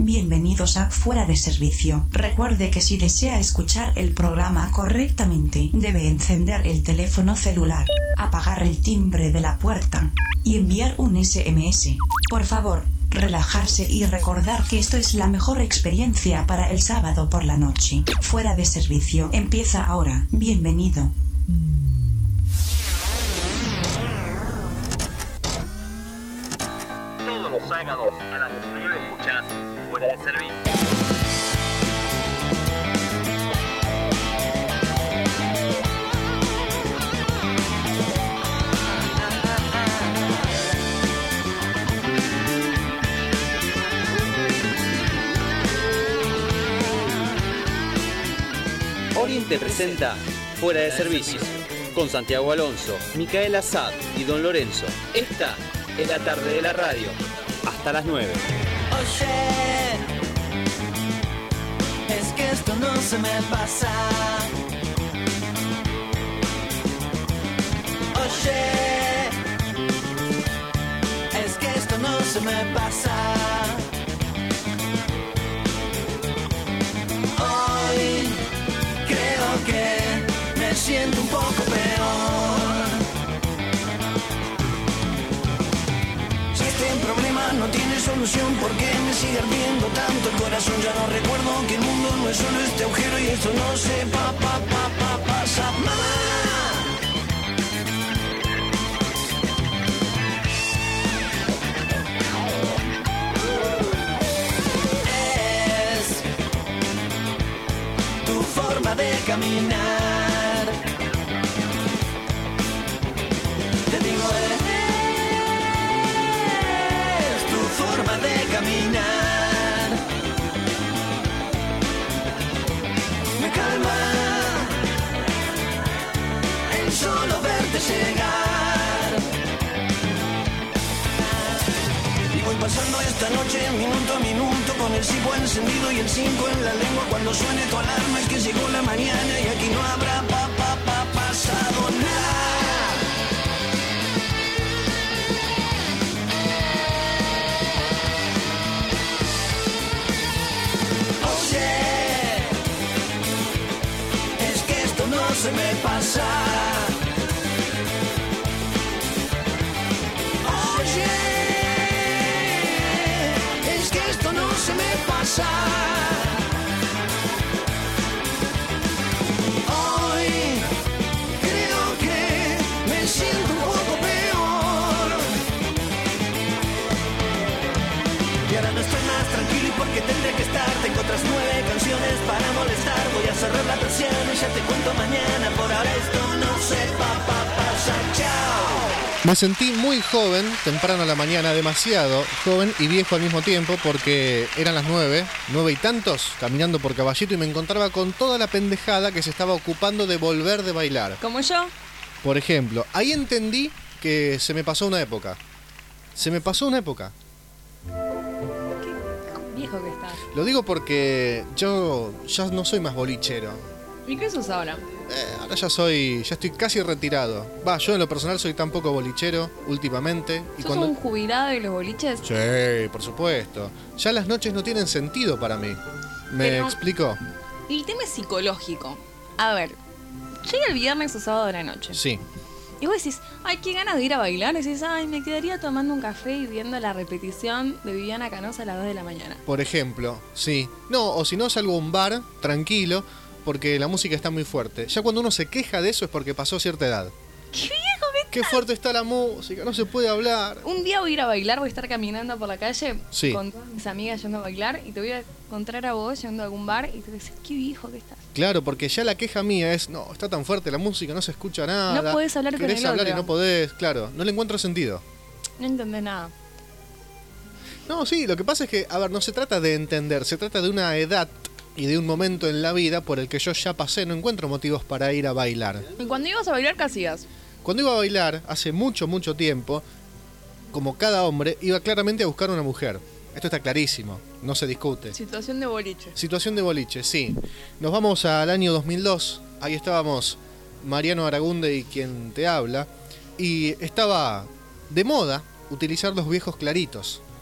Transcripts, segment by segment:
Bienvenidos a Fuera de Servicio. Recuerde que si desea escuchar el programa correctamente, debe encender el teléfono celular, apagar el timbre de la puerta y enviar un SMS. Por favor, relajarse y recordar que esto es la mejor experiencia para el sábado por la noche. Fuera de Servicio empieza ahora. Bienvenido. Todos los sábados a las 9 escuchás Fuera de Servicio. Orient te presenta Fuera de Servicio con Santiago Alonso, Micaela Sad y Don Lorenzo. Esta es la tarde de la radio. Hasta las 9. Oye, es que esto no se me pasa. Oye, es que esto no se me pasa. Hoy creo que me siento un poco peor. Si este problema no tiene solución, ¿por qué me sigue ardiendo tanto el corazón? Ya no recuerdo que el mundo no es solo este agujero y esto no se pasa. ¡Mamá! Es tu forma de caminar. Te digo, es tu forma de caminar. Me calma el solo verte llegar. Y voy pasando esta noche minuto a minuto con el cipo encendido y el 5 en la lengua. Cuando suene tu alarma es que llegó la mañana y aquí no habrá pasado nada. Se me pasa. Oye, es que esto no se me pasa. Hoy creo que me siento un poco peor. Y ahora no estoy más tranquilo y porque tendré que estar. Tengo otras 9 canciones para molestar. Voy a cerrar la persiana y ya te cuento mañana. Por ahora esto no se pasa. Chao. Me sentí muy joven, temprano a la mañana, demasiado joven y viejo al mismo tiempo, porque eran las 9 y tantos, caminando por Caballito, y me encontraba con toda la pendejada que se estaba ocupando de volver de bailar. ¿Como yo? Por ejemplo, ahí entendí que se me pasó una época. Se me pasó una época. Qué viejo que estás. Lo digo porque yo ya no soy más bolichero. ¿Y qué sos ahora? Ahora ya estoy casi retirado. Yo en lo personal soy tan poco bolichero últimamente. ¿Sos un jubilado de los boliches? Sí, por supuesto. Ya las noches no tienen sentido para mí. ¿Me explico? El tema es psicológico. A ver, llega el viernes o sábado de la noche. Sí. Y vos decís, ay, qué ganas de ir a bailar. Y decís, ay, me quedaría tomando un café y viendo la repetición de Viviana Canosa a las 2 de la mañana. Por ejemplo, sí. No, o si no, salgo a un bar, tranquilo, porque la música está muy fuerte. Ya cuando uno se queja de eso es porque pasó cierta edad. ¡Qué viejo que estás! ¡Qué fuerte está la música! No se puede hablar. Un día voy a ir a bailar, voy a estar caminando por la calle sí. con todas mis amigas yendo a bailar y te voy a encontrar a vos yendo a algún bar y te voy a decir, qué viejo que estás. Claro, porque ya la queja mía es, no, está tan fuerte la música, no se escucha nada. No podés hablar con el otro. Querés hablar y no podés, claro, no le encuentro sentido. No entendés nada. No, sí, lo que pasa es que, a ver, no se trata de entender, se trata de una edad y de un momento en la vida por el que yo ya pasé, no encuentro motivos para ir a bailar. ¿Y cuando ibas a bailar qué hacías? Cuando iba a bailar, hace mucho tiempo, como cada hombre, iba claramente a buscar una mujer. Esto está clarísimo, no se discute. Situación de boliche. Situación de boliche, sí. Nos vamos al año 2002, ahí estábamos Mariano Aragunde y quien te habla, y estaba de moda utilizar los viejos claritos.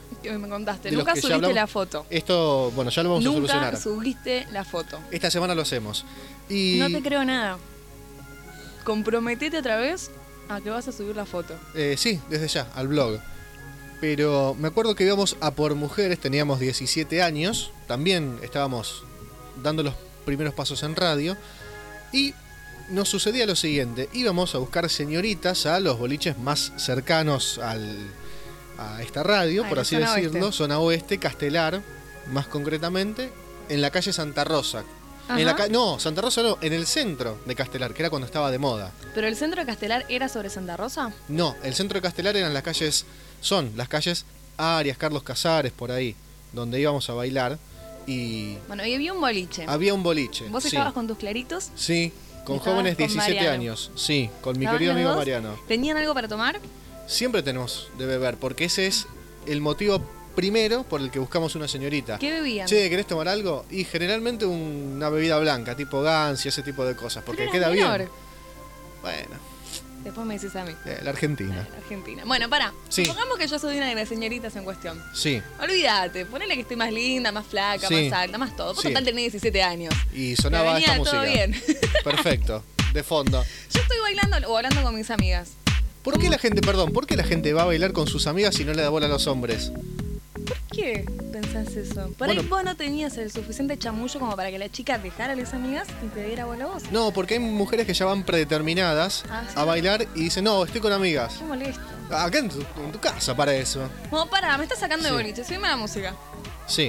Que me contaste. De los Nunca que ya subiste hablamos. la foto. Esto, bueno, ya lo vamos a solucionar. Nunca subiste la foto. Esta semana lo hacemos. Y No te creo nada. Comprometete otra vez a que vas a subir la foto. sí, desde ya, al blog. Pero me acuerdo que íbamos a por mujeres, teníamos 17 años, también estábamos dando los primeros pasos en radio, y nos sucedía lo siguiente: íbamos a buscar señoritas a los boliches más cercanos a esta radio, por la así zona decirlo, oeste. zona oeste, Castelar, más concretamente, en la calle Santa Rosa. Ajá. No, Santa Rosa no, en el centro de Castelar, que era cuando estaba de moda. ¿Pero el centro de Castelar era sobre Santa Rosa? No, el centro de Castelar eran las calles, son las calles Arias, Carlos Casares, por ahí, donde íbamos a bailar, y Bueno, y había un boliche. había un boliche. ¿Vos sí. estabas con tus claritos? Sí, con Estabas jóvenes con 17 Mariano. años, sí, con mi ¿Estaban querido los amigo dos? Mariano. ¿Tenían algo para tomar? Siempre tenemos de beber, porque ese es el motivo primero por el que buscamos una señorita. ¿Qué bebían? Che, ¿querés tomar algo? Y generalmente una bebida blanca, tipo Gans y ese tipo de cosas, porque Pero queda era bien. menor. Bueno, Después me dices a mí. la Argentina. Argentina. Bueno, pará. Sí. Supongamos que yo soy una de las señoritas en cuestión. Sí, Olvídate, ponele que estoy más linda, más flaca, Sí. más alta, más todo. Por Sí. total tenés 17 años. y Me sonaba venía esta todo música. bien. Perfecto, de fondo. Yo estoy bailando o hablando con mis amigas. ¿Por qué la gente va a bailar con sus amigas y no le da bola a los hombres? ¿Por qué pensás eso? Por Bueno. ahí vos no tenías el suficiente chamullo como para que la chica dejara a las amigas y te diera bola a vos. No, porque hay mujeres que ya van predeterminadas Ah, ¿sí? a bailar y dicen, no, estoy con amigas. Qué molesto. Acá en tu casa para eso. No, pará, me estás sacando de Sí. boliche. Subime la música. Sí,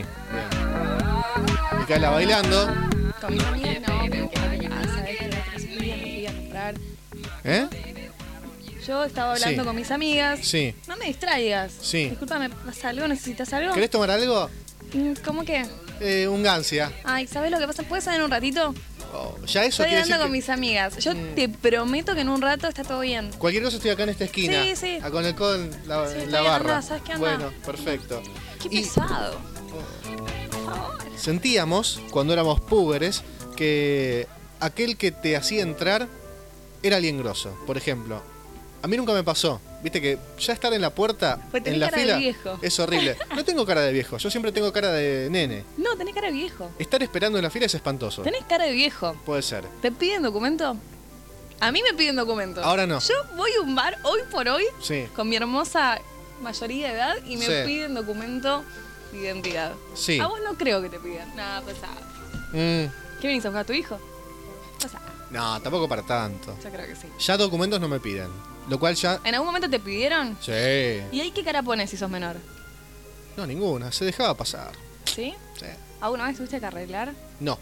bien. Micaela bailando. Con mis amigas no, porque sabés que el otro día me fui a comprar. ¿Eh? Yo estaba hablando Sí. con mis amigas. Sí. No me distraigas. Sí. Discúlpame, ¿pasa algo? ¿Necesitas algo? ¿Querés tomar algo? ¿Cómo que? Un Gancia. Ay, ¿sabes lo que pasa? ¿Puedes salir un ratito? Oh, ya eso Estoy quiere hablando decir con que mis amigas. Yo te prometo que en un rato está todo bien. cualquier cosa estoy acá en esta esquina. Sí, sí. Con el codo en la, Sí, en está la bien, barra. anda, ¿sabes qué? Anda. Bueno, perfecto. Qué Y pesado. Por favor. sentíamos, cuando éramos púberes, que aquel que te hacía entrar era alguien grosso. Por ejemplo, a mí nunca me pasó. Viste que ya estar en la puerta, Pues tenés en la cara de fila, viejo. es horrible. No tengo cara de viejo, yo siempre tengo cara de nene. No, tenés cara de viejo. Estar esperando en la fila es espantoso. Tenés cara de viejo. Puede ser. ¿Te piden documento? A mí me piden documento. Ahora no. Yo voy a un bar hoy por hoy Sí, con mi hermosa mayoría de edad y me Sí. piden documento de identidad. sí. A vos no creo que te pidan. Nada, pesado. Mm, ¿Qué venís a buscar a tu hijo? Pesado. no, tampoco para tanto. Yo creo que sí. Ya documentos no me piden. Lo cual ya... ¿En algún momento te pidieron? Sí. ¿Y ahí qué cara pones si sos menor? No, ninguna. Se dejaba pasar. ¿Sí? Sí. ¿Alguna vez tuviste que arreglar? No.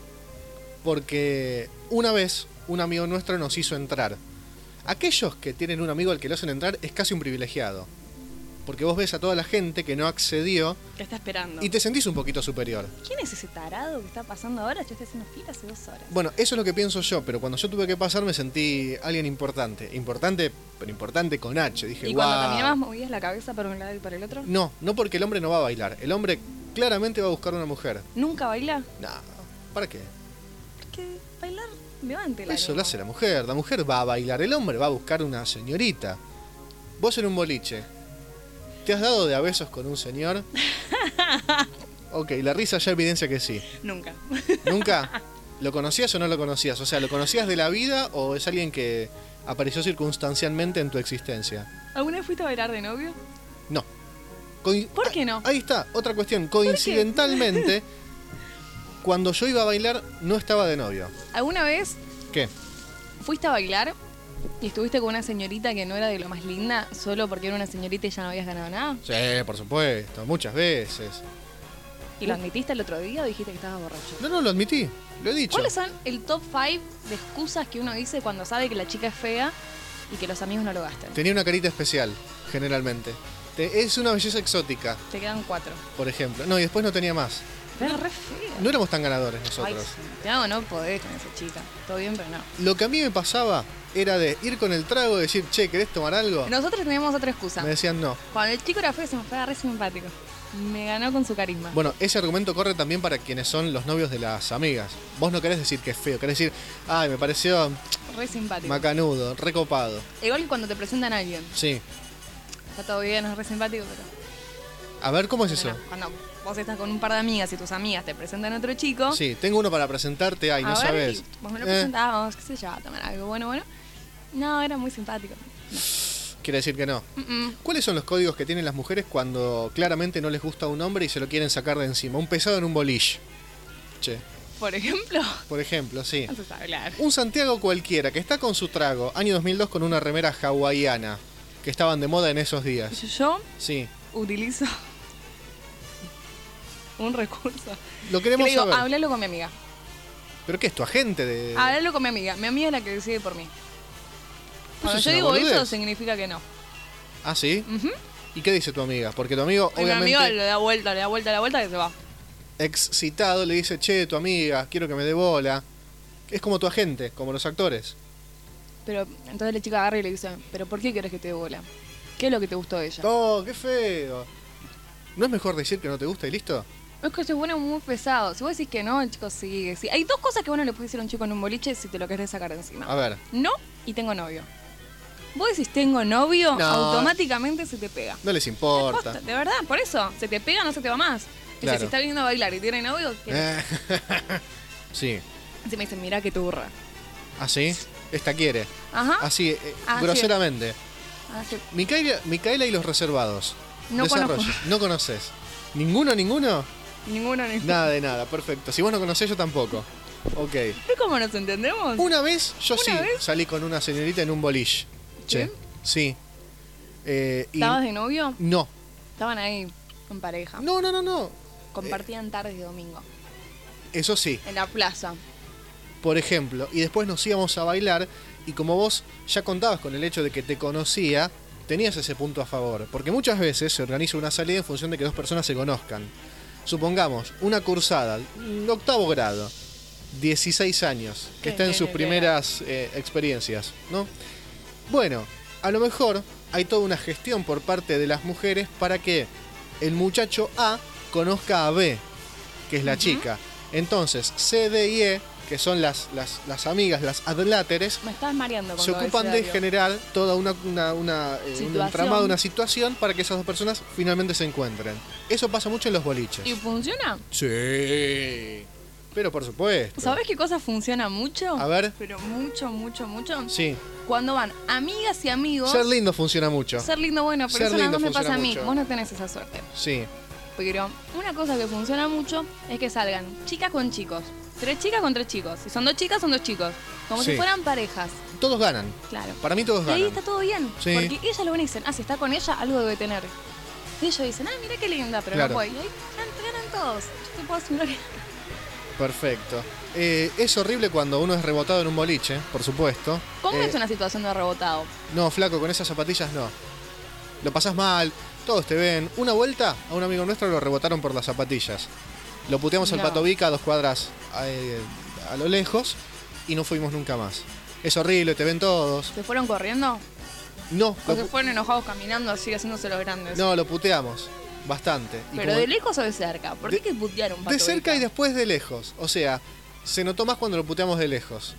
Porque una vez un amigo nuestro nos hizo entrar. Aquellos que tienen un amigo al que lo hacen entrar es casi un privilegiado. Porque vos ves a toda la gente que no accedió ¿Qué está esperando? y te sentís un poquito superior. ¿Quién es ese tarado que está pasando ahora? Yo estoy haciendo fila hace 2 horas. Bueno, eso es lo que pienso yo, pero cuando yo tuve que pasar me sentí alguien importante. Importante, pero importante con H. Dije, ¿Y cuando "Guau". caminabas movías la cabeza para un lado y para el otro? No, no porque el hombre no va a bailar. El hombre claramente va a buscar una mujer. ¿Nunca baila? No, ¿para qué? Porque bailar levante la Eso lo hace la mujer. La mujer va a bailar, el hombre va a buscar una señorita. Vos en un boliche, ¿te has dado de a besos con un señor? Ok, la risa ya evidencia que sí. Nunca. ¿Nunca? ¿Lo conocías o no lo conocías? O sea, ¿lo conocías de la vida o es alguien que apareció circunstancialmente en tu existencia? ¿Alguna vez fuiste a bailar de novio? No. ¿Por qué no? Ahí está, otra cuestión. Coincidentalmente, cuando yo iba a bailar, no estaba de novio. ¿Alguna vez ¿Qué? fuiste a bailar y estuviste con una señorita que no era de lo más linda solo porque era una señorita y ya no habías ganado nada? Sí, por supuesto, muchas veces. ¿Y lo admitiste el otro día o dijiste que estabas borracho? No, lo admití, lo he dicho. ¿Cuáles son el top 5 de excusas que uno dice cuando sabe que la chica es fea y que los amigos no lo gasten? Tenía una carita especial, generalmente. Es una belleza exótica, Te quedan 4. por ejemplo. No, y después no tenía más. Pero re fea. No éramos tan ganadores Ay, nosotros. Santiago, no podés con esa chica. Todo bien, pero no. Lo que a mí me pasaba era de ir con el trago y decir, che, ¿querés tomar algo? Nosotros teníamos otra excusa. Me decían no. Cuando el chico era feo, se me fue re simpático. Me ganó con su carisma. Bueno, ese argumento corre también para quienes son los novios de las amigas. Vos no querés decir que es feo, querés decir, ay, me pareció Re simpático. macanudo, recopado. Igual que cuando te presentan a alguien. Sí. Está todo bien, es re simpático, pero A ver, ¿cómo es eso? Cuando vos estás con un par de amigas y tus amigas te presentan a otro chico. Sí, tengo uno para presentarte, ay, no a ver, sabes. y vos me lo presentabas, qué sé yo, a tomar algo bueno. No, era muy simpático. Quiere decir que no. ¿Cuáles son los códigos que tienen las mujeres cuando claramente no les gusta un hombre y se lo quieren sacar de encima? Un pesado en un boliche. Che. Por ejemplo. Por ejemplo, sí. No se sabe hablar. Un Santiago cualquiera que está con su trago, año 2002, con una remera hawaiana, que estaban de moda en esos días. Yo Sí. utilizo un recurso. Lo Que queremos le digo, saber. háblalo con mi amiga. ¿Pero qué es tu agente de...? Háblalo con mi amiga. Mi amiga es la que decide por mí. Cuando es yo una digo boludez. eso, significa que no. ¿Ah, sí? Ujú. ¿Y qué dice tu amiga? Porque tu amigo, Y mi obviamente, amigo le da vuelta que se va. excitado, le dice, che, tu amiga, quiero que me dé bola. Es como tu agente, como los actores. Pero entonces la chica agarra y le dice, ¿pero por qué querés que te dé bola? ¿Qué es lo que te gustó de ella? ¡Oh, qué feo! ¿No es mejor decir que no te gusta y listo? Es que se pone muy pesado. Si vos decís que no, el chico sigue. Sí. Hay dos cosas que vos no le puedes decir a un chico en un boliche si te lo querés sacar de encima. A ver, No y tengo novio. Vos decís tengo novio, No. automáticamente se te pega. no les importa. Posta, de verdad, por eso. Se te pega, no se te va más. Claro. Si está viniendo a bailar y tiene novio, ¿qué? Sí. Si me dicen, mira qué turra. ¿Así? Esta quiere. Ajá. Así, Así groseramente. Así. Micaela y los reservados. No Desarrollo. conozco. No conoces. ¿Ninguno? Ninguno. Nada de nada, perfecto. Si vos no conocés, yo tampoco. Ok. ¿Ves cómo nos entendemos? Una vez, yo ¿Una sí, vez? salí con una señorita en un boliche. Che. Sí. Y ¿Estabas de novio? no. Estaban ahí en pareja. No. Compartían tardes de domingo. Eso sí. En la plaza. Por ejemplo, y después nos íbamos a bailar y como vos ya contabas con el hecho de que te conocía, tenías ese punto a favor, porque muchas veces se organiza una salida en función de que dos personas se conozcan. Supongamos, una cursada, 8º grado, 16 años, que Qué está en sus nene, primeras experiencias, ¿no? Bueno, a lo mejor hay toda una gestión por parte de las mujeres para que el muchacho A conozca a B, que es la chica. Entonces, C, D y E, que son las amigas, las adláteres, Me estás mareando con se tu ocupan de abecedario. generar toda un Situación. entramado, una situación para que esas dos personas finalmente se encuentren. Eso pasa mucho en los boliches. ¿Y funciona? Sí. Pero por supuesto. ¿Sabés qué cosa funciona mucho? A ver. Pero mucho. Sí. Cuando van amigas y amigos. Ser lindo funciona mucho. Ser lindo, bueno, pero Ser eso nada lindo más me pasa a mí. funciona mucho. Vos no tenés esa suerte. Sí. Pero una cosa que funciona mucho es que salgan chicas con chicos. 3 chicas con 3 chicos. Si son 2 chicas, son 2 chicos. Como Sí. si fueran parejas. Todos ganan. Claro. Para mí todos Y ahí ganan. está todo bien. Sí. Porque ellas lo ven y dicen, si está con ella, algo debe tener. Y ellos dicen, mira qué linda, pero Claro. no puede. Y ahí ganan todos. Yo te puedo asegurar que... Perfecto. Es horrible cuando uno es rebotado en un boliche, por supuesto. ¿Cómo es una situación de rebotado? No, flaco, con esas zapatillas no. Lo pasás mal, todos te ven. Una vuelta a un amigo nuestro lo rebotaron por las zapatillas. Lo puteamos al No. Pato Vica a 2 cuadras a lo lejos y no fuimos nunca más. Es horrible, te ven todos. ¿Se fueron corriendo? No, ¿O lo, se fueron enojados caminando así, haciéndose los grandes? no, lo puteamos bastante. Y ¿Pero como- de lejos o de cerca? ¿Por qué De- que putear un pato de cerca Vica? y después de lejos. O sea, se notó más cuando lo puteamos de lejos.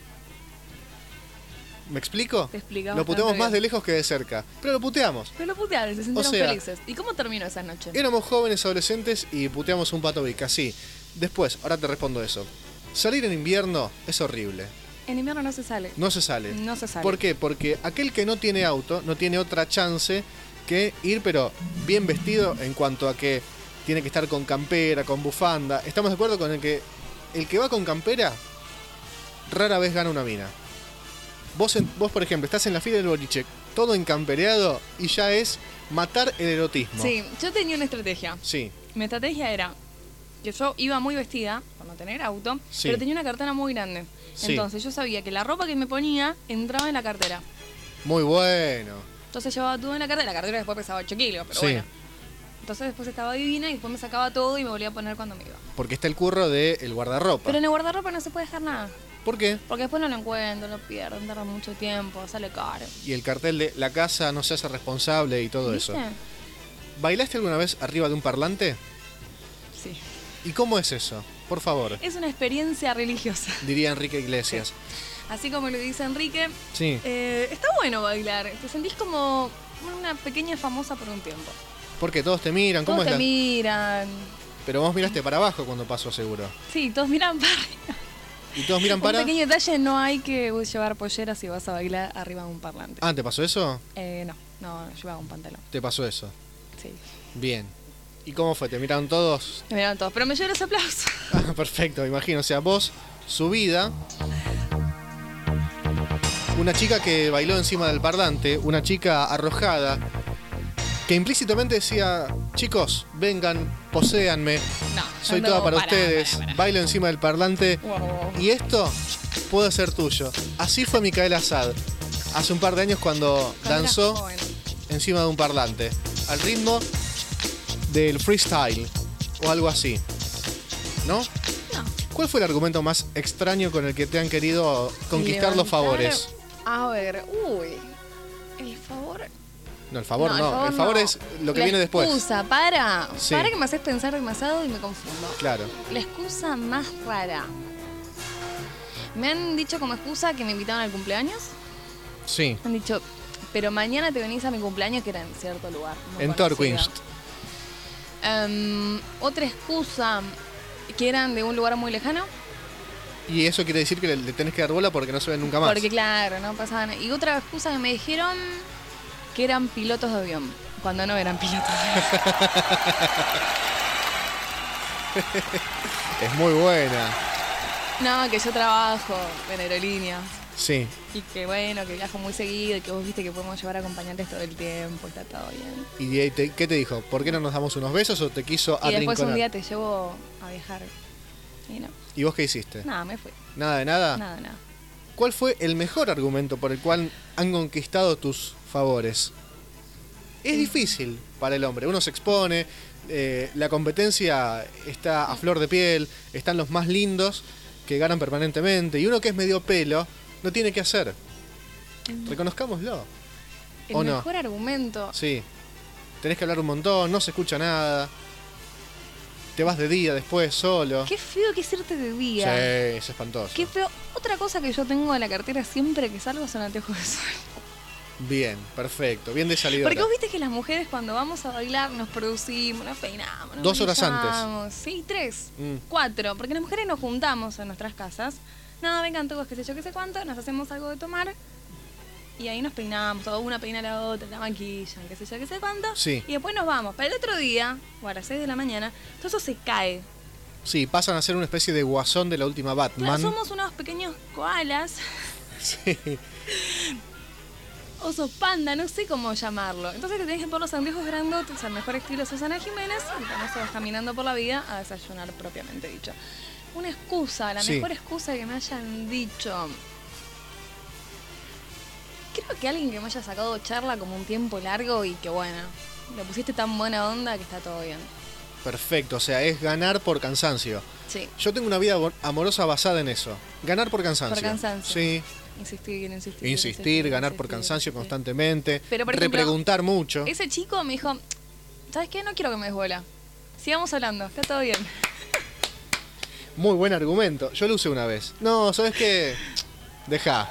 ¿Me explico? Te explicaba Lo puteamos bastante más bien. de lejos que de cerca. Pero lo puteamos. Pero lo putearon, se sintieron sea, felices. ¿Y cómo terminó esa noche? Éramos jóvenes adolescentes y puteamos un Pato Vica, sí. Después, ahora te respondo eso. Salir en invierno es horrible. En invierno no se sale. No se sale. No se sale. ¿Por qué? Porque aquel que no tiene auto no tiene otra chance que ir, pero bien vestido en cuanto a que tiene que estar con campera, con bufanda. ¿Estamos de acuerdo con el que va con campera rara vez gana una mina? Vos, por ejemplo, estás en la fila del boliche, todo encampereado y ya es matar el erotismo. Sí, yo tenía una estrategia. Sí. Mi estrategia era que yo iba muy vestida, por no tener auto, Sí. pero tenía una cartera muy grande. Sí. Entonces yo sabía que la ropa que me ponía entraba en la cartera. Muy bueno. Entonces llevaba todo en la cartera después pesaba 8 kilos, pero Sí. bueno. Entonces después estaba divina y después me sacaba todo y me volvía a poner cuando me iba. Porque está el curro del guardarropa. Pero en el guardarropa no se puede dejar nada. ¿Por qué? Porque después no lo encuentro, lo pierdo, tarda mucho tiempo, sale caro. Y el cartel de la casa no se hace responsable y todo ¿Viste? eso. ¿Bailaste alguna vez arriba de un parlante? Sí. ¿Y cómo es eso? Por favor, Es una experiencia religiosa. diría Enrique Iglesias. Así como lo dice Enrique, Sí. está bueno bailar. Te sentís como una pequeña famosa por un tiempo. ¿Por qué? ¿Todos te miran? ¿Cómo Todos es te miran. Pero vos miraste para abajo cuando pasó, seguro. Sí, todos miran para arriba. ¿Y todos miran para...? Un pequeño detalle, no hay que llevar polleras si vas a bailar arriba de un parlante. Ah, ¿te pasó eso? No, llevaba un pantalón. ¿Te pasó eso? Sí. Bien. ¿Y cómo fue? ¿Te miraron todos? Me miraron todos, pero me llevé los aplausos. Ah, perfecto, me imagino. O sea, vos, subida, una chica que bailó encima del parlante, una chica arrojada, que implícitamente decía, chicos, vengan, poséanme, No, soy no, toda para pará, ustedes, pará. bailo encima del parlante Wow. y esto puede ser tuyo. Así fue Micaela Assad hace un par de años cuando Cuando era danzó joven. encima de un parlante, al ritmo del freestyle o algo así. ¿No? No. ¿Cuál fue el argumento más extraño con el que te han querido conquistar los Levantar- favores? A ver, el favor. No, el favor no. El no. favor es lo que La viene después. excusa, para Sí. que me haces pensar demasiado y me confundo. Claro. La excusa más rara. Me han dicho como excusa que me invitaron al cumpleaños. Sí. Me han dicho, pero mañana te venís a mi cumpleaños, que era en cierto lugar. muy En conocido. Torquinst. Otra excusa, que eran de un lugar muy lejano. Y eso quiere decir que le tenés que dar bola porque no se ven nunca más. Porque claro, no pasaban. Y otra excusa que me dijeron que eran pilotos de avión, cuando no eran pilotos de avión. Es muy buena. No, que yo trabajo en aerolíneas. Sí. Y que bueno, que viajo muy seguido y que vos viste que podemos llevar acompañantes todo el tiempo, está todo bien. ¿Y qué te dijo? ¿Por qué no nos damos unos besos o te quiso Y después arrinconar? un día te llevo a viajar. Y no, ¿Y vos qué hiciste? nada, me fui. ¿Nada de nada? Nada. ¿Cuál fue el mejor argumento por el cual han conquistado tus favores? Es difícil para el hombre. Uno se expone, la competencia está a flor de piel, están los más lindos que ganan permanentemente y uno que es medio pelo no tiene que hacer. Reconozcámoslo. El ¿O no? mejor argumento. Sí. Tenés que hablar un montón, no se escucha nada. Te vas de día después solo. Qué feo que es irte de Sí, día. es espantoso. Qué feo. Otra cosa que yo tengo en la cartera siempre que salgo son anteojos de sol. Bien, perfecto, bien de salida. Porque vos viste que las mujeres cuando vamos a bailar nos producimos, nos peinamos. Nos 2 horas maquillamos. Sí, 3, 4. Porque las mujeres nos juntamos en nuestras casas. No, vengan todos, qué sé yo, qué sé cuánto. Nos hacemos algo de tomar. Y ahí nos peinamos. O una peina a la otra, la maquillan, qué sé yo, qué sé cuánto. Sí. Y después nos vamos. Para el otro día, o a las 6 de la mañana, todo eso se cae. Sí, pasan a ser una especie de guasón de la última Claro, Batman. somos unos pequeños koalas. Sí. Osos panda, no sé cómo llamarlo. Entonces te tenés que poner los anteojos grandotes, al mejor estilo Susana Jiménez, y con eso vas caminando por la vida a desayunar propiamente dicho. Una excusa, la Sí. mejor excusa que me hayan dicho. Creo que alguien que me haya sacado charla como un tiempo largo y que bueno, le pusiste tan buena onda que está todo bien. Perfecto, o sea, es ganar por cansancio. Sí. Yo tengo una vida amorosa basada en eso. Ganar por cansancio. Por cansancio. Sí. Insistir, ganar por cansancio constantemente. Pero, por ejemplo, repreguntar mucho. Ese chico me dijo, ¿sabes qué? No quiero que me des bola. Sigamos hablando, está todo bien. Muy buen argumento. Yo lo usé una vez. No, ¿sabes qué? Deja.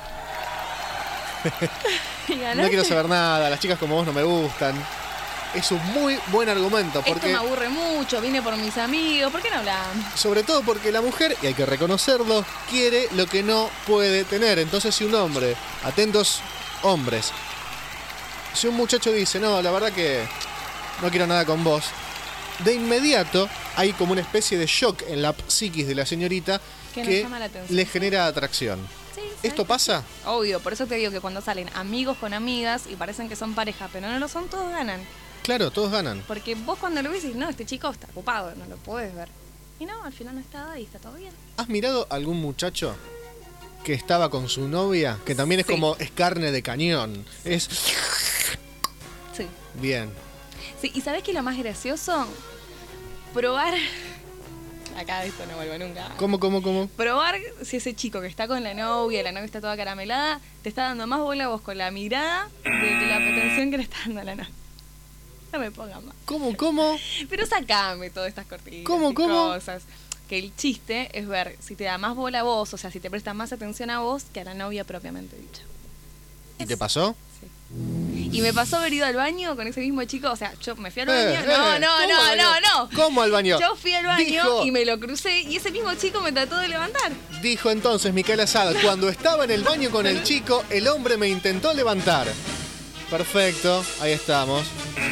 ¿Y No ganaste? quiero saber nada. Las chicas como vos no me gustan. Es un muy buen argumento. Esto Porque, me aburre mucho, vine por mis amigos, ¿por qué no hablamos? sobre todo porque la mujer, y hay que reconocerlo, quiere lo que no puede tener. Entonces si un hombre, atentos hombres, si un muchacho dice, no, la verdad que no quiero nada con vos, de inmediato hay como una especie de shock en la psiquis de la señorita Que nos que llama la atención. le genera atracción. Sí, ¿Esto pasa? Obvio, por eso te digo que cuando salen amigos con amigas y parecen que son pareja, pero no lo son, todos ganan. Claro, todos ganan. Porque vos cuando lo ves decís, no, este chico está ocupado, no lo puedes ver. Y no, al final no está y está todo bien. ¿Has mirado algún muchacho que estaba con su novia? Que también es Sí. como, es carne de cañón. Es Sí. bien. Sí, ¿y sabés qué es lo más gracioso? Probar... Acá esto no vuelvo nunca. ¿Cómo? Probar si ese chico que está con la novia está toda caramelada, te está dando más bola a vos con la mirada de que la atención que le está dando a la novia. No me pongan más. ¿Cómo? Pero sacame todas estas cortinas ¿Cómo? y cosas. Que el chiste es ver si te da más bola a vos, o sea, si te presta más atención a vos que a la novia propiamente dicha. ¿Y te pasó? Sí. Y me pasó haber ido al baño con ese mismo chico. O sea, yo me fui al baño. No. ¿Cómo al baño? Yo fui al baño Dijo- y me lo crucé. Y ese mismo chico me trató de levantar. Dijo entonces Micaela Sad, cuando estaba en el baño con el chico, el hombre me intentó levantar. Perfecto, ahí estamos.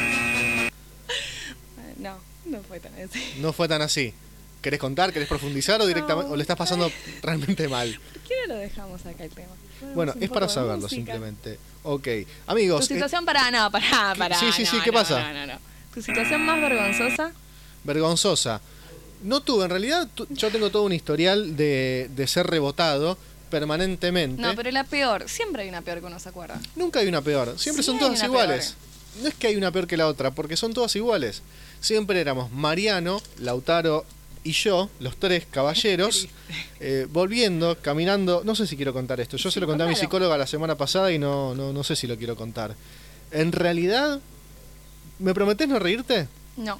No fue tan así. No fue tan así. ¿Querés contar? ¿Querés profundizar o directamente? ¿O le estás pasando realmente mal? ¿Por qué no lo dejamos acá el tema? Bueno, Un es poco para de saberlo música. simplemente. Ok. Tu Amigos, situación pará. Sí, ¿qué pasa? No. Tu situación más vergonzosa. vergonzosa. No tuve, en realidad, yo tengo todo un historial de ser rebotado permanentemente. No, pero la peor. Siempre hay una peor que uno se acuerda. Nunca hay una peor, siempre Sí, son hay todas una iguales. No es que hay una peor que la otra, porque son todas iguales. Siempre éramos Mariano, Lautaro y yo, los tres caballeros, volviendo, caminando. No sé si quiero contar esto. Yo se lo conté a mi contalo. psicóloga la semana pasada y no sé si lo quiero contar. En realidad, ¿me prometés no reírte? No.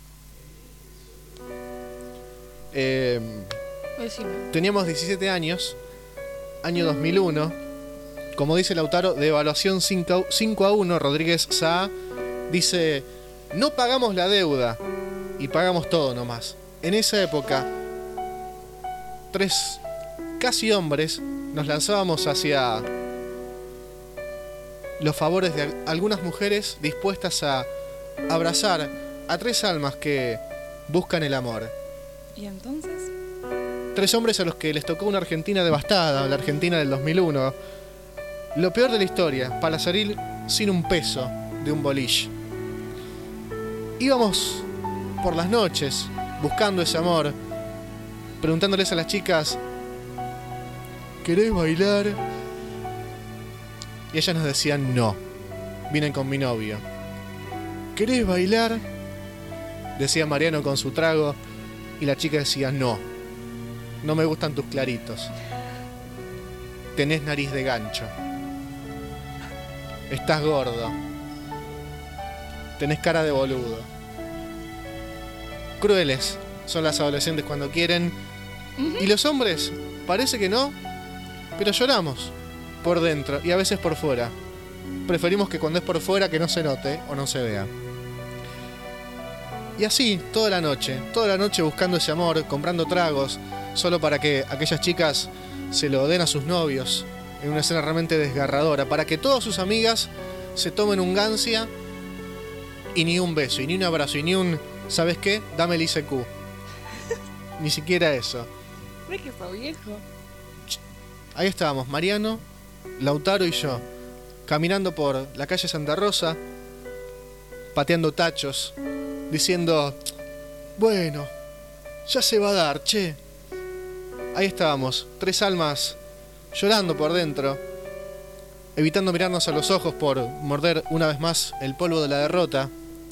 Decime. Teníamos 17 años, año 2001. Como dice Lautaro, de evaluación 5-1, Rodríguez Saá dice: no pagamos la deuda y pagamos todo nomás. En esa época, 3 casi hombres nos lanzábamos hacia los favores de algunas mujeres dispuestas a abrazar a 3 almas que buscan el amor. ¿Y entonces? 3 hombres a los que les tocó una Argentina devastada, la Argentina del 2001. Lo peor de la historia, para salir sin un peso de un boliche. Íbamos por las noches buscando ese amor, preguntándoles a las chicas: ¿querés bailar? Y ellas nos decían: no, vienen con mi novio. ¿Querés bailar? Decía Mariano con su trago. Y la chica decía: no, no me gustan tus claritos. Tenés nariz de gancho. Estás gordo. Tenés cara de boludo. Crueles son las adolescentes cuando quieren. Y los hombres, parece que no, pero lloramos por dentro y a veces por fuera. Preferimos que cuando es por fuera que no se note o no se vea. Y así, toda la noche buscando ese amor, comprando tragos, solo para que aquellas chicas se lo den a sus novios, en una escena realmente desgarradora, para que todas sus amigas se tomen un gancia y ni un beso, y ni un abrazo, y ni un ¿sabes qué? Dame el ICQ. Ni siquiera eso. ¿Ves que sos viejo? Ahí estábamos, Mariano, Lautaro y yo, caminando por la calle Santa Rosa, pateando tachos, diciendo: bueno, ya se va a dar, che. Ahí estábamos, 3 almas llorando por dentro, evitando mirarnos a los ojos por morder una vez más el polvo de la derrota,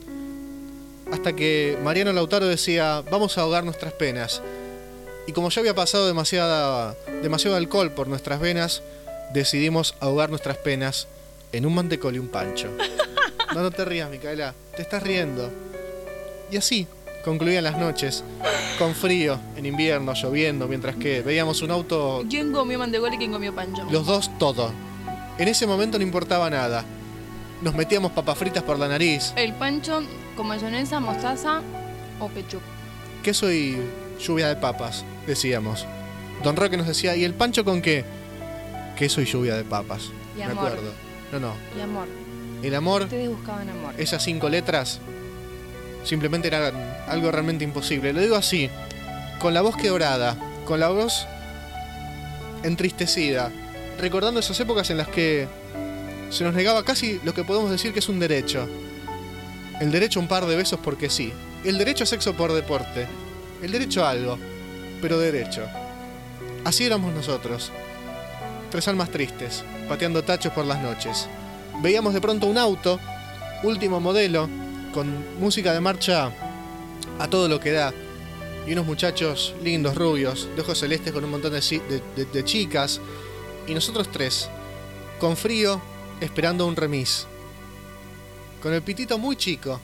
hasta que Mariano Lautaro decía: vamos a ahogar nuestras penas. Y como ya había pasado demasiado alcohol por nuestras venas, decidimos ahogar nuestras penas en un mantecol y un pancho. No te rías, Micaela, te estás riendo. Y así concluían las noches, con frío, en invierno, lloviendo, mientras que veíamos un auto. ¿Quién comió mantecol y quién comió pancho? Los dos, todo. En ese momento no importaba nada. Nos metíamos papas fritas por la nariz, El pancho con mayonesa, mostaza o ketchup. queso y lluvia de papas, decíamos. Don Roque nos decía: ¿y el pancho con qué? Queso y lluvia de papas. Y Me amor. acuerdo. No. Y amor. El amor, Ustedes buscaban amor. esas 5 letras, simplemente eran algo realmente imposible. Lo digo así, con la voz quebrada, con la voz entristecida, recordando esas épocas en las que se nos negaba casi lo que podemos decir que es un derecho. El derecho a un par de besos porque sí. El derecho a sexo por deporte. El derecho a algo, pero derecho. Así éramos nosotros. 3 almas tristes, pateando tachos por las noches. Veíamos de pronto un auto, último modelo, con música de marcha a todo lo que da. Y unos muchachos lindos, rubios, de ojos celestes con un montón de chicas. Y nosotros 3, con frío, esperando un remis. Con el pitito muy chico.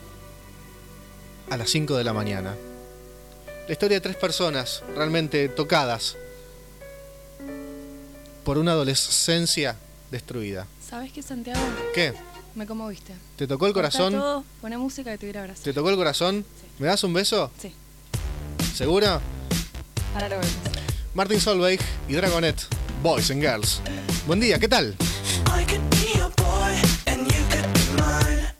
A las 5 de la mañana. La historia de 3 personas realmente tocadas por una adolescencia destruida. ¿Sabes qué, Santiago? ¿Qué? Me conmoviste. ¿Te tocó el corazón? Todo, poné música que te hubiera abrazado. ¿Te tocó el corazón? Sí. ¿Me das un beso? Sí. ¿Segura? Ahora lo vemos. Martin Solveig y Dragonette, Boys and Girls. Buen día, ¿qué tal? I could be your boy and you could be mine.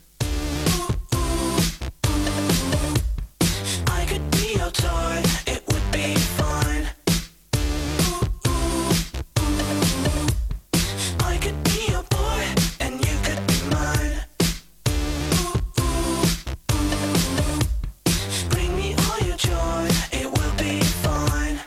I could be your toy, it would be fine. I could be your boy and you could be mine. Bring me all your joy, it will be fine.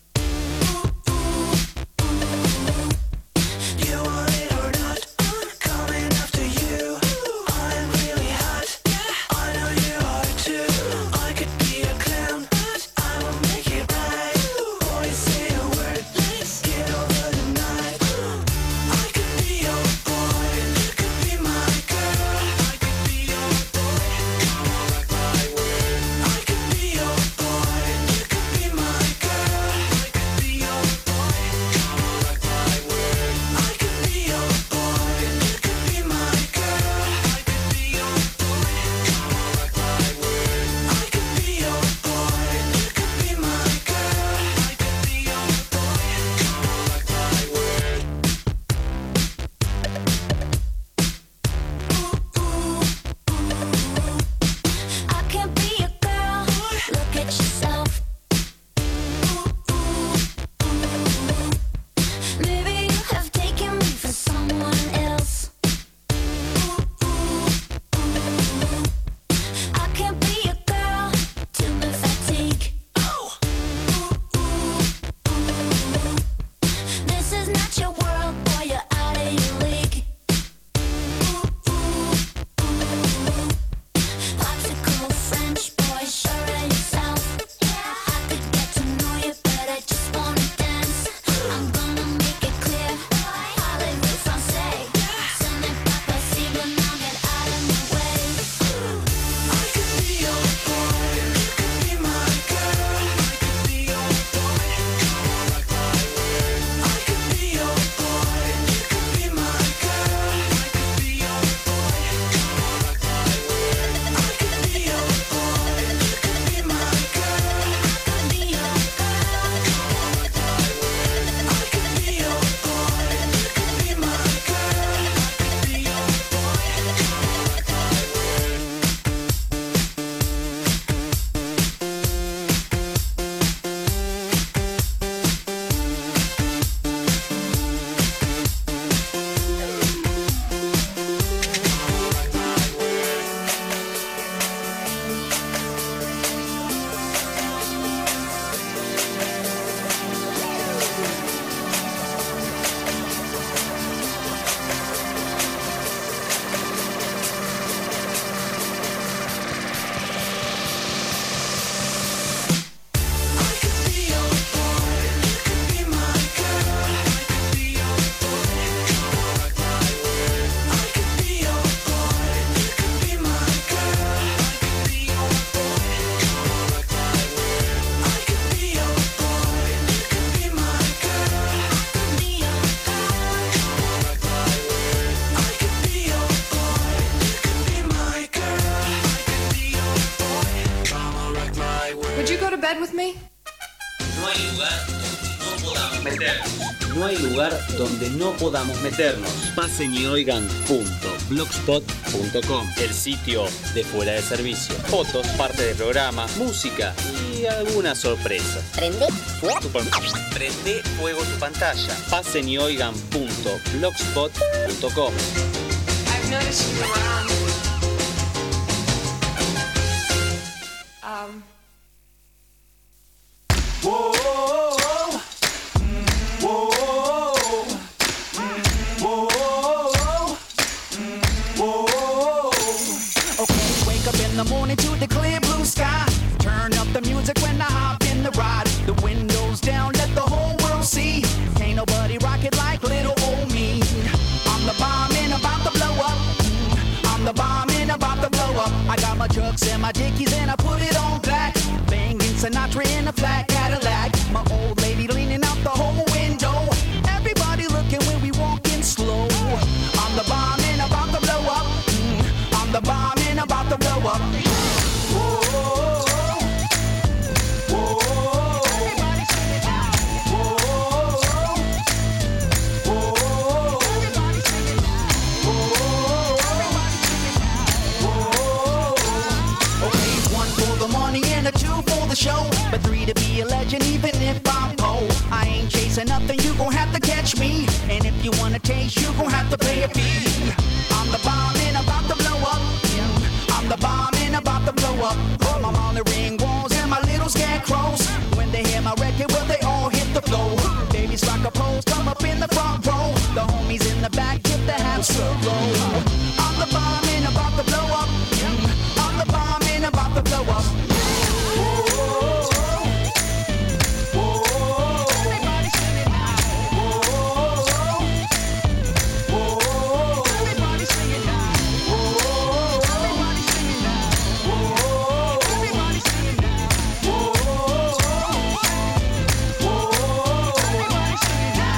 You want it or not, I'm coming after you. I'm really hot, I know you are too. I could be a clown, but I will make it right. Boys, say a word, let's get over the night. I could be your boy, you could be my girl. I could be your boy, come on, rock my world. I could be your boy, you could be my girl. I could be your boy, come on, rock my world. I could be your boy, you could be my girl. I could be your boy, come on, rock my world. I could be your boy, you could be my girl. I could be your boy, come on, rock my world. I can't be a girl. Look at yourself. Maybe you have taken me for someone else. I can't be a girl to my fatigue. This is not your world, boy, you're out of your league. Popsicle French boy, sure of yourself. I could get to know you, but I just wanna dance. I'm gonna make it clear. Parlez-vous français? Ce n'est pas possible, now get out of my way. I could be your boy, you could be my girl. I could be your boy, come on, rock my world. I could be your boy, you could be my girl. I could be your boy, come on, rock my world. I could be your boy, you could be my girl. I could be your girl. I could be your boy, you could be my girl. I could be your boy, come on, rock my world. I could be your boy, you could be my girl. I could be your boy, come on, rock my world. I could be your boy, you could be my girl. I could be your boy, come on, rock my world. I could be your boy, you could be my girl. I could be your girl. Come on, rock my world. I could be your boy, you could be my girl. I could be your boy, come on, rock my world. Would you go to bed with me? No hay lugar donde no podamos meternos. Pasen y oigan.blogspot.com, el sitio de Fuera de Servicio. Fotos, parte del programa, música y alguna sorpresa. Prende fuego tu pantalla. Pasen y oigan.blogspot.com. I've noticed you around. Okay, wake up in the morning to the clear blue sky. Turn up the music when I hop in the ride. The windows down, let the whole world see. Ain't nobody rock it like little old me. I'm the bomb and about to blow up. I'm the bomb and about to blow up. I got my chucks and my dickies and I put it on black. Banging Sinatra in a flat Cadillac. My old lady leaning out the whole window. Everybody looking when we walking slow. I'm the bomb and about to blow up. show, but 3 to be a legend, even if I'm poor. I ain't chasing nothing, you gon' have to catch me. And if you wanna taste, you gon' have to pay a fee. I'm the bomb and about to blow up. I'm the bomb and about to blow up. All my monitoring walls and my little scarecrows. When they hear my record, well, they all hit the floor. Babies rock a pose, come up in the front row. The homies in the back get the half slow. I'm the bomb and about to blow up. I'm the bomb and about to blow up. Everybody sing it now. Everybody sing it now. Everybody sing it now. Everybody sing it now. Everybody sing it now.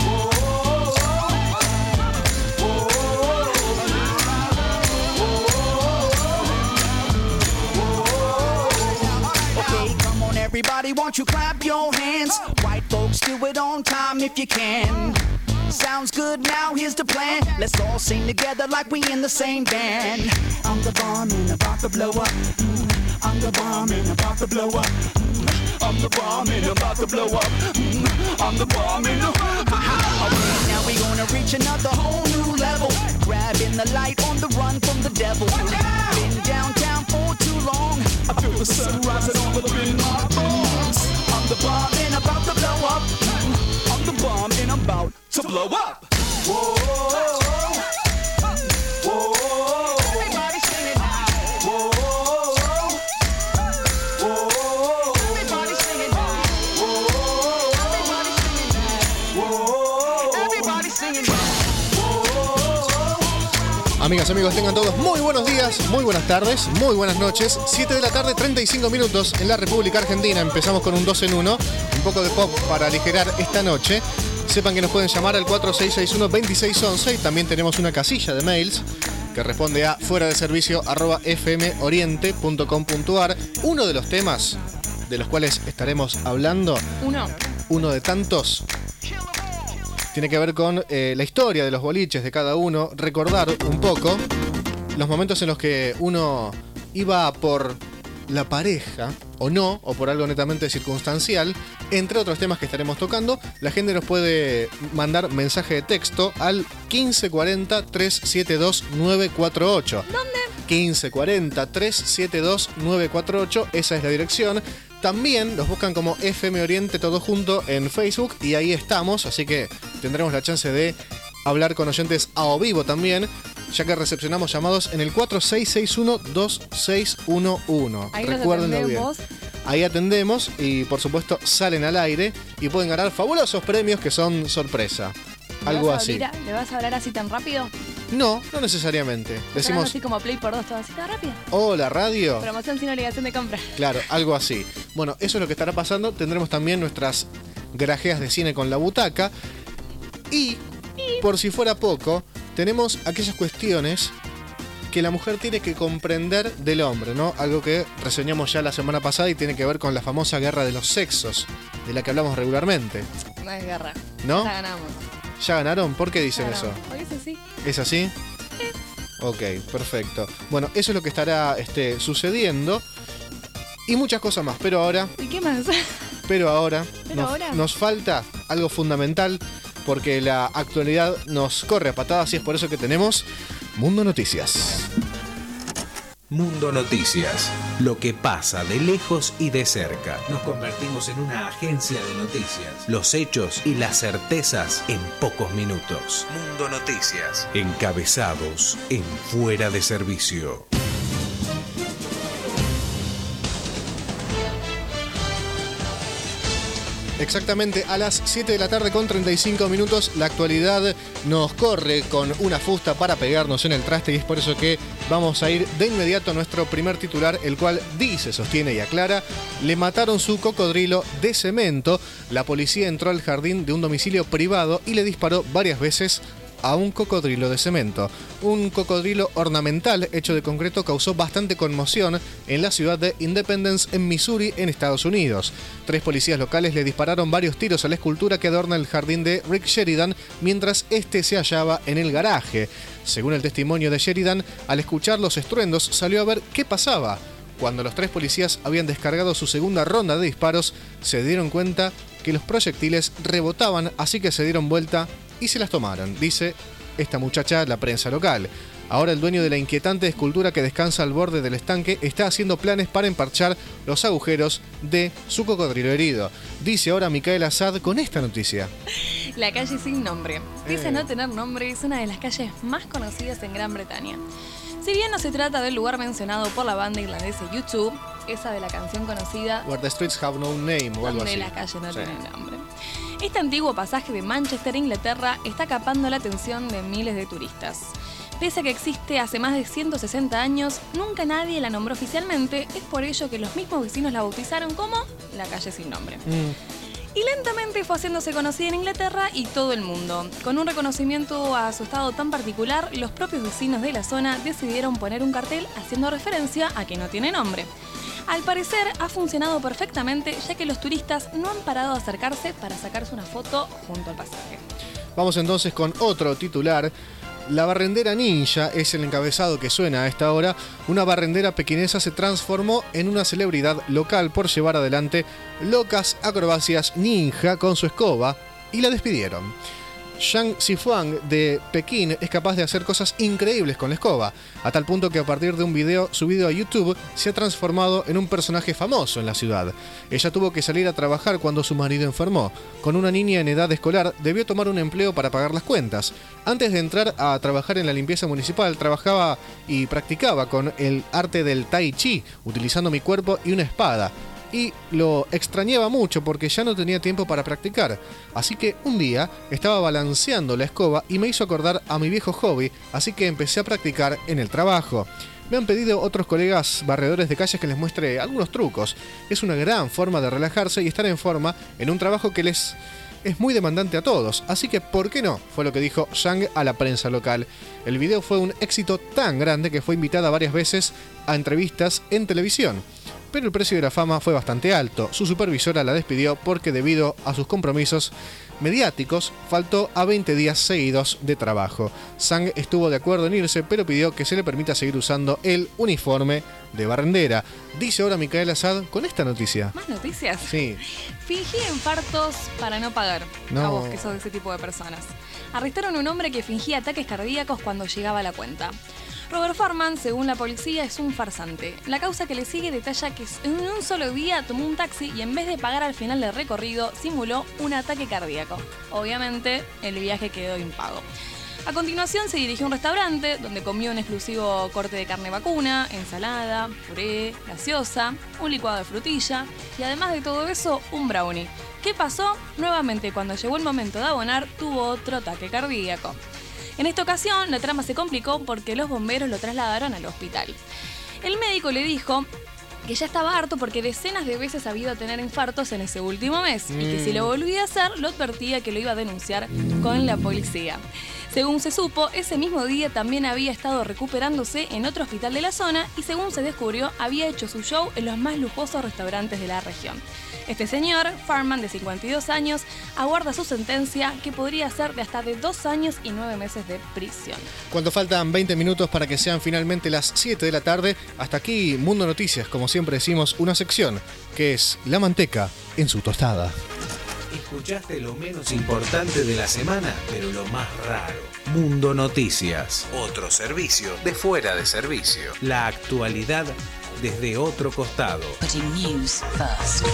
Okay, come on everybody, won't you clap your hands? White folks, do it on time if you can. Sounds good, now here's the plan. Let's all sing together like we in the same band. I'm the bomb and about to blow up. I'm the bomb and about to blow up. I'm the bomb and about to blow up. I'm the bomb and okay, now we gonna reach another whole new level. Grabbing the light on the run from the devil. Been downtown for too long. I feel the sun rising all up in my bones. I'm the bomb and about to blow up. I'm the bomb and I'm about to blow up. Whoa, whoa, everybody sing it now. Whoa, whoa, everybody sing it now. Whoa, everybody sing it now. Whoa, everybody sing it now. Amigas, amigos, tengan todos muy buenos días, muy buenas tardes, muy buenas noches. 7 de la tarde, 35 minutos en la República Argentina. Empezamos con un 2 en 1, un poco de pop para aligerar esta noche. Sepan que nos pueden llamar al 4661-2611 y también tenemos una casilla de mails que responde a fueradeservicio@fmoriente.com.ar. Uno de los temas de los cuales estaremos hablando, uno de tantos, tiene que ver con la historia de los boliches de cada uno, recordar un poco los momentos en los que uno iba por la pareja, o no, o por algo netamente circunstancial, entre otros temas que estaremos tocando. La gente nos puede mandar mensaje de texto al 1540-372-948. ¿Dónde? 1540-372-948, esa es la dirección. También nos buscan como FM Oriente todo junto en Facebook y ahí estamos, así que tendremos la chance de hablar con oyentes a o vivo también, ya que recepcionamos llamados en el 4661-2611. Ahí Recuérdenlo bien. vos. Ahí atendemos y por supuesto salen al aire y pueden ganar fabulosos premios que son sorpresa. Algo así. ¿Le vas a hablar así tan rápido? No, no necesariamente. Decimos Decimos, así como Play por 2, todo así tan rápido. hola radio. Promoción sin obligación de compra. Claro, algo así. Bueno, eso es lo que estará pasando. Tendremos también nuestras grajeas de cine con la butaca. Y, por si fuera poco, tenemos aquellas cuestiones que la mujer tiene que comprender del hombre, ¿no? Algo que reseñamos ya la semana pasada y tiene que ver con la famosa guerra de los sexos, de la que hablamos regularmente. No es guerra. ¿No? Ya ganamos. ¿Ya ganaron? ¿Por qué dicen Claro, eso? porque es así. ¿Es así? Ok, perfecto. Bueno, eso es lo que estará sucediendo. Y muchas cosas más, pero ahora ¿Y qué más? nos falta algo fundamental, porque la actualidad nos corre a patadas y es por eso que tenemos Mundo Noticias. Mundo Noticias. Lo que pasa de lejos y de cerca. Nos convertimos en una agencia de noticias. Los hechos y las certezas en pocos minutos. Mundo Noticias. Encabezados en Fuera de Servicio. Exactamente a las 7 de la tarde con 35 minutos, la actualidad nos corre con una fusta para pegarnos en el traste y es por eso que vamos a ir de inmediato a nuestro primer titular, el cual dice, sostiene y aclara: le mataron su cocodrilo de cemento. La policía entró al jardín de un domicilio privado y le disparó varias veces a un cocodrilo de cemento. Un cocodrilo ornamental hecho de concreto causó bastante conmoción en la ciudad de Independence, en Missouri, en Estados Unidos. 3 policías locales le dispararon varios tiros a la escultura que adorna el jardín de Rick Sheridan mientras este se hallaba en el garaje. Según el testimonio de Sheridan, al escuchar los estruendos salió a ver qué pasaba. Cuando los 3 policías habían descargado su segunda ronda de disparos, se dieron cuenta que los proyectiles rebotaban, así que se dieron vuelta y se las tomaron, dice esta muchacha, la prensa local. Ahora el dueño de la inquietante escultura que descansa al borde del estanque está haciendo planes para emparchar los agujeros de su cocodrilo herido. Dice ahora Micaela Assad con esta noticia. La calle sin nombre. Pese a no tener nombre, es una de las calles más conocidas en Gran Bretaña. Si bien no se trata del lugar mencionado por la banda irlandesa U2, esa de la canción conocida Where the Streets Have No Name o algo donde así. la calle no tiene nombre. Este antiguo pasaje de Manchester, Inglaterra, está capando la atención de miles de turistas. Pese a que existe hace más de 160 años, nunca nadie la nombró oficialmente, es por ello que los mismos vecinos la bautizaron como la calle sin nombre. Y lentamente fue haciéndose conocida en Inglaterra y todo el mundo. Con un reconocimiento a su estado tan particular, los propios vecinos de la zona decidieron poner un cartel haciendo referencia a que no tiene nombre. Al parecer ha funcionado perfectamente, ya que los turistas no han parado de acercarse para sacarse una foto junto al pasaje. Vamos entonces con otro titular. La barrendera ninja es el encabezado que suena a esta hora. Una barrendera pequinesa se transformó en una celebridad local por llevar adelante locas acrobacias ninja con su escoba y la despidieron. Zhang Zifuang de Pekín es capaz de hacer cosas increíbles con la escoba, a tal punto que a partir de un video subido a YouTube se ha transformado en un personaje famoso en la ciudad. Ella tuvo que salir a trabajar cuando su marido enfermó. Con una niña en edad escolar debió tomar un empleo para pagar las cuentas. Antes de entrar a trabajar en la limpieza municipal, trabajaba y practicaba con el arte del Tai Chi, utilizando mi cuerpo y una espada. Y lo extrañaba mucho porque ya no tenía tiempo para practicar. Así que un día estaba balanceando la escoba y me hizo acordar a mi viejo hobby, así que empecé a practicar en el trabajo. Me han pedido otros colegas barredores de calles que les muestre algunos trucos. Es una gran forma de relajarse y estar en forma en un trabajo que les es muy demandante a todos, así que ¿por qué no? Fue lo que dijo Zhang a la prensa local. El video fue un éxito tan grande que fue invitada varias veces a entrevistas en televisión. Pero el precio de la fama fue bastante alto. Su supervisora la despidió porque debido a sus compromisos mediáticos faltó a 20 días seguidos de trabajo. Zhang estuvo de acuerdo en irse, pero pidió que se le permita seguir usando el uniforme de barrendera. Dice ahora Micaela Assad con esta noticia. ¿Más noticias? Sí. Fingí infartos para no pagar. No. A vos, que sos de ese tipo de personas. Arrestaron a un hombre que fingía ataques cardíacos cuando llegaba a la cuenta. Robert Farman, según la policía, es un farsante. La causa que le sigue detalla que en un solo día tomó un taxi y en vez de pagar al final del recorrido, simuló un ataque cardíaco. Obviamente, el viaje quedó impago. A continuación se dirigió a un restaurante donde comió un exclusivo corte de carne vacuna, ensalada, puré, gaseosa, un licuado de frutilla y además de todo eso, un brownie. ¿Qué pasó? Nuevamente, cuando llegó el momento de abonar, tuvo otro ataque cardíaco. En esta ocasión, la trama se complicó porque los bomberos lo trasladaron al hospital. El médico le dijo que ya estaba harto porque decenas de veces había ido a tener infartos en ese último mes y que si lo volvía a hacer, lo advertía que lo iba a denunciar con la policía. Según se supo, ese mismo día también había estado recuperándose en otro hospital de la zona y según se descubrió, había hecho su show en los más lujosos restaurantes de la región. Este señor, Farman, de 52 años, aguarda su sentencia que podría ser de hasta de 2 años y 9 meses de prisión. Cuando faltan 20 minutos para que sean finalmente las 7 de la tarde, hasta aquí Mundo Noticias, como siempre decimos, una sección que es la manteca en su tostada. Escuchaste lo menos importante de la semana, pero lo más raro. Mundo Noticias. Otro servicio de fuera de servicio. La actualidad desde otro costado. Putting news first.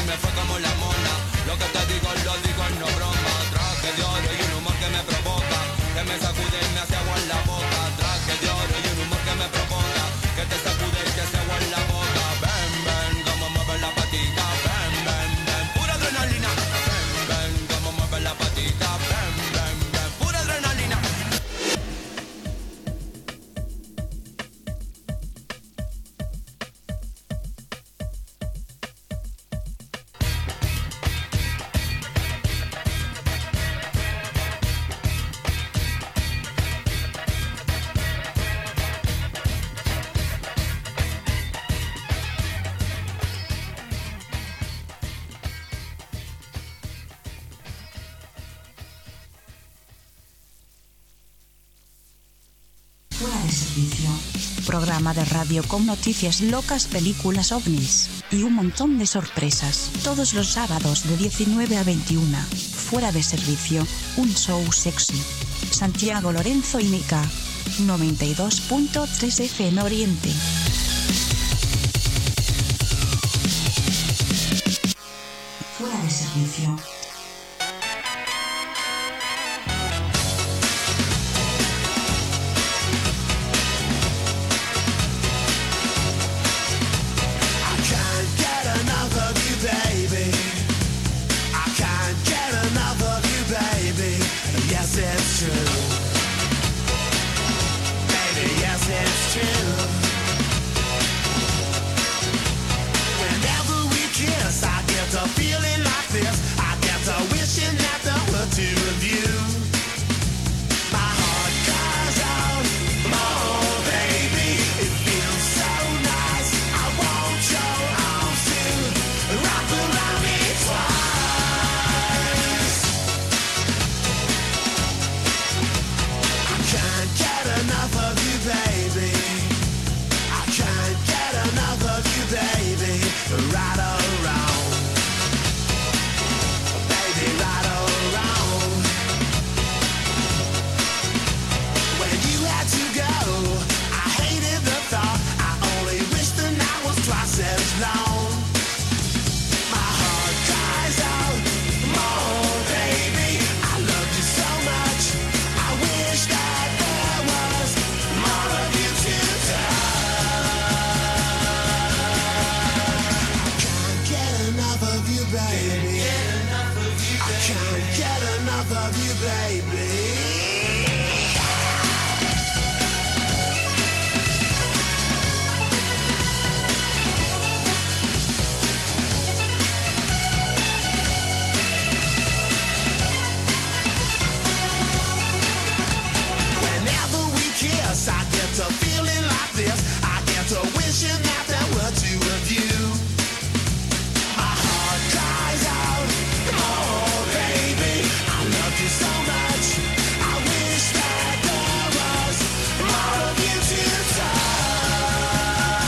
me fue como la mona. Lo que te digo, lo digo, no broma. Traje de oro y un humor que me provoca, que me sacude y me hace agua en la boca. Traje de oro y un humor que me provoca, que te sacude y te hace agua en la boca. Ven, ven, como mueve la patita. Ven, ven, ven, pura adrenalina. Ven, ven, como mueve la patita. Ven, ven, ven, pura adrenalina. Fuera de servicio. Programa de radio con noticias locas, películas ovnis y un montón de sorpresas. Todos los sábados de 19 a 21. Fuera de servicio, un show sexy. Santiago Lorenzo y Mica. 92.3 FM Oriente. Fuera de servicio. It's true. Baby, yes, it's true. Whenever we kiss, I get a feeling like this. I get a wishing that there were two of you. My heart cries out, oh, baby, it feels so nice. I want your arms to wrap around me twice. Can't get enough of you, baby. I can't get enough of you, baby. Right or wrong, baby, right or wrong. When you had to go, I hated the thought. I only wish the night was twice as long. My heart cries out, more, baby. I loved you so much. I wish that there was more of you to touch. I can't get enough of you, baby. I can't get enough of you, baby. Whenever we kiss, I get a feeling like this. I get a wishing that there were two of you. My heart cries out, oh, baby, I love you so much. I wish that there was more of you to touch.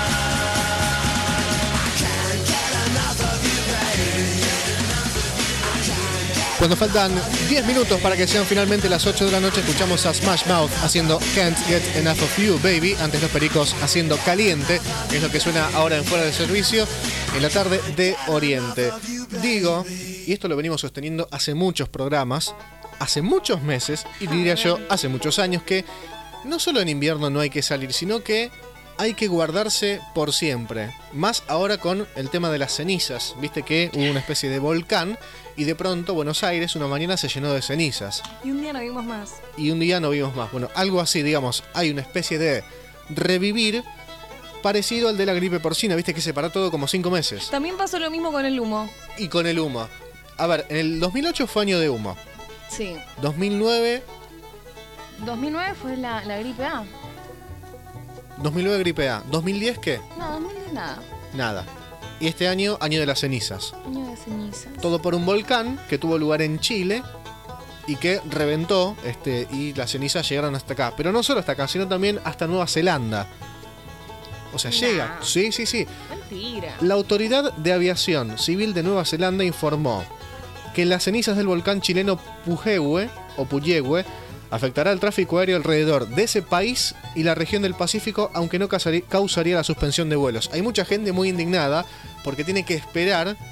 I can't get enough of you, baby. I can't get. Cuando faltan 10 minutos para que sean finalmente las 8 de la noche, escuchamos a Smash Mouth haciendo Can't Get Enough of You, Baby. Antes Los Pericos haciendo Caliente, que es lo que suena ahora en Fuera de Servicio, en la tarde de Oriente. Digo, y esto lo venimos sosteniendo hace muchos programas, hace muchos meses, y diría yo hace muchos años, que no solo en invierno no hay que salir, sino que hay que guardarse por siempre. Más ahora con el tema de las cenizas. Viste que hubo una especie de volcán y de pronto Buenos Aires una mañana se llenó de cenizas. Y un día no vimos más. Y un día no vimos más. Bueno, algo así, digamos, hay una especie de revivir parecido al de la gripe porcina. Viste que se paró todo como 5 meses. También pasó lo mismo con el humo. Y con el humo. A ver, en el 2008 fue año de humo. Sí. 2009... 2009 fue la gripe A. 2009 gripe A. ¿2010 qué? No, 2010 nada. Nada. Y este año, año de las cenizas. Año de cenizas. Todo por un volcán que tuvo lugar en Chile y que reventó, y las cenizas llegaron hasta acá. Pero no solo hasta acá, sino también hasta Nueva Zelanda. O sea, llega. Sí. Mentira. La Autoridad de Aviación Civil de Nueva Zelanda informó que las cenizas del volcán chileno Puyehue afectará el tráfico aéreo alrededor de ese país y la región del Pacífico, aunque no causaría la suspensión de vuelos. Hay mucha gente muy indignada porque tiene que esperar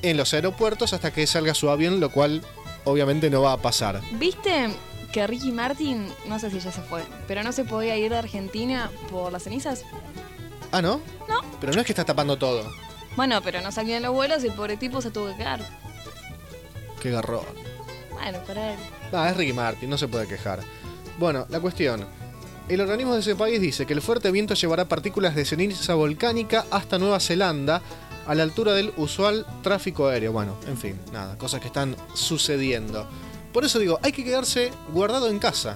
en los aeropuertos hasta que salga su avión, lo cual obviamente no va a pasar. ¿Viste que Ricky Martin, no sé si ya se fue, pero no se podía ir de Argentina por las cenizas? ¿Ah, no? No. Pero no es que está tapando todo. Bueno, pero no salían los vuelos y el pobre tipo se tuvo que quedar. Qué garrón. Bueno, para él. Es Ricky Martin, no se puede quejar. Bueno, la cuestión. El organismo de ese país dice que el fuerte viento llevará partículas de ceniza volcánica hasta Nueva Zelanda a la altura del usual tráfico aéreo. Bueno, en fin, nada, cosas que están sucediendo. Por eso digo, hay que quedarse guardado en casa.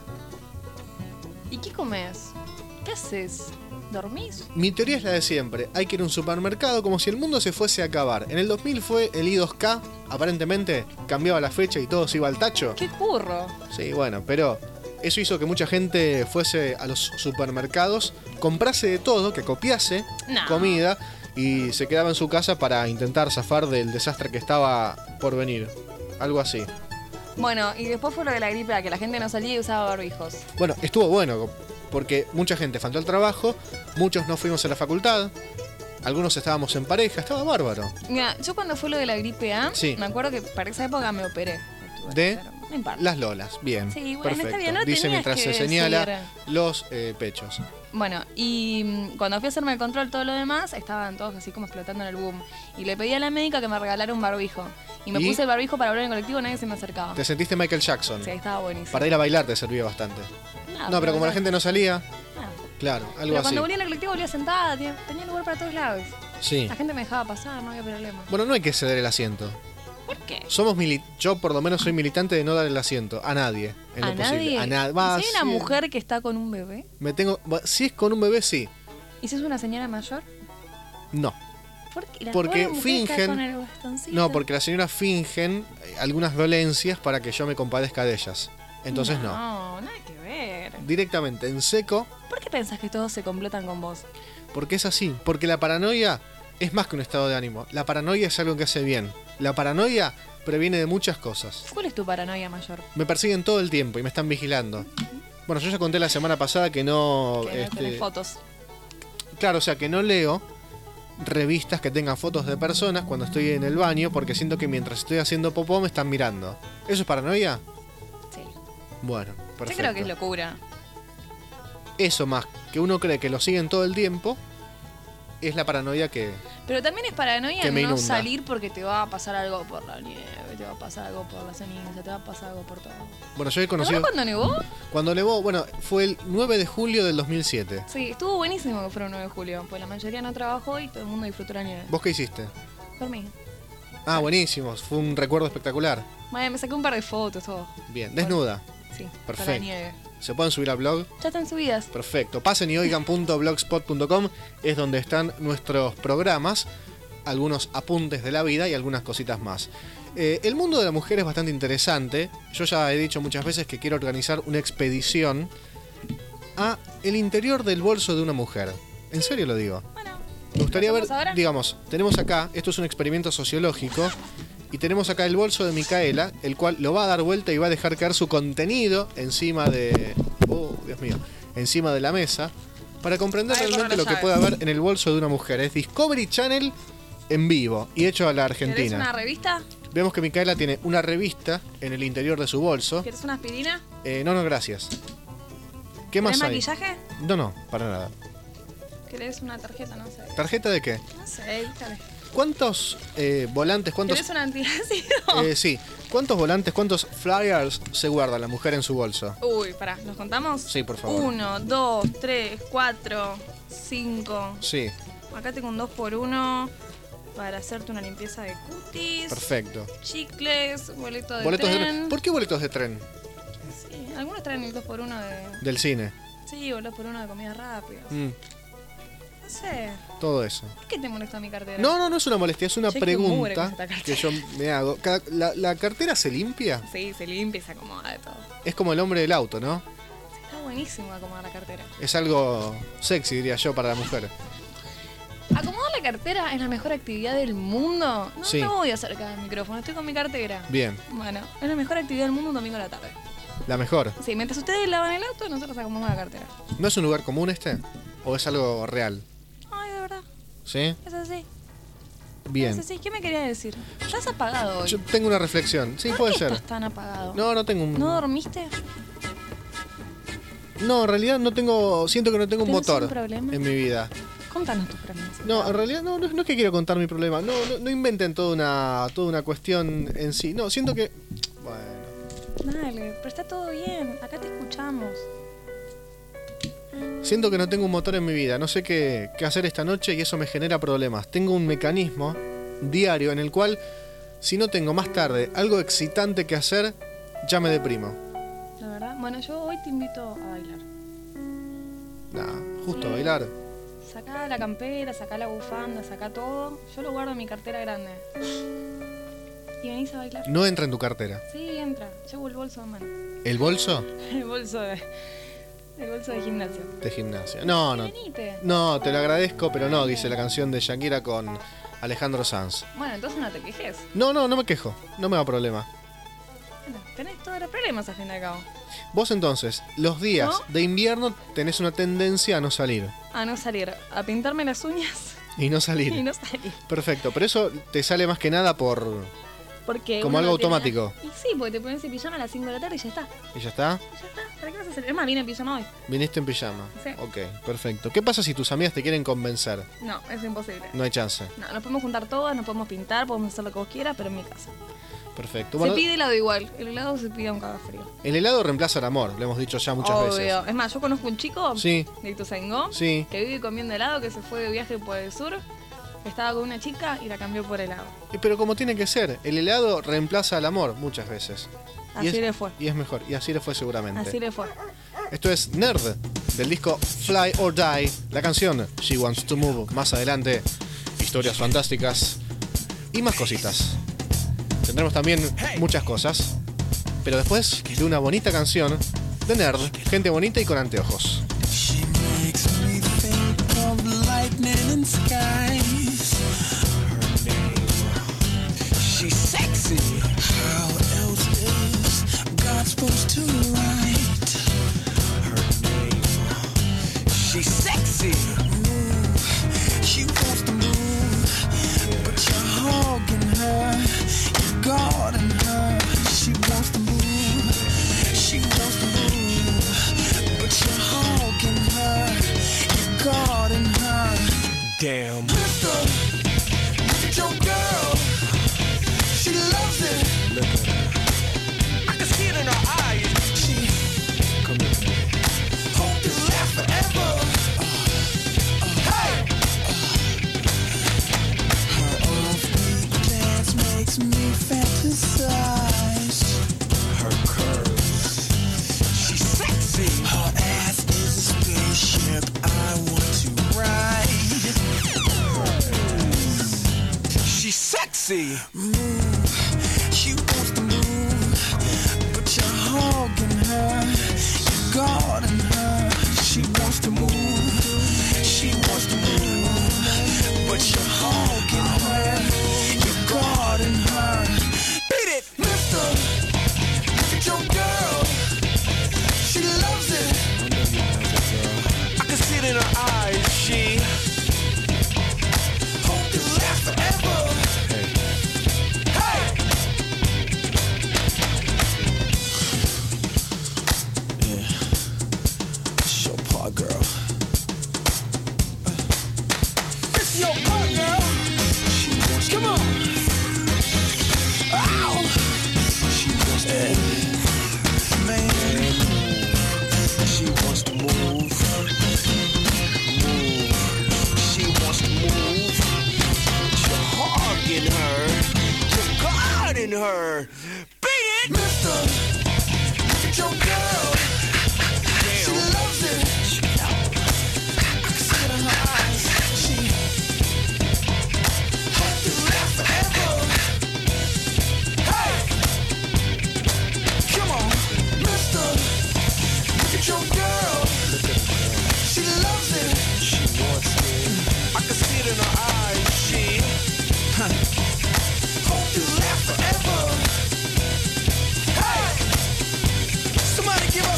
¿Y qué comes? ¿Qué haces? ¿Dormís? Mi teoría es la de siempre. Hay que ir a un supermercado como si el mundo se fuese a acabar. En el 2000 fue el I2K, aparentemente cambiaba la fecha y todo se iba al tacho. ¡Qué curro! Sí, bueno, pero eso hizo que mucha gente fuese a los supermercados, comprase de todo, que copiase comida y se quedaba en su casa para intentar zafar del desastre que estaba por venir. Algo así. Bueno, y después fue lo de la gripe, a que la gente no salía y usaba barbijos. Bueno, estuvo bueno, porque mucha gente faltó al trabajo, muchos no fuimos a la facultad, algunos estábamos en pareja, estaba bárbaro. Mira, yo cuando fue lo de la gripe A, Sí. me acuerdo que para esa época me operé. De No importa. las lolas, bien. Sí, bueno, perfecto. está bien, no Dice tenías mientras que se señala decir. los pechos. Bueno, y cuando fui a hacerme el control, todo lo demás, estaban todos así como explotando en el boom. Y le pedí a la médica que me regalara un barbijo. Y me ¿Y? puse el barbijo para hablar en colectivo, nadie se me acercaba. Te sentiste Michael Jackson. Sí, estaba buenísimo. Para ir a bailar te servía bastante. No, pero como la gente no salía, claro, algo Pero así. cuando volví en el colectivo volvía sentada, tenía lugar para todos lados. Sí. La gente me dejaba pasar, no había problema. Bueno, no hay que ceder el asiento. ¿Por qué? Yo por lo menos soy militante de no dar el asiento a nadie en ¿A lo posible. nadie? A nadie. ¿Y si hay una mujer que está con un bebé? Si es con un bebé, sí. ¿Y si es una señora mayor? No. ¿Por qué? La Porque pobre mujer está fingen. con el bastoncito. No, porque las señoras fingen algunas dolencias para que yo me compadezca de ellas. Entonces no. No, nada que ver. Directamente en seco, ¿Por qué pensás que todos se complotan con vos? porque es así. Porque la paranoia es más que un estado de ánimo. La paranoia es algo que hace bien. La paranoia previene de muchas cosas. ¿Cuál es tu paranoia mayor? Me persiguen todo el tiempo y me están vigilando. Bueno, yo ya conté la semana pasada que no... Que no tenés fotos. Claro, o sea, que no leo revistas que tengan fotos de personas cuando estoy en el baño porque siento que mientras estoy haciendo popó me están mirando. ¿Eso es paranoia? Sí. Bueno, perfecto. Yo creo que es locura. Eso más que uno cree que lo siguen todo el tiempo es la paranoia que... Pero también es paranoia Que me no inunda. salir porque te va a pasar algo por la nieve, te va a pasar algo por la ceniza, te va a pasar algo por todo. Bueno, yo he ¿Te conocido... acuerdas cuando nevó? Cuando nevó, bueno, fue el 9 de julio del 2007. Sí, estuvo buenísimo que fuera un 9 de julio, pues la mayoría no trabajó y todo el mundo disfrutó la nieve. ¿Vos qué hiciste? Dormí. Ah, buenísimo, fue un recuerdo espectacular. Bueno, me saqué un par de fotos, todo. Bien, desnuda. Sí, con la Perfecto. nieve. ¿Se pueden subir al blog? Ya están subidas. Perfecto. Pasen y oigan.blogspot.com, es donde están nuestros programas, algunos apuntes de la vida y algunas cositas más. El mundo de la mujer es bastante interesante. Yo ya he dicho muchas veces que quiero organizar una expedición a el interior del bolso de una mujer. En serio lo digo. Bueno, Me gustaría ¿lo ver, hacemos ahora? digamos, tenemos acá, esto es un experimento sociológico, y tenemos acá el bolso de Micaela, el cual lo va a dar vuelta y va a dejar caer su contenido encima de... Oh, Dios mío. Encima de la mesa, para comprender Ay, realmente corre lo la que llave. puede haber en el bolso de una mujer. Es Discovery Channel en vivo y hecho a la ¿Querés Argentina. una revista? Vemos que Micaela tiene una revista en el interior de su bolso. ¿Querés una aspirina? No, gracias. ¿Qué más ¿Querés hay? maquillaje? No, para nada. ¿Querés una tarjeta? No sé. ¿Tarjeta de qué? No sé, dale. ¿Cuántos volantes, cuántos... ¿Querés un antiácido? Sí. ¿Cuántos volantes, cuántos flyers se guarda la mujer en su bolso? Uy, pará, ¿nos contamos? Sí, por favor. 1, 2, 3, 4, 5. Sí, Acá tengo un 2x1 para hacerte una limpieza de cutis. perfecto. Chicles, boleto de Boletos de tren. tren. ¿Por qué boletos de tren? Sí, algunos traen el 2x1 de... Del cine. Sí, o el 2x1 de comida rápida. Mm, No sé. todo eso. ¿Por qué te molesta mi cartera? No es una molestia, es una Che, qué mugre que pregunta es esta cartera. que yo me hago. ¿La cartera se limpia? Sí, se limpia y se acomoda de todo. Es como el hombre del auto, ¿no? Sí, está buenísimo acomodar la cartera. Es algo sexy, diría yo, para la mujer. Acomodar la cartera es la mejor actividad del mundo. No Sí. me voy a acercar al micrófono, estoy con mi cartera. Bien, Bueno, es la mejor actividad del mundo un domingo a la tarde. la mejor. Sí, mientras ustedes lavan el auto, nosotros acomodamos la cartera. ¿No es un lugar común este? ¿O es algo real? Ay, de verdad, ¿Sí? es así. Bien. No sé si, ¿qué me querías decir? ¿Estás apagado hoy? Yo tengo una reflexión. Sí, ¿Por puede qué ser. estás tan apagado? No tengo un... ¿No dormiste? No, en realidad no tengo... Siento que no tengo un ¿Tenés motor un problema? en mi vida. Contanos tus problemas. No, en realidad no es que quiero contar mi problema. No inventen toda una cuestión en sí. No, siento que... Bueno... Dale, pero está todo bien. Acá te escuchamos. Siento que no tengo un motor en mi vida. No sé qué hacer esta noche y eso me genera problemas. Tengo un mecanismo diario en el cual, si no tengo más tarde algo excitante que hacer, ya me deprimo. La verdad. Bueno, yo hoy te invito a bailar. Justo a bailar. Sacá la campera, sacá la bufanda, sacá todo. Yo lo guardo en mi cartera grande. Y venís a bailar. No entra en tu cartera. Sí, entra. Llevo el bolso de mano. ¿El bolso? El bolso de gimnasio. De gimnasia. No. Venite. No, te lo agradezco, pero no, dice la canción de Shakira con Alejandro Sanz. Bueno, entonces no te quejes. No me quejo. No me da problema. Bueno, tenés todos los problemas al fin y al cabo. Vos entonces, los días ¿No? de invierno tenés una tendencia a no salir. A no salir. A pintarme las uñas Y no salir. y no salir. Perfecto, pero eso te sale más que nada por... Porque Como uno algo tiene- automático. Y sí, porque te pones en pijama a las 5 de la tarde y ya está. ¿Y ya está? Ya está. ¿Para qué vas a hacer? Es más, vine en pijama hoy. Viniste en pijama. Sí. Ok, perfecto. ¿Qué pasa si tus amigas te quieren convencer? No, es imposible. No hay chance. No, nos podemos juntar todas, nos podemos pintar, podemos hacer lo que vos quieras, pero en mi casa. Perfecto. Bueno, Se pide helado igual. El helado se pide a un cagafrío. el helado reemplaza el amor, lo hemos dicho ya muchas Obvio. veces. Es más, yo conozco un chico Sí. de Ituzaingó Sí. que vive comiendo helado, que se fue de viaje por el sur, estaba con una chica y la cambió por helado. Pero como tiene que ser, el helado reemplaza al amor muchas veces. Y Así es- le fue. Y es mejor, y así le fue seguramente. Así le fue. Esto es Nerd, del disco Fly or Die, la canción She Wants to Move. Más adelante, historias fantásticas y más cositas. Tendremos también muchas cosas, pero después de una bonita canción de Nerd, gente bonita y con anteojos. She makes me think of lightning and skies. Her name, she's sexy. How else is God supposed to write her name? She's sexy. Move. She wants to move, but you're hogging her. You're guarding her. She wants to move. She wants to move, but you're hogging her. You're guarding her. Damn. Mister, look at your girl. She loves it. Look at her. I can see it in her eyes. She come here. Hope this lasts forever. Hey. Her offbeat dance makes me fantasize. Her curves, she's sexy. Her ass is a spaceship I want to ride. She's sexy. Move, she wants to move, but you're hogging her. You're guarding her. She wants to move. She wants to move, but you're hogging her. You're guarding her. Beat it, mister. Look at your girl. She loves it. I can see it in her eyes. She hope this lasts forever. Hey. Yeah. It's your part, girl. It's your part, girl. Come on. Ow. She wants to move. Man. She wants to move. Move. She wants to move. You're hogging her. You're guarding her. Beat it! Mister, look at your girl. She loves it. I can see it in her eyes. She hope this lasts forever. Hey! Come on, mister. Look at your girl. She loves it. She wants it. I can see it in her eyes. She hope this lasts forever. Hey! Somebody give her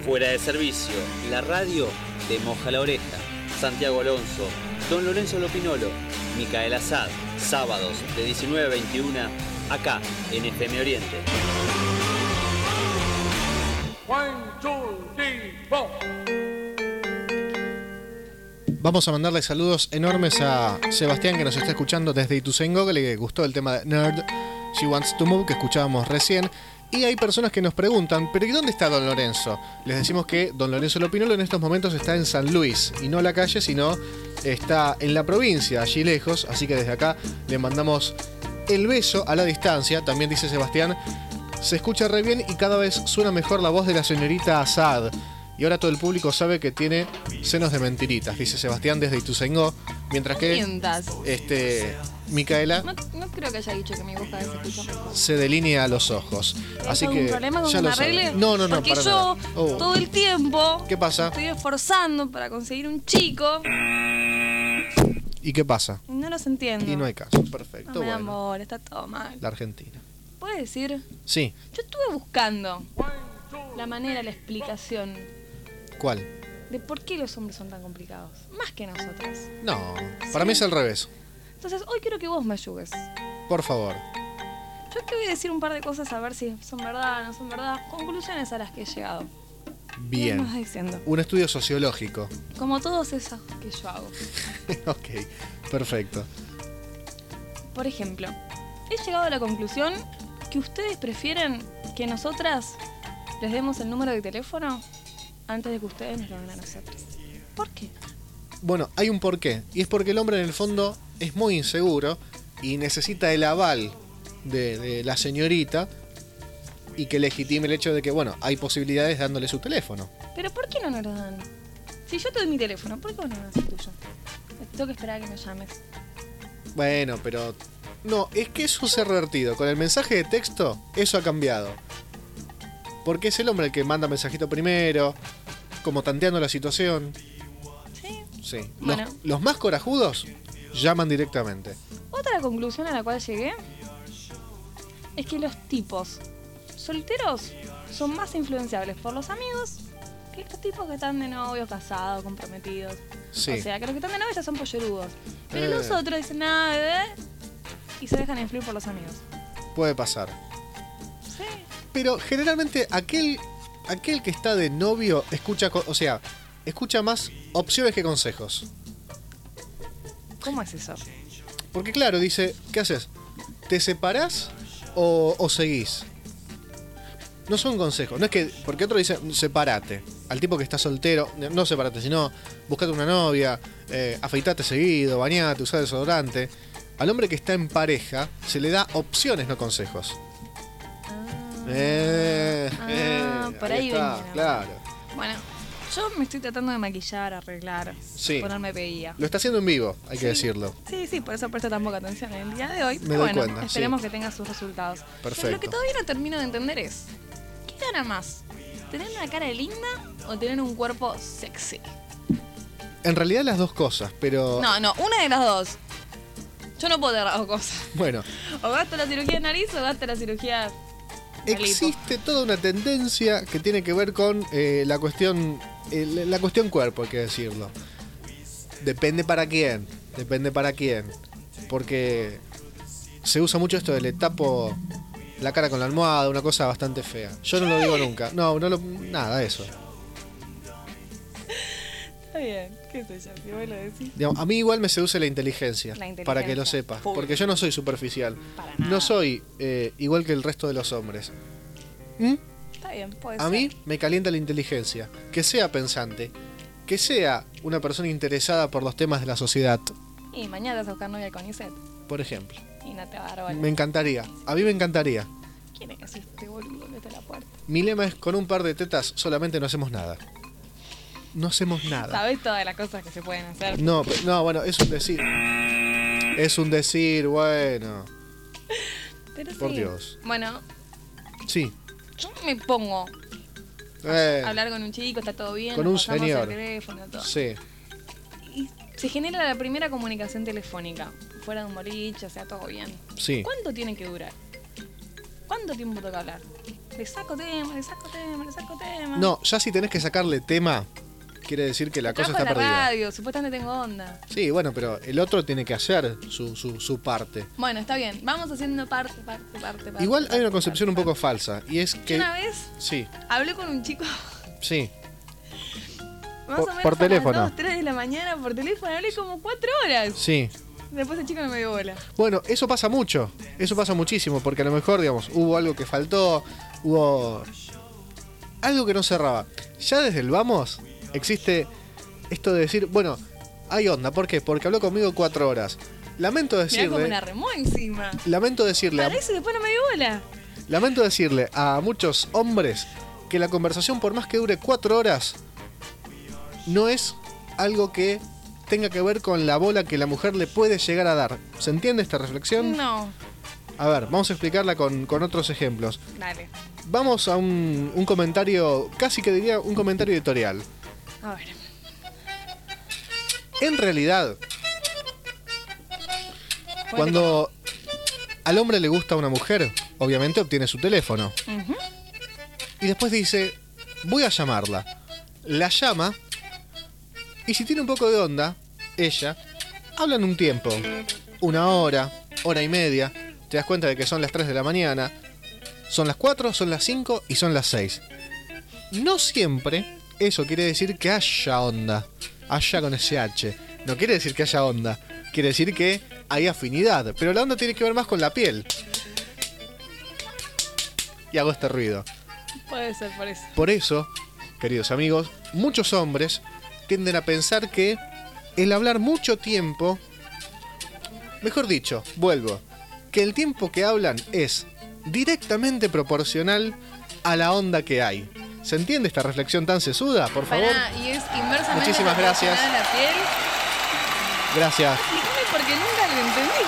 Fuera de servicio, la radio te moja la oreja. Santiago Alonso, Don Lorenzo Lopinolo, Micaela Sad, sábados de 19 a 21, acá en FM Oriente. 1, 2, 3, 4. Vamos a mandarle saludos enormes a Sebastián, que nos está escuchando desde Ituzaingó, que le gustó el tema de Nerd, She Wants to Move, que escuchábamos recién. Y hay personas que nos preguntan, ¿pero y dónde está Don Lorenzo? Les decimos que Don Lorenzo Lopinolo en estos momentos está en San Luis, y no la calle, sino está en la provincia, allí lejos. Así que desde acá le mandamos el beso a la distancia. También dice Sebastián, se escucha re bien y cada vez suena mejor la voz de la señorita Assad. Y ahora todo el público sabe que tiene senos de mentiritas, dice Sebastián desde Ituzaingó. Mientras que Mientas. Micaela No creo que haya dicho que mi voz cada vez se escucha mejor. se delinea los ojos. Así ¿Hay que algún problema con ya que me lo saben. arregle? No, Porque para yo nada. Oh. todo el tiempo ¿Qué pasa? estoy esforzando para conseguir un chico ¿Y qué pasa? y no los entiendo. Y no hay caso. Perfecto. No, mi Bueno, amor, está todo mal. la Argentina. ¿Puedes decir? Sí. Yo estuve buscando la manera, la explicación ¿Cuál? de por qué los hombres son tan complicados. Más que nosotras. No, para mí es al revés. Entonces, hoy quiero que vos me ayudes. Por favor. Yo te voy a decir un par de cosas a ver si son verdad, no son verdad. Conclusiones a las que he llegado. ¿Qué me Bien. vas diciendo? Un estudio sociológico. Como todos esos que yo hago. Ok, perfecto. Por ejemplo, he llegado a la conclusión que ustedes prefieren que nosotras les demos el número de teléfono antes de que ustedes nos lo den a nosotros. ¿Por qué? Bueno, hay un porqué. Y es porque el hombre en el fondo es muy inseguro y necesita el aval de la señorita y que legitime el hecho de que, bueno, hay posibilidades dándole su teléfono. ¿Pero por qué no nos lo dan? Si yo te doy mi teléfono, ¿por qué vos no me das el tuyo? Tengo que esperar a que me llames. Bueno, pero... No, es que eso se ha revertido. Con el mensaje de texto, eso ha cambiado. Porque es el hombre el que manda mensajito primero, como tanteando la situación. Sí. Sí. Bueno. Los más corajudos llaman directamente. Otra conclusión a la cual llegué es que los tipos solteros son más influenciables por los amigos que los tipos que están de novios, casados, comprometidos. Sí. O sea, que los que están de novios ya son pollerudos. Pero los Eh. otros dicen nada, bebé, y se dejan influir por los amigos. Puede pasar. Sí. Pero generalmente aquel que está de novio escucha, escucha más opciones que consejos. ¿Cómo es eso? Porque claro, dice, ¿qué haces? ¿Te separás o seguís? No son consejos, no es que, porque otro dice, separate. Al tipo que está soltero, no separate, sino buscate una novia, afeitate seguido, bañate, usá desodorante. Al hombre que está en pareja se le da opciones, no consejos. Por ahí está, venía. claro. Bueno, yo me estoy tratando de maquillar, arreglar, Sí. ponerme peguía. Lo está haciendo en vivo, hay que decirlo. Sí, por eso presto tan poca atención en el día de hoy. Me Pero doy bueno, cuenta, esperemos sí. que tenga sus resultados. Perfecto. Pero lo que todavía no termino de entender es, ¿qué gana más? ¿Tener una cara linda o tener un cuerpo sexy? En realidad las dos cosas, pero... No, una de las dos. Yo no puedo tener las dos cosas. Bueno, O gasto la cirugía de nariz o gasto la cirugía de lipo. existe toda una tendencia que tiene que ver con la cuestión cuerpo, hay que decirlo. Depende para quién, porque se usa mucho esto de le tapo la cara con la almohada, una cosa bastante fea. Yo no lo digo nunca, nada, eso. Está bien, qué sé yo, si vos lo decís. Digamos, a mí igual me seduce la inteligencia, La inteligencia, para que lo sepas, full. porque yo no soy superficial, Para nada. no soy igual que el resto de los hombres. ¿Mm? Está bien, puede A ser. mí me calienta la inteligencia, que sea pensante, que sea una persona interesada por los temas de la sociedad, Y mañana te vas a buscar novia con Iset. por ejemplo. Y no te va a dar bola. Me encantaría, a mí me encantaría. ¿Quién es este boludo que está en la puerta? Mi lema es, con un par de tetas solamente no hacemos nada. No hacemos nada. ¿Sabés todas las cosas que se pueden hacer? No, bueno, es un decir. Es un decir, bueno. Pero Por sí. Dios. Bueno, Sí. yo me pongo Eh, a hablar con un chico, está todo bien. Con nos un pasamos señor. el teléfono, todo. sí. Y se genera la primera comunicación telefónica. Fuera de un boliche, o sea, todo bien. Sí. ¿Cuánto tiene que durar? ¿Cuánto tiempo toca hablar? Le saco tema. No, ya si tenés que sacarle tema, quiere decir que la cosa Trabajo está en la perdida. radio, supuestamente tengo onda. Sí, bueno, pero el otro tiene que hacer su parte. Bueno, está bien. Vamos haciendo parte. Igual hay una concepción un parte. poco falsa, y es que... Una vez Sí, hablé con un chico sí. más Por- o menos por a teléfono. las 2, 3 de la mañana por teléfono. Hablé como 4 horas. Sí. Después el chico no me dio bola. Bueno, eso pasa mucho. Eso pasa muchísimo, porque a lo mejor, digamos, hubo algo que faltó, hubo algo que no cerraba. Ya desde el vamos existe esto de decir, bueno, hay onda. ¿Por qué? Porque habló conmigo 4 horas. Lamento Mirá como me la decirle... remó encima. Lamento decirle... Para eso y después no me dio bola. Lamento decirle a muchos hombres que la conversación, por más que dure 4 horas, no es algo que tenga que ver con la bola que la mujer le puede llegar a dar. ¿Se entiende esta reflexión? No. A ver, vamos a explicarla con otros ejemplos. Dale. Vamos a un comentario, casi que diría un comentario editorial. A ver. En realidad, cuando al hombre le gusta a una mujer, obviamente obtiene su teléfono. Ujú. Y después dice, voy a llamarla. La llama, y si tiene un poco de onda, ella, hablan un tiempo. 1 hora, hora y media. Te das cuenta de que son las 3 de la mañana. Son las 4, son las 5 y son las 6. No siempre eso quiere decir que haya onda. Haya con ese H. No quiere decir que haya onda. Quiere decir que hay afinidad. Pero la onda tiene que ver más con la piel. Y hago este ruido. Puede ser por eso. Por eso, queridos amigos, muchos hombres tienden a pensar que el hablar mucho tiempo, mejor dicho, vuelvo, que el tiempo que hablan es directamente proporcional a la onda que hay. ¿Se entiende esta reflexión tan sesuda? Por favor. Pará, y es inversamente Muchísimas gracias. proporcional a la piel. Gracias. Explícame porque nunca lo entendí.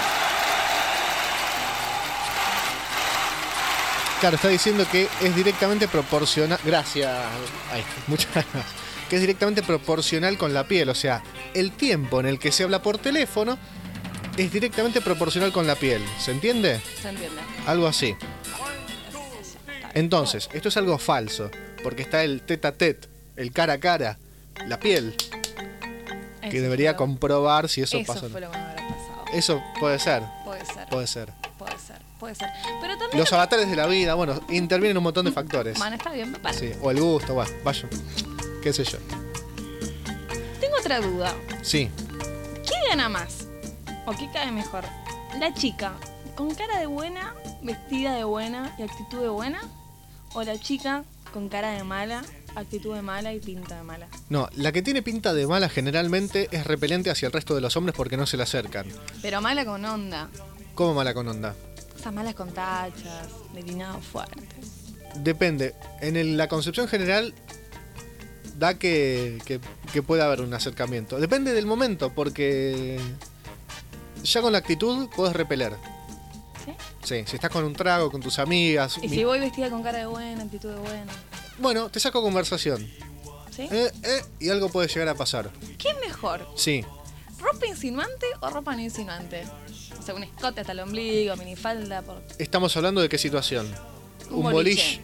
Claro, está diciendo que es directamente proporcional. Gracias. Ahí, muchas gracias. Que es directamente proporcional con la piel. O sea, el tiempo en el que se habla por teléfono es directamente proporcional con la piel. ¿Se entiende? Se entiende. Algo así. Entonces, esto es algo falso. Porque está el tete a tete, el cara a cara, la piel. Que Eso debería fue- comprobar si eso Eso pasa. fue lo que me habrá pasado. Eso puede ser. Puede ser. Puede ser. Puede ser. Pero también. Los avatares de la vida, bueno, intervienen un montón de factores. Bueno, está bien, me parece. Sí, o el gusto, bueno, vaya. Qué sé yo. Tengo otra duda. Sí. ¿Qué gana más? ¿O qué cae mejor? ¿La chica con cara de buena, vestida de buena y actitud de buena? ¿O la chica con cara de mala, actitud de mala y pinta de mala? No, la que tiene pinta de mala generalmente es repelente hacia el resto de los hombres porque no se le acercan. Pero mala con onda. ¿Cómo mala con onda? Esas malas con tachas, delinados fuertes. Depende. La concepción general da que puede haber un acercamiento. Depende del momento, porque ya con la actitud podés repeler. ¿Sí? Sí, si estás con un trago, con tus amigas. Y si voy vestida con cara de buena, actitud de buena. Bueno, te saco conversación. ¿Sí? Y algo puede llegar a pasar. ¿Qué es mejor? Sí. ¿Ropa insinuante o ropa no insinuante? O sea, un escote hasta el ombligo, minifalda. Estamos hablando de qué situación. Un boliche.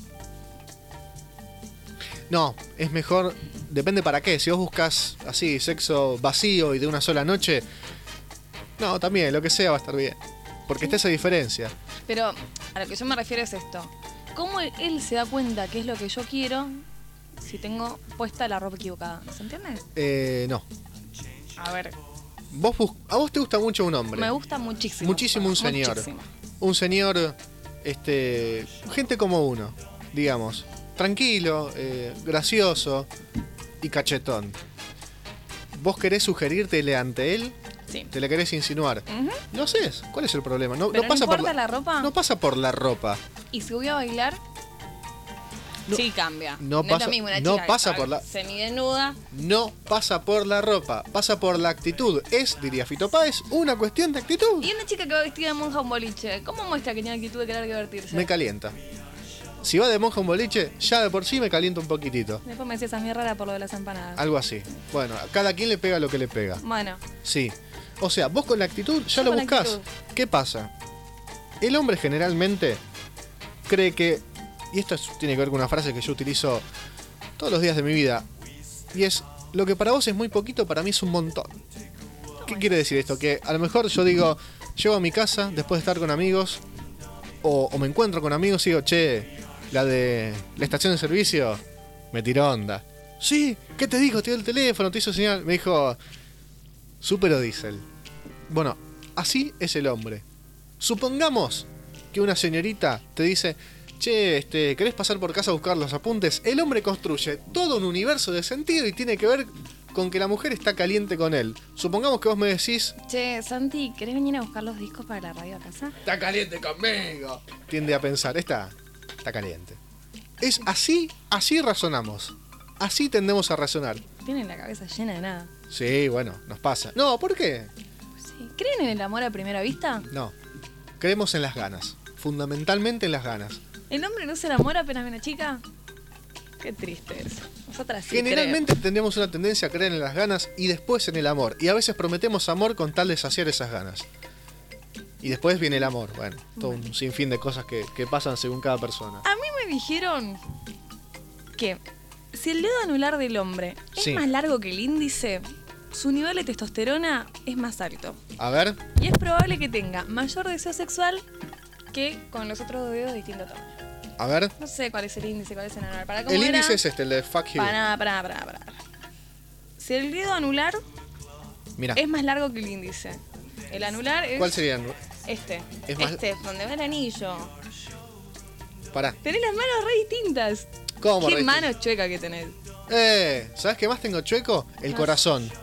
No, es mejor. Depende para qué. Si vos buscas así, sexo vacío y de una sola noche. No, también, lo que sea va a estar bien. Porque está esa diferencia. Pero a lo que yo me refiero es esto. ¿Cómo él se da cuenta que es lo que yo quiero si tengo puesta la ropa equivocada? ¿Se entiende? No. A ver, A vos te gusta mucho un hombre. me gusta muchísimo. Muchísimo un señor. Muchísimo. Un señor, gente como uno, digamos. Tranquilo, gracioso y cachetón. ¿Vos querés sugerírtele ante él? Sí. ¿Te le querés insinuar? Ujú. Lo haces. ¿Cuál es el problema? No, Pero no pasa no por importa la ropa. No pasa por la ropa. Y si voy a bailar, No- sí cambia. no es pasa- lo mismo una no chica pasa que por la- está semidesnuda. No pasa por la ropa, pasa por la actitud. Es, diría Fito Páez, una cuestión de actitud. Y una chica que va vestida de monja a un boliche, ¿cómo muestra que tiene actitud de querer divertirse? Me calienta. Si va de monja a un boliche, ya de por sí me calienta un poquitito. Después me decías a mí rara por lo de las empanadas. Algo así. Bueno, a cada quien le pega lo que le pega. Bueno, Sí. O sea, vos con la actitud ya Yo lo con la buscás. actitud. ¿Qué pasa? El hombre generalmente cree que y esto tiene que ver con una frase que yo utilizo todos los días de mi vida, y es: lo que para vos es muy poquito, para mí es un montón. ¿Qué quiere decir esto? Que a lo mejor yo digo, llego a mi casa después de estar con amigos, o me encuentro con amigos y digo, che, la de la estación de servicio me tiró onda. Sí, ¿qué te dijo? Te dio el teléfono, te hizo señal. Me dijo, super o diésel. Bueno, así es el hombre. Supongamos que una señorita te dice, che, ¿querés pasar por casa a buscar los apuntes? El hombre construye todo un universo de sentido y tiene que ver con que la mujer está caliente con él. Supongamos que vos me decís, Che, Santi, ¿querés venir a buscar los discos para la radio a casa? está caliente conmigo. Tiende a pensar, está caliente. Es así razonamos. Así tendemos a razonar. Tienen la cabeza llena de nada. Sí, bueno, nos pasa. No, ¿por qué? Sí. ¿Creen en el amor a primera vista? No. Creemos en las ganas. Fundamentalmente en las ganas. ¿El hombre no se enamora apenas ve una chica? Qué triste eso. Nosotras sí Generalmente tendemos una tendencia a creer en las ganas y después en el amor. Y a veces prometemos amor con tal de saciar esas ganas. Y después viene el amor. Bueno, todo un sinfín de cosas que pasan según cada persona. A mí me dijeron que si el dedo anular del hombre es Sí. más largo que el índice, su nivel de testosterona es más alto. A ver, Y es probable que tenga mayor deseo sexual que con los otros dedos de distinto tamaño. a ver. No sé cuál es el índice, cuál es el anular. ¿Para cómo El era? índice es el de fuck you. Para. Si el dedo anular Mira, es más largo que el índice. El anular es ¿cuál sería? este. Es más- Donde va el anillo. Pará. Tenés las manos re distintas. ¿Cómo, ¿Qué re mano chueca que tenés? ¿Sabes qué más tengo chueco? El Ah. corazón.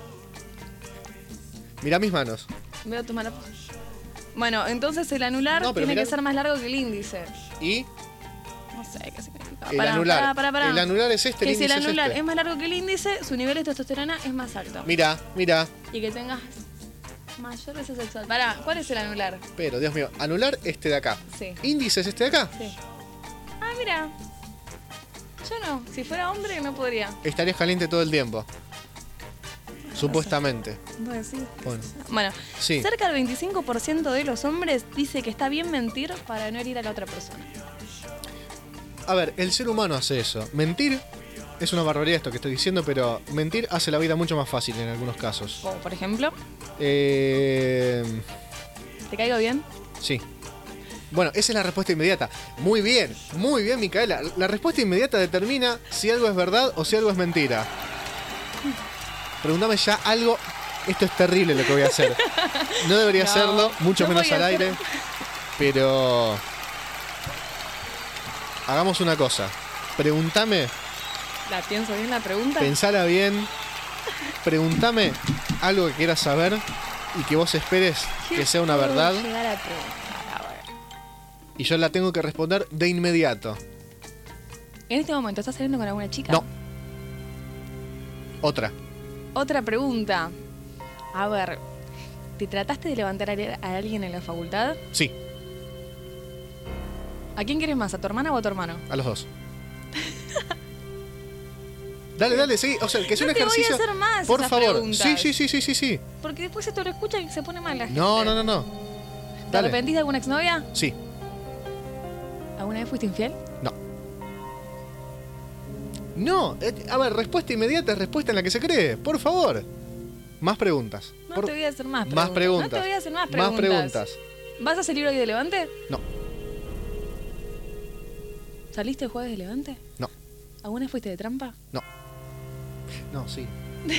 Mirá mis manos. Veo tus manos. Bueno, entonces el anular No, pero tiene mirá- que ser más largo que el índice. Y No sé qué significa. el anular. Pará. El anular es este, el Que si el índice es anular este. es más largo que el índice, su nivel de testosterona es más alto. Mira. Y que tengas mayor deseo sexual. Pará, ¿cuál es el anular? Pero, Dios mío, anular este de acá. Sí. Índice es este de acá. Sí. Ah, mira. Yo no. Si fuera hombre, no podría. Estarías caliente todo el tiempo. Supuestamente. ¿Vos decís? Bueno. Bueno, Sí. cerca del 25% de los hombres dice que está bien mentir para no herir a la otra persona. A ver, el ser humano hace eso. Mentir es una barbaridad esto que estoy diciendo, pero mentir hace la vida mucho más fácil en algunos casos. Como por ejemplo, ¿Te ¿te caigo bien? Sí. Bueno, esa es la respuesta inmediata. Muy bien, Micaela. La respuesta inmediata determina si algo es verdad o si algo es mentira. Pregúntame ya algo. Esto es terrible lo que voy a hacer. No debería No, hacerlo, mucho no menos voy a al hacer- aire. Pero hagamos una cosa. Pregúntame, La pienso bien la pregunta. pensala bien. Pregúntame algo que quieras saber y que vos esperes que sea una puedo verdad. llegar a preguntar? A ver. Y yo la tengo que responder de inmediato. En este momento, ¿estás saliendo con alguna chica? No. Otra. Otra pregunta. A ver, ¿te trataste de levantar a alguien en la facultad? Sí, ¿A quién quieres más? ¿A tu hermana o a tu hermano? a los dos. Dale, sí. O sea, que es un No te voy a ejercicio. hacer más Por esas favor. preguntas. Sí. Porque después esto lo escucha y se pone mal la gente. No. ¿Te Dale. arrepentís de alguna exnovia? Sí. ¿Alguna vez fuiste infiel? No. A ver, respuesta inmediata es respuesta en la que se cree. Por favor. Más preguntas. No Por- te voy a hacer más preguntas. Más preguntas. No te voy a hacer más preguntas. Más preguntas. ¿Vas a salir hoy de Levante? No. ¿Saliste el jueves de Levante? No. ¿Alguna vez fuiste de trampa? No, sí.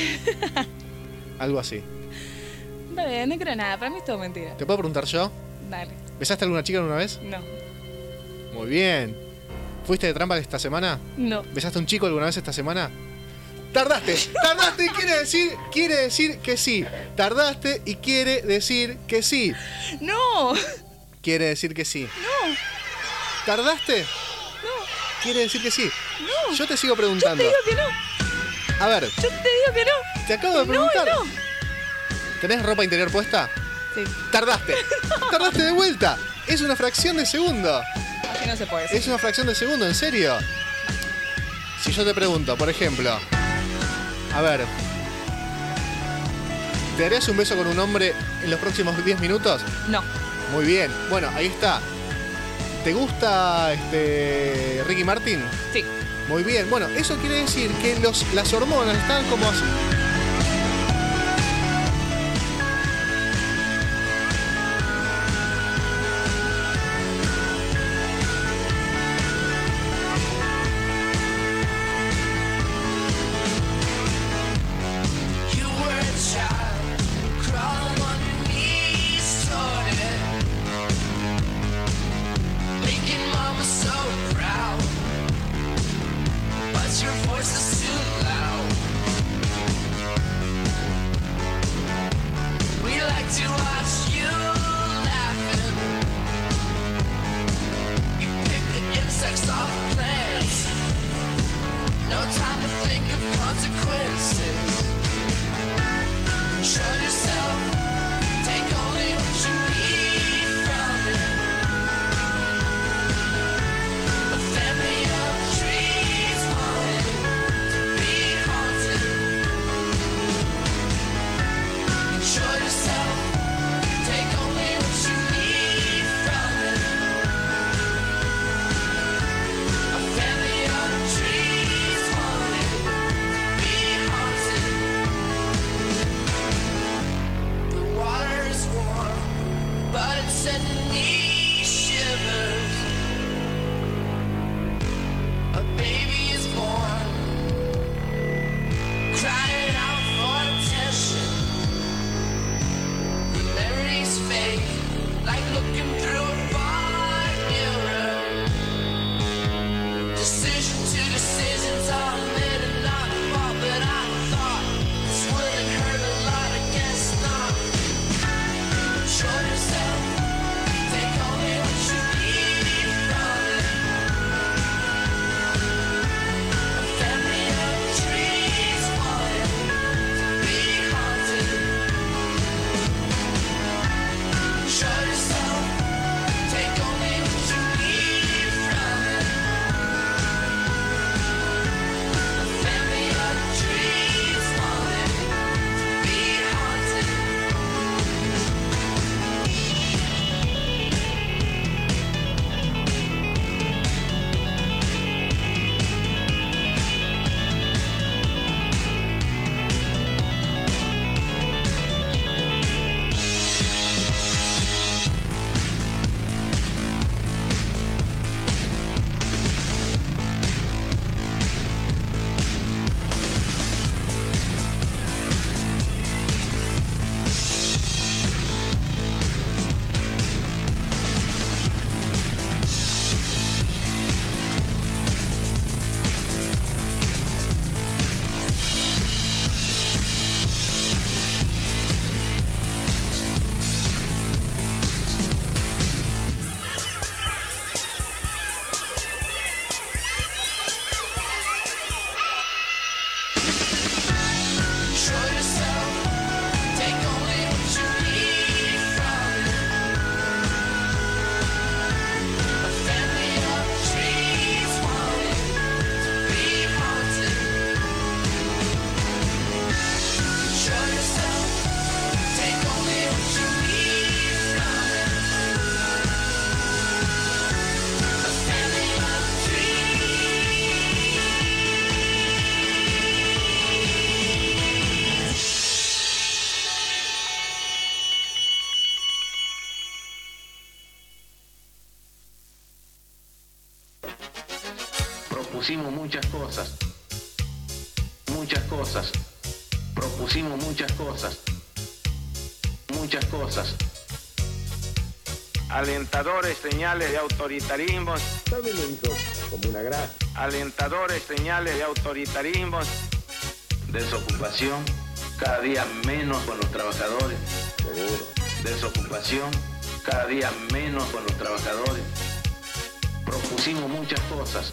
Algo así. Vale, no creo nada. Para mí es todo mentira. ¿Te puedo preguntar yo? Dale. ¿Besaste a alguna chica alguna vez? No. Muy bien. ¿Fuiste de trampa esta semana? No. ¿Besaste a un chico alguna vez esta semana? ¡Tardaste! ¡Tardaste! Y quiere decir que sí. Tardaste y quiere decir que sí. ¡No! Quiere decir que sí. ¡No! ¿Tardaste? ¡No! Quiere decir que sí. ¡No! Yo te sigo Yo preguntando. te digo que no. A ver, Yo te digo que no. te acabo de preguntar. No, no. ¿Tenés ropa interior puesta? Sí. Tardaste. Tardaste de vuelta. Es una fracción de segundo. Así no se puede decir. Es una fracción de segundo, ¿en serio? Si yo te pregunto, por ejemplo, a ver, ¿te darías un beso con un hombre en los próximos 10 minutos? No. Muy bien. Bueno, ahí está. ¿Te gusta Ricky Martin? Sí. Muy bien. Bueno, eso quiere decir que las hormonas están como así. Propusimos muchas cosas, propusimos muchas cosas. Alentadores señales de autoritarismo. También lo hizo como una gracia. Alentadores señales de autoritarismo. Desocupación, cada día menos con los trabajadores. Seguro. Desocupación, cada día menos con los trabajadores. Propusimos muchas cosas.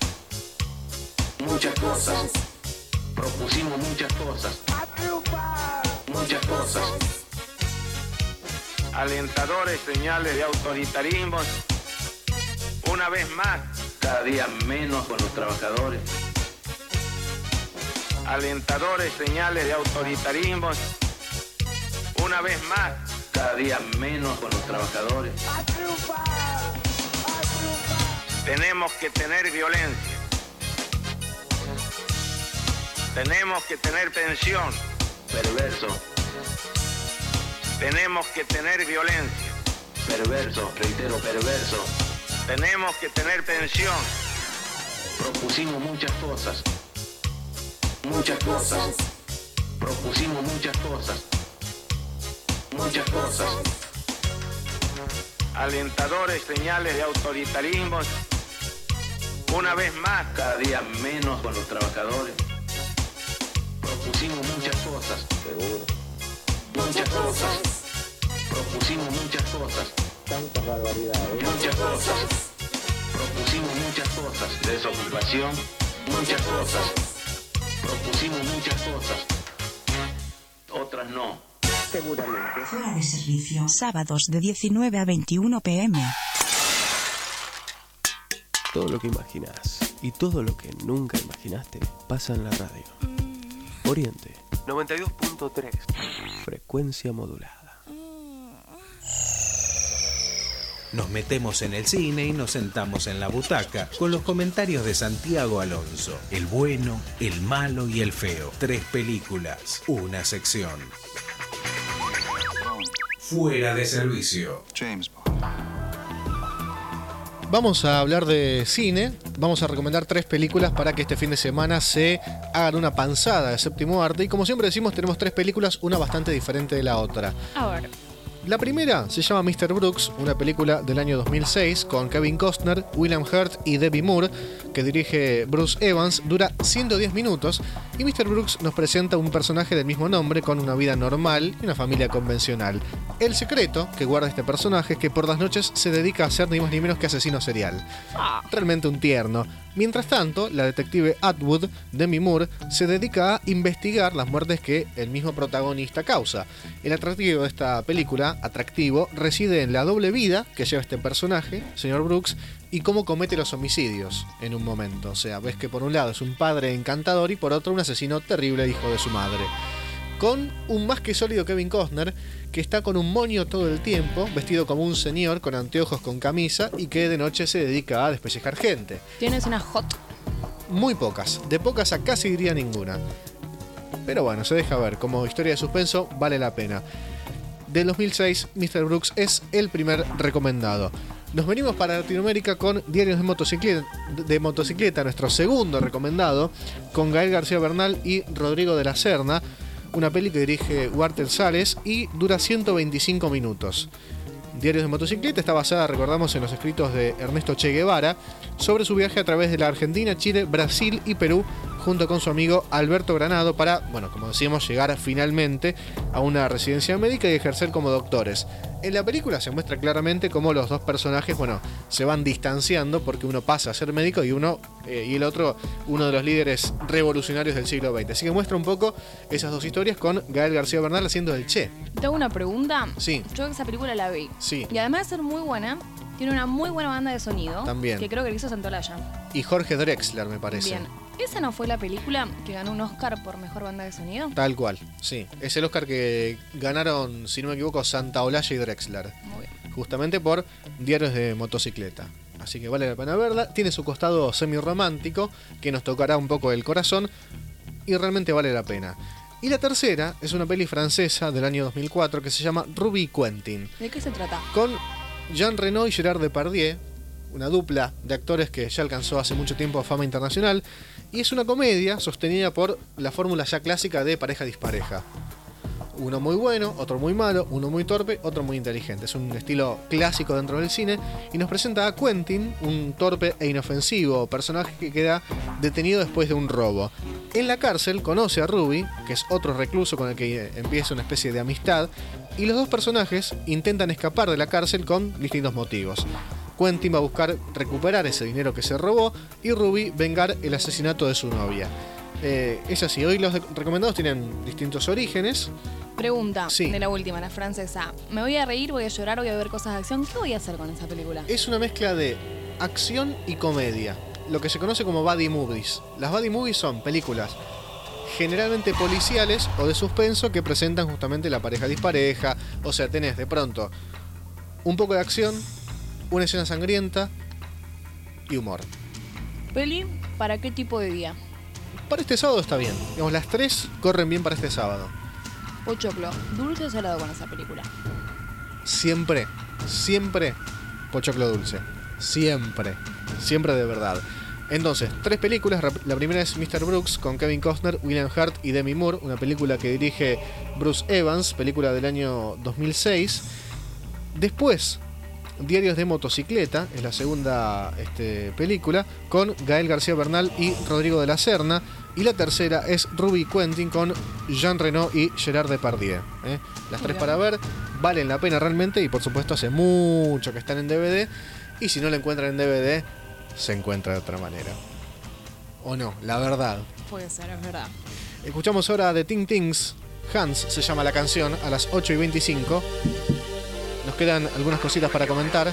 Propusimos muchas cosas. Alentadores señales de autoritarismo. Una vez más, cada día menos con los trabajadores. Alentadores señales de autoritarismo. Una vez más, cada día menos con los trabajadores. ¡A triunfar! Tenemos que tener violencia. Tenemos que tener tensión. Perverso, Tenemos que tener violencia. perverso, reitero, perverso. Tenemos que tener tensión. Propusimos muchas cosas. Muchas cosas. Propusimos muchas cosas. Muchas cosas. Alentadores señales de autoritarismo. Una vez más, Cada día menos con los trabajadores. Propusimos muchas cosas. Seguro. Muchas cosas. Propusimos muchas cosas. Tantas barbaridades. Muchas cosas. Propusimos muchas cosas. desocupación, Muchas cosas. Propusimos muchas cosas. Otras no. Seguramente. Fuera de servicio. Sábados de 19 a 21 p.m. Todo lo que imaginás y todo lo que nunca imaginaste pasa en la radio. Oriente 92.3. Frecuencia modulada. Nos metemos en el cine y nos sentamos en la butaca con los comentarios de Santiago Alonso. El bueno, el malo y el feo. 3 películas, una sección. Fuera de servicio. James Bond. Vamos a hablar de cine, vamos a recomendar 3 películas para que este fin de semana se hagan una panzada de séptimo arte. Y como siempre decimos, tenemos 3 películas, una bastante diferente de la otra. A ver. La primera se llama Mr. Brooks, una película del año 2006 con Kevin Costner, William Hurt y Debbie Moore, que dirige Bruce Evans. Dura 110 minutos y Mr. Brooks nos presenta un personaje del mismo nombre con una vida normal y una familia convencional. El secreto que guarda este personaje es que por las noches se dedica a ser ni más ni menos que asesino serial. Realmente un tierno. Mientras tanto, la detective Atwood, Demi Moore, se dedica a investigar las muertes que el mismo protagonista causa. El atractivo de esta película, reside en la doble vida que lleva este personaje, señor Brooks, y cómo comete los homicidios en un momento. O sea, ves que por un lado es un padre encantador y por otro un asesino terrible hijo de su madre. Con un más que sólido Kevin Costner, que está con un moño todo el tiempo, vestido como un señor, con anteojos, con camisa, y que de noche se dedica a despellejar gente. ¿Tienes una hot? Muy pocas, de pocas a casi diría ninguna. Pero bueno, se deja ver, como historia de suspenso vale la pena. Del 2006, Mr. Brooks es el primer recomendado. Nos venimos para Latinoamérica con Diarios de motocicleta, nuestro segundo recomendado, con Gael García Bernal y Rodrigo de la Serna, una peli que dirige Walter Sales y dura 125 minutos. Diarios de motocicleta está basada, recordamos, en los escritos de Ernesto Che Guevara sobre su viaje a través de la Argentina, Chile, Brasil y Perú junto con su amigo Alberto Granado para, bueno, como decíamos, llegar finalmente a una residencia médica y ejercer como doctores. En la película se muestra claramente cómo los dos personajes, bueno, se van distanciando porque uno pasa a ser médico y el otro, uno de los líderes revolucionarios del siglo XX. Así que muestra un poco esas dos historias con Gael García Bernal haciendo del Che. Te hago una pregunta. Sí. Yo esa película la vi. Sí. Y además de ser muy buena, tiene una muy buena banda de sonido. También. Que creo que la hizo Santolaya. Y Jorge Drexler, me parece. Bien. ¿Esa no fue la película que ganó un Oscar por mejor banda de sonido? Tal cual, sí. Es el Oscar que ganaron, si no me equivoco, Santaolalla y Drexler. Muy bien. Justamente por Diarios de motocicleta. Así que vale la pena verla. Tiene su costado semi-romántico, que nos tocará un poco el corazón. Y realmente vale la pena. Y la tercera es una peli francesa del año 2004 que se llama Ruby y Quentin. ¿De qué se trata? Con Jean Reno y Gerard Depardieu, una dupla de actores que ya alcanzó hace mucho tiempo fama internacional. Y es una comedia sostenida por la fórmula ya clásica de pareja-dispareja. Uno muy bueno, otro muy malo, uno muy torpe, otro muy inteligente. Es un estilo clásico dentro del cine y nos presenta a Quentin, un torpe e inofensivo personaje que queda detenido después de un robo. En la cárcel conoce a Ruby, que es otro recluso con el que empieza una especie de amistad, y los dos personajes intentan escapar de la cárcel con distintos motivos. Quentin va a buscar recuperar ese dinero que se robó y Ruby vengar el asesinato de su novia. Es así, hoy los recomendados tienen distintos orígenes. Pregunta Sí. de la última, la francesa. Me voy a reír, voy a llorar, voy a ver cosas de acción. ¿Qué voy a hacer con esa película? Es una mezcla de acción y comedia, lo que se conoce como buddy movies. Las buddy movies son películas generalmente policiales o de suspenso que presentan justamente la pareja-dispareja. O sea, tenés de pronto un poco de acción, una escena sangrienta, y humor. ¿Peli para qué tipo de día? Para este sábado está bien. Digamos, las 3 corren bien para este sábado. Pochoclo, ¿dulce o salado con esa película? Siempre pochoclo dulce. Siempre de verdad. Entonces, 3 películas. La primera es Mr. Brooks con Kevin Costner, William Hurt y Demi Moore, una película que dirige Bruce Evans, película del año 2006. Después, Diarios de motocicleta, es la segunda película, con Gael García Bernal y Rodrigo de la Serna. Y la tercera es Ruby Quentin con Jean Reno y Gerard Depardieu. Las 3 para ver, valen la pena realmente, y por supuesto hace mucho que están en DVD. Y si no la encuentran en DVD, se encuentra de otra manera. ¿O no? La verdad. Puede ser, es verdad. Escuchamos ahora de Ting Tings. Hans se llama la canción, a las 8:25. Nos quedan algunas cositas para comentar.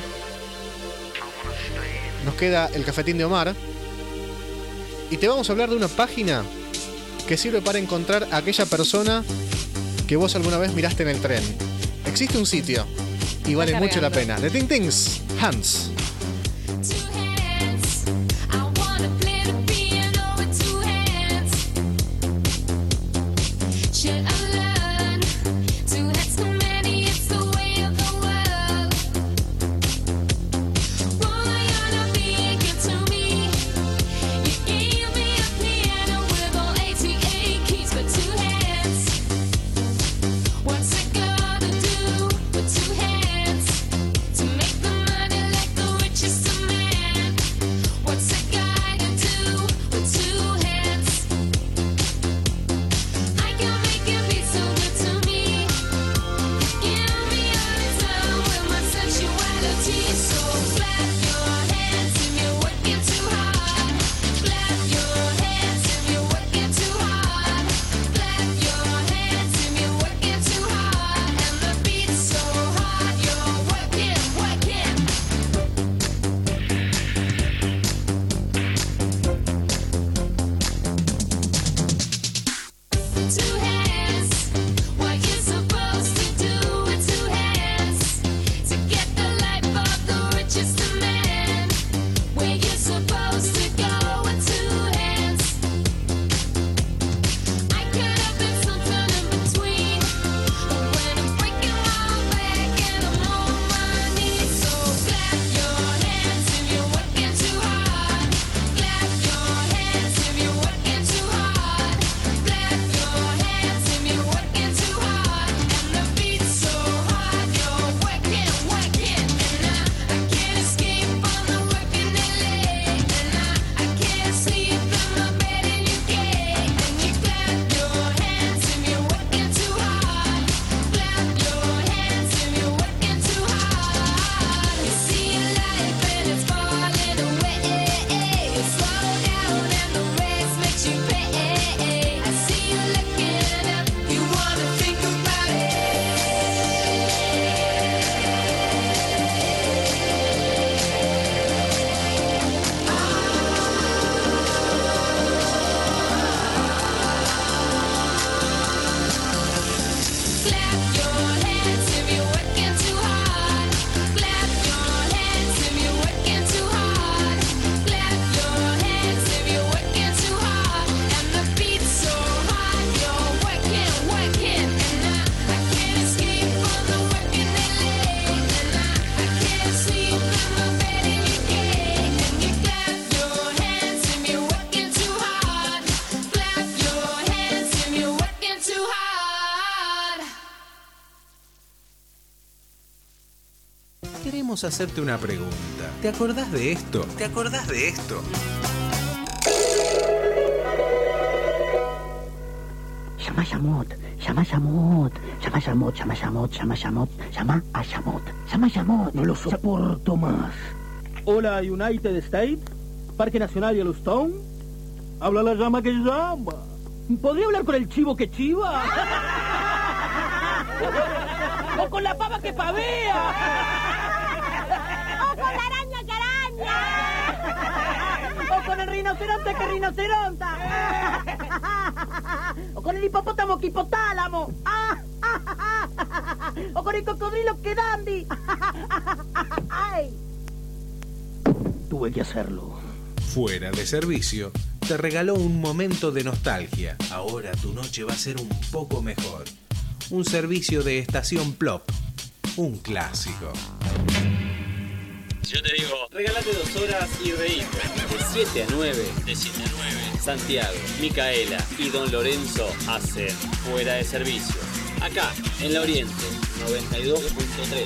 Nos queda el cafetín de Omar. Y te vamos a hablar de una página que sirve para encontrar a aquella persona que vos alguna vez miraste en el tren. Existe un sitio y vale mucho la pena. De Ting Tings, Hans. Queremos hacerte una pregunta. ¿Te acordás de esto? ¿Te acordás de esto? Llama a Yamot, llama a Yamot, llama a Yamot, llama a Yamot, llama a Yamot, llama a Yamot, llama a Yamot. No lo soporto más. Hola, United States, Parque Nacional Yellowstone. Habla la llama que llama. ¿Podría hablar con el chivo que chiva? ¡O con la pava que pavea! ¡O con la araña que araña! ¡O con el rinoceronte que rinoceronta! ¡O con el hipopótamo que hipotálamo! ¡O con el cocodrilo que dandy! ¡Ay! Tu tuve que hacerlo. Fuera de servicio, te regaló un momento de nostalgia. Ahora tu noche va a ser un poco mejor. Un servicio de estación Plop. Un clásico. Yo te digo, regálate 2 horas y reíte. De 7 a 9. De 7 a 9. Santiago, Micaela y Don Lorenzo hacen Fuera de Servicio. Acá, en La Oriente, 92.3.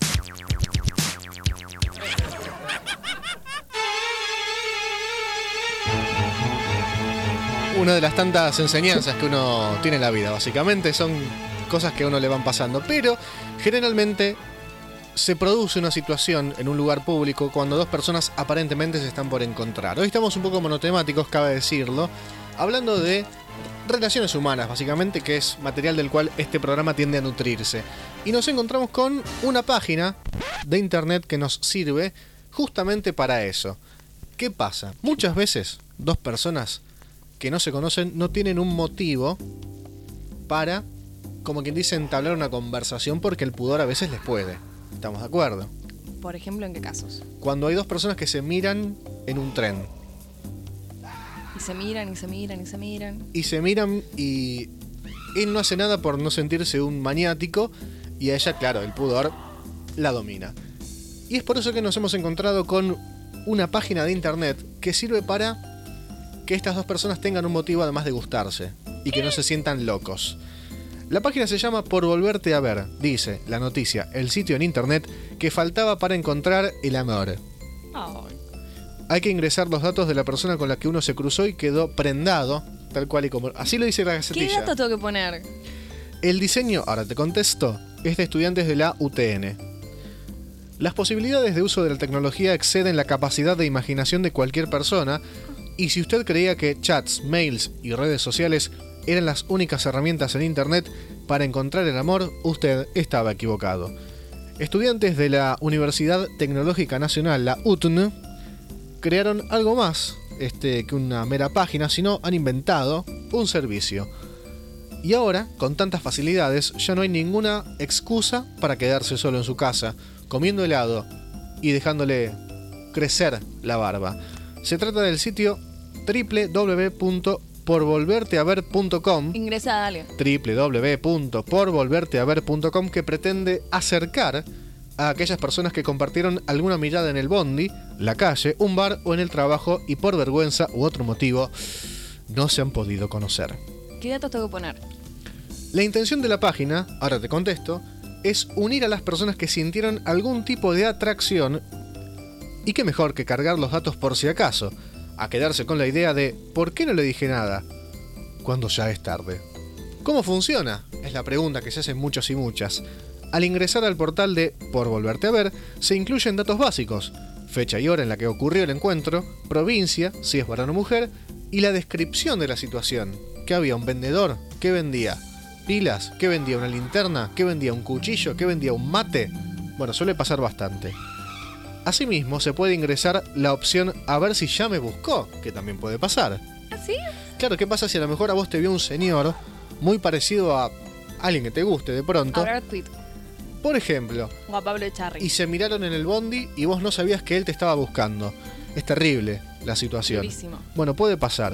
Una de las tantas enseñanzas que uno tiene en la vida, básicamente, son cosas que a uno le van pasando. Pero, generalmente, se produce una situación en un lugar público cuando dos personas aparentemente se están por encontrar. Hoy estamos un poco monotemáticos, cabe decirlo, hablando de relaciones humanas, básicamente, que es material del cual este programa tiende a nutrirse. Y nos encontramos con una página de internet que nos sirve justamente para eso. ¿Qué pasa? Muchas veces, dos personas que no se conocen no tienen un motivo para, como quien dice, entablar una conversación porque el pudor a veces les puede. ¿Estamos de acuerdo? Por ejemplo, ¿en qué casos? Cuando hay dos personas que se miran en un tren. Y se miran, y se miran, y se miran. Y se miran y él no hace nada por no sentirse un maniático y a ella, claro, el pudor la domina. Y es por eso que nos hemos encontrado con una página de internet que sirve para que estas dos personas tengan un motivo además de gustarse y que no se sientan locos. La página se llama Por Volverte a Ver. Dice la noticia, el sitio en internet que faltaba para encontrar el amor. Oh. Hay que ingresar los datos de la persona con la que uno se cruzó y quedó prendado, tal cual y como... Así lo dice la Gacetilla. ¿Qué datos tengo que poner? El diseño, ahora te contesto, es de estudiantes de la UTN. Las posibilidades de uso de la tecnología exceden la capacidad de imaginación de cualquier persona, y si usted creía que chats, mails y redes sociales eran las únicas herramientas en internet para encontrar el amor, usted estaba equivocado. Estudiantes de la Universidad Tecnológica Nacional, la UTN, crearon algo más que una mera página, sino han inventado un servicio. Y ahora, con tantas facilidades, ya no hay ninguna excusa para quedarse solo en su casa, comiendo helado y dejándole crecer la barba. Se trata del sitio www.porvolverteaver.com. Ingresa, dale. www.porvolverteaver.com, que pretende acercar a aquellas personas que compartieron alguna mirada en el bondi, la calle, un bar o en el trabajo y por vergüenza u otro motivo no se han podido conocer. ¿Qué datos tengo que poner? La intención de la página, ahora te contesto, es unir a las personas que sintieron algún tipo de atracción, y qué mejor que cargar los datos por si acaso, a quedarse con la idea de ¿por qué no le dije nada? Cuando ya es tarde. ¿Cómo funciona? Es la pregunta que se hacen muchos y muchas. Al ingresar al portal de Por Volverte a Ver, se incluyen datos básicos: fecha y hora en la que ocurrió el encuentro, provincia, si es varón o mujer, y la descripción de la situación. ¿Qué había? ¿Un vendedor? ¿Qué vendía? ¿Pilas? ¿Qué vendía? ¿Una linterna? ¿Qué vendía? ¿Un cuchillo? ¿Qué vendía? ¿Un mate? Bueno, suele pasar bastante. Asimismo, se puede ingresar la opción a ver si ya me buscó, que también puede pasar. ¿Ah, sí? Claro, ¿qué pasa si a lo mejor a vos te vio un señor muy parecido a alguien que te guste de pronto? A Brad Pitt. Por ejemplo. O a Pablo Echarri. Y se miraron en el bondi y vos no sabías que él te estaba buscando. Es terrible la situación. Durísimo. Bueno, puede pasar.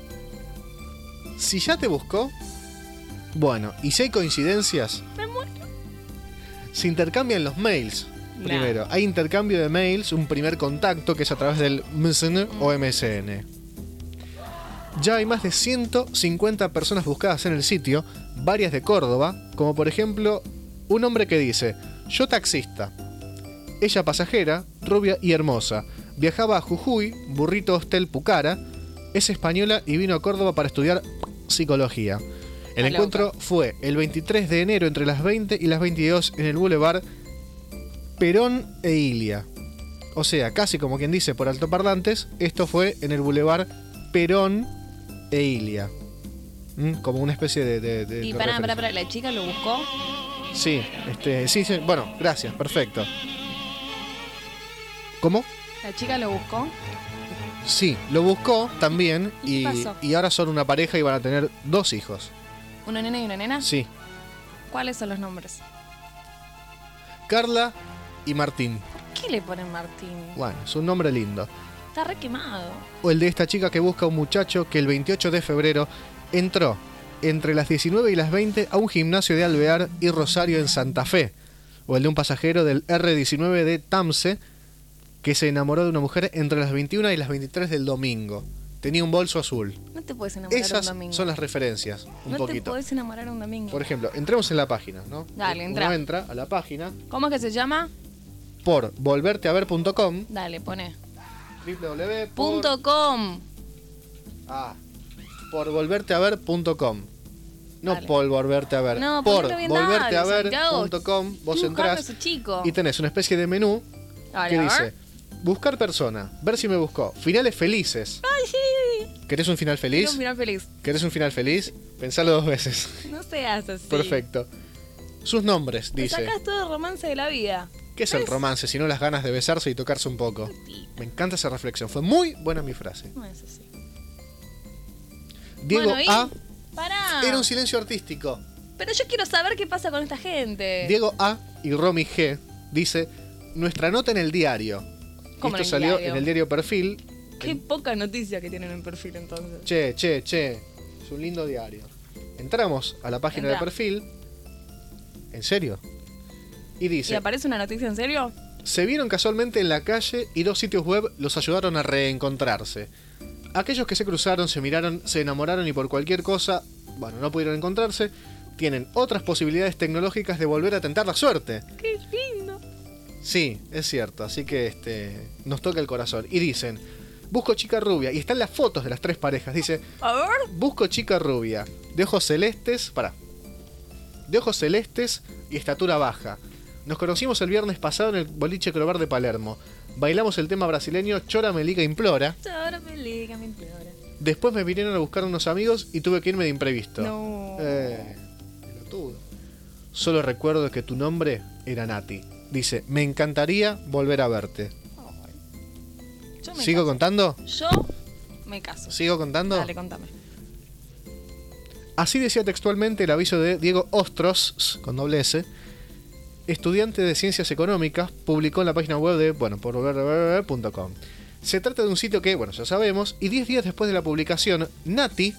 Si ya te buscó, bueno, y si hay coincidencias, Me muero. se intercambian los mails. Primero, hay intercambio de mails, un primer contacto que es a través del MSN o MSN. Ya hay más de 150 personas buscadas en el sitio, varias de Córdoba, como por ejemplo un hombre que dice: yo taxista, ella pasajera, rubia y hermosa, viajaba a Jujuy, burrito hostel Pucara, es española y vino a Córdoba para estudiar psicología. El encuentro fue el 23 de enero entre las 20 y las 22 en el Boulevard Perón e Ilia. O sea, casi como quien dice por altoparlantes, esto fue en el Boulevard Perón e Ilia. Como una especie de Y para, ¿la chica lo buscó? Sí, sí, bueno, gracias, perfecto. ¿Cómo? ¿La chica lo buscó? Sí, lo buscó también ¿Y qué pasó? y ahora son una pareja y van a tener 2 hijos. ¿Una nena y una nena? Sí, ¿Cuáles son los nombres? Carla y Martín. qué le ponen Martín? Bueno, es un nombre lindo. Está re quemado. O el de esta chica que busca a un muchacho que el 28 de febrero entró entre las 19 y las 20 a un gimnasio de Alvear y Rosario en Santa Fe. O el de un pasajero del R19 de Tamse que se enamoró de una mujer entre las 21 y las 23 del domingo. Tenía un bolso azul. No te puedes enamorar Esas un domingo. son las referencias, un no poquito. te puedes enamorar un domingo. Por ejemplo, entremos en la página, ¿no? Dale, entra. Uno entra a la página ¿Cómo es que se llama? por volverteaver.com. Dale, pone. www.com. Por volverteaver.com. No Dale. por volverte a ver. No, por ponelo bien, dale, volverteaver.com. Vos Estoy buscando entrás a ese chico. y tenés una especie de menú Dale, que a ver. dice: buscar persona, ver si me buscó, finales felices. ¡Ay, sí! ¿Querés un final feliz? Quiero un final feliz. ¿Querés un final feliz? Pensalo 2 veces. No seas así. Perfecto. Sus nombres, Te dice. sacás todo el romance de la vida. ¿Qué es el romance sino las ganas de besarse y tocarse un poco? Me encanta esa reflexión. Fue muy buena mi frase. No es así. Diego Bueno, ¿y? A. Pará. Era un silencio artístico. Pero yo quiero saber qué pasa con esta gente. Diego A. y Romy G. dice: nuestra nota en el diario. ¿Cómo en Esto el salió diario? en el diario Perfil. Qué poca noticia que tienen en perfil entonces. Che. Es un lindo diario. Entramos a la página Entra. de Perfil. ¿En serio? Y dice: ¿Y aparece una noticia en serio? se vieron casualmente en la calle y 2 sitios web los ayudaron a reencontrarse. Aquellos que se cruzaron, se miraron, se enamoraron y por cualquier cosa, bueno, no pudieron encontrarse, tienen otras posibilidades tecnológicas de volver a tentar la suerte. ¡Qué lindo! Sí, es cierto, así que nos toca el corazón. Y dicen: busco chica rubia. Y están las fotos de las 3 parejas. Dice: A ver. busco chica rubia, de ojos celestes, de ojos celestes y estatura baja. Nos conocimos el viernes pasado en el boliche Crobar de Palermo. Bailamos el tema brasileño Chora me liga implora. Ahora me liga, me implora. Después me vinieron a buscar unos amigos y tuve que irme de imprevisto. No. Pelotudo. Solo recuerdo que tu nombre era Nati. Dice: me encantaría volver a verte. Yo me ¿Sigo caso. contando? Yo me caso. ¿Sigo contando? Dale, contame. Así decía textualmente el aviso de Diego Ostros, con doble S, estudiante de Ciencias Económicas, publicó en la página web de, por volverteaver.com. Se trata de un sitio que, ya sabemos, y 10 días después de la publicación, Nati,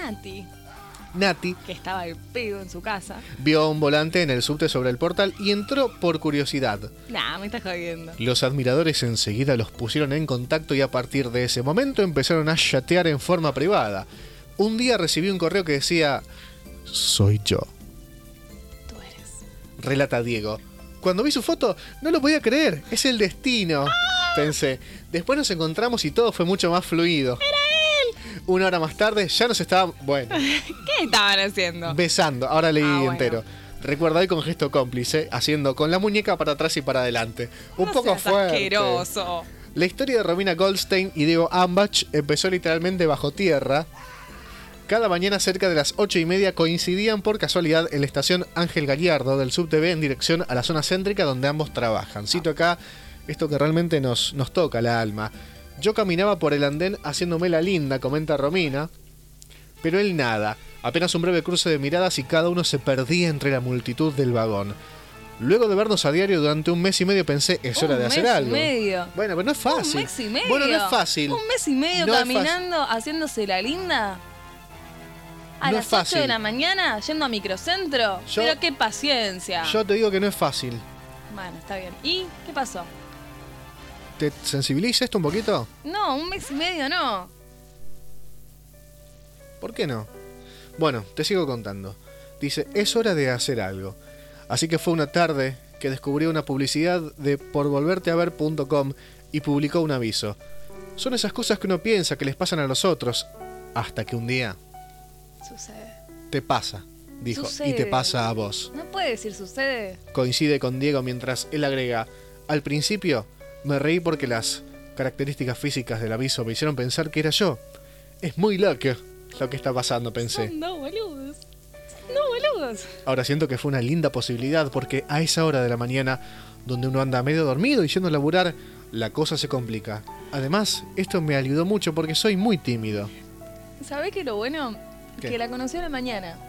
Que estaba el pedo en su casa. vio un volante en el subte sobre el portal y entró por curiosidad. Nah, me estás jodiendo. Los admiradores enseguida los pusieron en contacto y a partir de ese momento empezaron a chatear en forma privada. Un día recibí un correo que decía: soy yo. Tú eres. Relata Diego. Cuando vi su foto, no lo podía creer. Es el destino. Pensé. Después nos encontramos y todo fue mucho más fluido. ¡Era él! Una hora más tarde ya nos estaban, ¿Qué estaban haciendo? besando. Ahora leí Bueno. entero. Recuerda ahí con gesto cómplice, haciendo con la muñeca para atrás y para adelante. Un No poco seas fuerte. asqueroso. La historia de Romina Goldstein y Diego Ambach empezó literalmente bajo tierra. Cada mañana cerca de las 8:30 coincidían por casualidad en la estación Ángel Gallardo del SubTV en dirección a la zona céntrica donde ambos trabajan. Cito acá esto que realmente nos toca la alma. Yo caminaba por el andén haciéndome la linda, comenta Romina, pero él nada. Apenas un breve cruce de miradas y cada uno se perdía entre la multitud del vagón. Luego de vernos a diario durante 1 mes y medio pensé, es hora de hacer algo. Un mes y medio. Bueno, pero no es fácil. Un mes y medio. Bueno, no es fácil. Un mes y medio No es caminando, haciéndose la linda. A No las es fácil. 8 de la mañana, yendo a microcentro. Yo- Pero qué paciencia. Yo te digo que no es fácil. Bueno, está bien. ¿Y qué pasó? ¿Te sensibiliza esto un poquito? No, 1 mes y medio no. ¿Por qué no? Bueno, te sigo contando. Dice, es hora de hacer algo. Así que fue una tarde que descubrió una publicidad de porvolverteaver.com y publicó un aviso. Son esas cosas que uno piensa que les pasan a los otros, hasta que un día Sucede. te pasa, dijo, Sucede. y te pasa a vos. No puede decir sucede. Coincide con Diego mientras él agrega, al principio me reí porque las características físicas del aviso me hicieron pensar que era yo. Es muy loco lo que está pasando, pensé. No, boludos. No, boludos. Ahora siento que fue una linda posibilidad porque a esa hora de la mañana, donde uno anda medio dormido y yendo a laburar, la cosa se complica. Además, esto me ayudó mucho porque soy muy tímido. ¿Sabés qué es lo bueno? ¿Qué? Que la conocí a la mañana.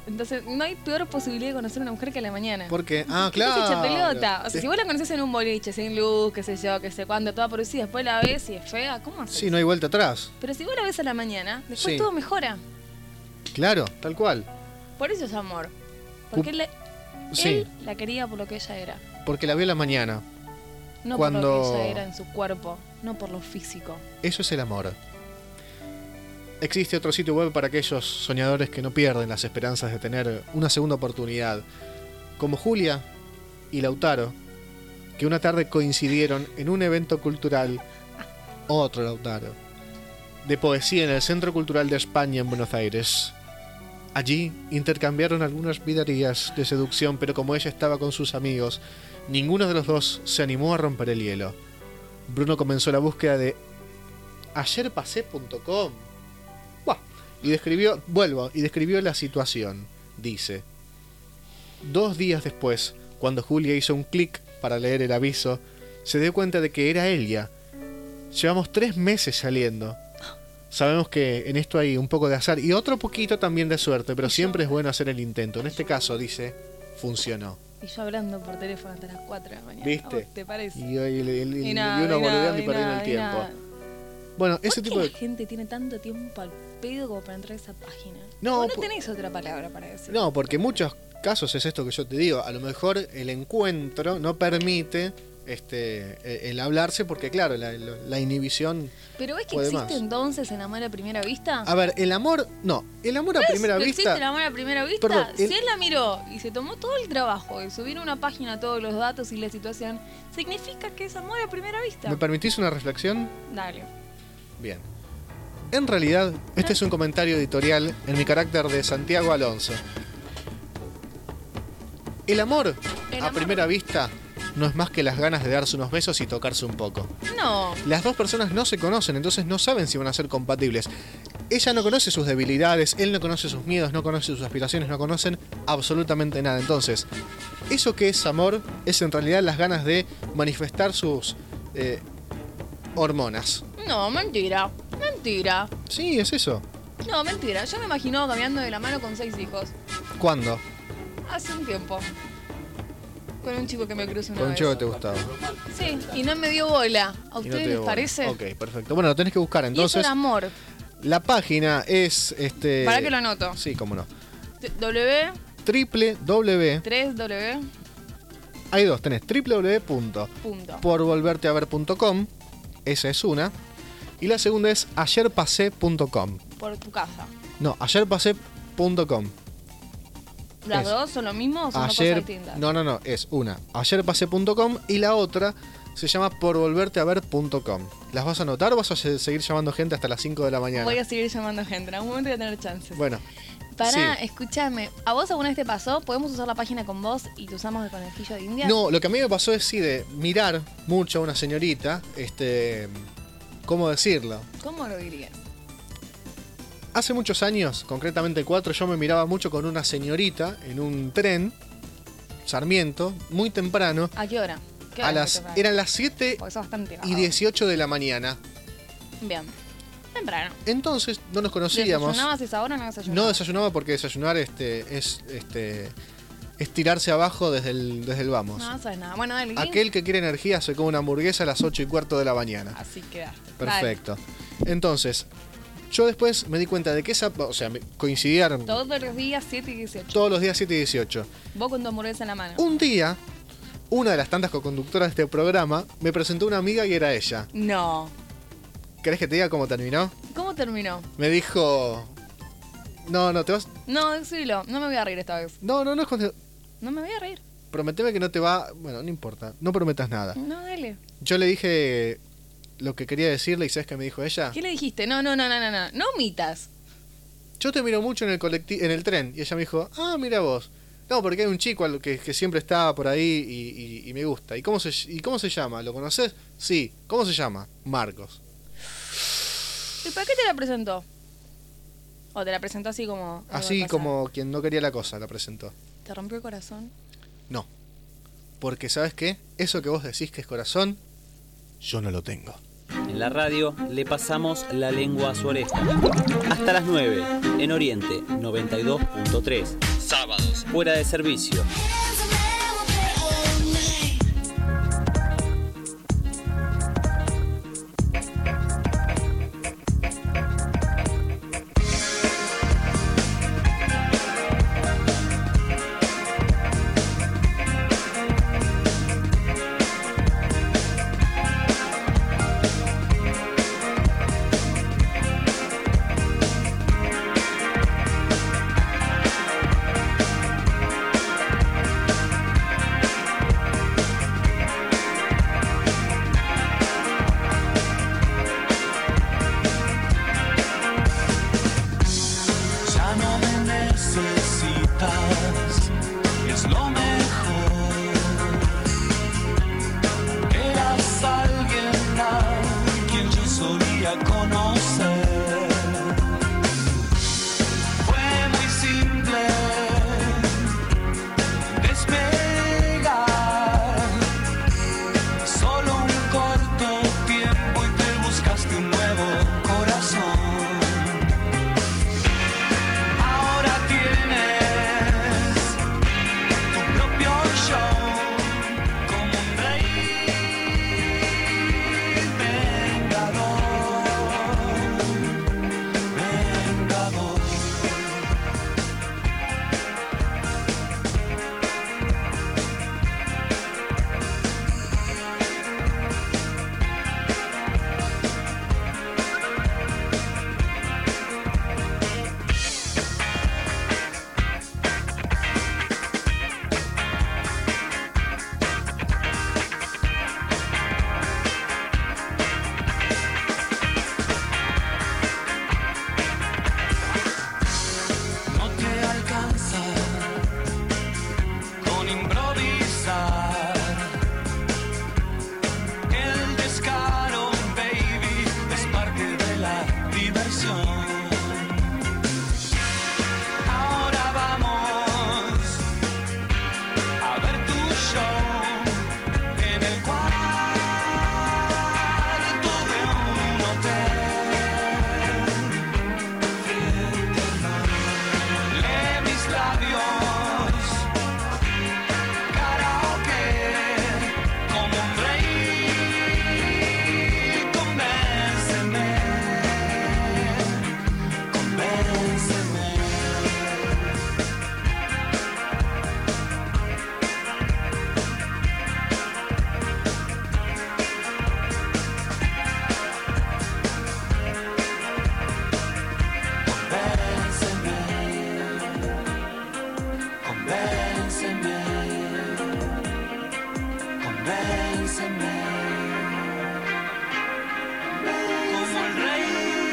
Entonces, no hay peor posibilidad de conocer a una mujer que a la mañana. ¿Por qué? Ah, ¿Qué te claro. echa pelota? O sea, si vos la conocés en un boliche, sin luz, qué sé yo, qué sé cuándo, toda por sí, después la ves y es fea, ¿cómo haces? Sí, no hay vuelta atrás. Pero si vos la ves a la mañana, después Sí. todo mejora. Claro, tal cual. Por eso es amor. Porque Sí. él la quería por lo que ella era. Porque la vio a la mañana. No Cuando- por lo que ella era en su cuerpo, no por lo físico. Eso es el amor. Existe otro sitio web para aquellos soñadores que no pierden las esperanzas de tener una segunda oportunidad, como Julia y Lautaro, que una tarde coincidieron en un evento cultural, otro Lautaro, de poesía en el Centro Cultural de España en Buenos Aires. Allí intercambiaron algunas viderías de seducción, pero como ella estaba con sus amigos, ninguno de los dos se animó a romper el hielo. Bruno comenzó la búsqueda de ayerpasé.com. Y describió la situación. Dice: 2 días después, cuando Julia hizo un clic para leer el aviso, se dio cuenta de que era ella. Llevamos 3 meses saliendo. Sabemos que en esto hay un poco de azar y otro poquito también de suerte, pero siempre es bueno hacer el intento. En este caso, dice, funcionó. Y yo hablando por teléfono hasta las 4 de la mañana. ¿Viste? ¿A vos te parece? Y uno nada, boludeando y y perdiendo nada, el y tiempo. nada. Bueno, ese ¿Por tipo qué de... la gente tiene tanto tiempo al pedo como para entrar a esa página? No, Vos no tenés otra palabra para decir. No, porque en muchos casos es esto que yo te digo. A lo mejor el encuentro no permite el hablarse porque, claro, la inhibición. ¿Pero es que puede existe más. entonces el amor a primera vista? A ver, el amor. No, el amor a ¿Ves primera que vista. ¿Existe el amor a primera vista? Perdón, Si él la miró y se tomó todo el trabajo de subir a una página todos los datos y la situación, significa que es amor a primera vista. ¿Me permitís una reflexión? Dale. Bien. En realidad, este es un comentario editorial en mi carácter de Santiago Alonso. El amor a primera vista no es más que las ganas de darse unos besos y tocarse un poco. No. Las dos personas no se conocen, entonces no saben si van a ser compatibles. Ella no conoce sus debilidades, él no conoce sus miedos, no conoce sus aspiraciones, no conocen absolutamente nada. Entonces, eso que es amor es en realidad las ganas de manifestar sus hormonas. No, mentira. Mentira. Sí, es eso. No, mentira. Yo me imaginaba caminando de la mano con 6 hijos. ¿Cuándo? Hace un tiempo. Con un chico que me cruzó una Con un vez. chico que te gustaba. Sí, y no me dio bola. ¿A Y no ustedes te les dio bola. parece? Ok, perfecto. Bueno, lo tenés que buscar Y eso entonces. era amor. La página es ¿Para que lo anoto? Sí, cómo no. W, www. 3W, Hay dos, tenés www.porvolverteaver.com. Esa es una. Y la segunda es ayerpasé.com. por tu casa. No, ayerpasé.com. ¿Las Es. dos son lo mismo o son dos Ayer, cosas distintas? no, es una ayerpasé.com y la otra se llama porvolverteaver.com. ¿Las vas a anotar o vas a seguir llamando gente hasta las 5 de la mañana? Voy a seguir llamando gente. En algún momento voy a tener chances. Bueno, Pará, sí. escúchame. ¿A vos alguna vez te pasó? ¿Podemos usar la página con vos y te usamos de conejillo de India? No, lo que a mí me pasó es sí de mirar mucho a una señorita, ¿cómo decirlo? ¿Cómo lo dirías? Hace muchos años, concretamente 4, yo me miraba mucho con una señorita en un tren, Sarmiento, muy temprano. ¿A qué hora? ¿Qué A hora las, te toca? eran las 7 Porque sos bastante y bajado. 18 de la mañana. Bien. Temprano. Entonces no nos conocíamos. ¿Desayunabas esa hora o no desayunabas? No desayunaba porque desayunar es tirarse abajo desde el vamos. No sabes nada. Bueno, dale. ¿y? Aquel que quiere energía se come una hamburguesa a las 8:15 de la mañana. Así quedaste. Perfecto. Entonces, yo después me di cuenta de que coincidieron Dale. Todos los días 7 y 18. todos los días 7 y 18. Vos con tu hamburguesa en la mano. Un día, una de las tantas co-conductoras de este programa me presentó una amiga y era ella. No. ¿Querés que te diga cómo terminó? ¿Cómo terminó? Me dijo... No, te vas... No, decilo. No me voy a reír esta vez. No es cuando... No me voy a reír. Prometeme que no te va... Bueno, no importa. No prometas nada. No, dale. Yo le dije lo que quería decirle y ¿sabes qué me dijo ella? ¿Qué le dijiste? No. No omitas. Yo te miro mucho en el tren. Y ella me dijo, mira vos. No, porque hay un chico que siempre está por ahí y me gusta. ¿Y cómo se llama? ¿Lo conoces? Sí. ¿Cómo se llama? Marcos. ¿Y para qué te la presentó? ¿O te la presentó así como... algo Así al pasar? como quien no quería la cosa, la presentó. ¿Te rompió el corazón? No. Porque, ¿sabes qué? Eso que vos decís que es corazón, yo no lo tengo. En la radio le pasamos la lengua a su oreja. Hasta las 9, en Oriente 92.3. Sábados fuera de servicio. Ya no me necesitas, es lo mejor. Eras alguien a quien yo solía conocer. Fue muy simple despegar, solo un corto tiempo y te buscaste un nuevo corazón. Ahora tienes tu propio show como un rey vengador, vengador. No te alcanza con improvisar. El descaro, baby, es parte de la diversión. Ahora vamos a ver tu show en el cuarto de un hotel. Lee mis labios, karaoke, como un rey. Convénceme, convénceme. Convénceme, convénceme, como el rey,